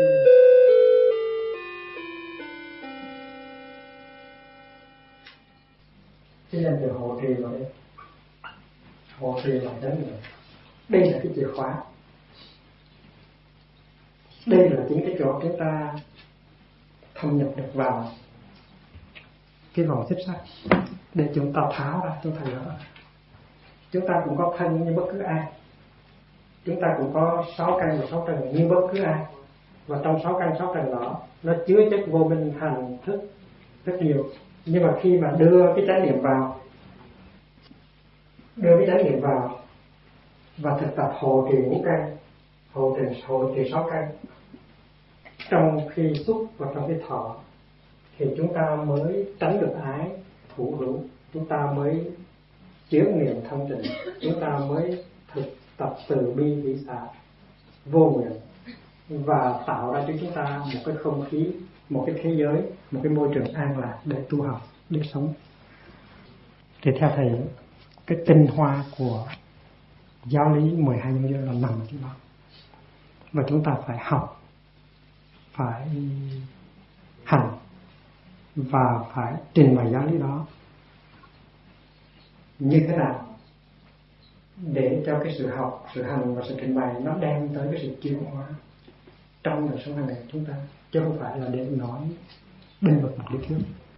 cái danh từ hộ trì vào đây, hộ trì là chánh niệm. Đây là cái chìa khóa, đây là chính cái chỗ chúng ta thâm nhập được vào cái vòng xích sắt để chúng ta tháo ra, chúng ta gỡ. Chúng ta cũng có thân như bất cứ ai, chúng ta cũng có 6 căn và 6 trần như bất cứ ai, và trong 6 căn 6 trần đó nó chứa chất vô minh hành thức rất nhiều. Nhưng mà khi mà đưa cái chánh niệm vào và thực tập hộ trì ngũ căn, hộ trì 6 căn trong khi xúc và trong khi thọ, thì chúng ta mới tránh được ái thủ hữu, chúng ta mới chướng niệm thanh tịnh, chúng ta mới thực tập từ bi hỷ xả vô nguyện, và tạo ra cho chúng ta một cái không khí, một cái thế giới, một cái môi trường an lạc để tu học, để sống. Thì theo thầy, cái tinh hoa của giáo lý 12 nhân duyên là nằm ở chỗ đó, và chúng ta phải học, phải hành và phải trình bày giáo lý đó như thế nào để cho cái sự học, sự hành và sự trình bày nó đem tới cái sự chuyển hóa trong đời sống hàng ngày của chúng ta, chứ không phải là để nói bên vực một lý thuyết.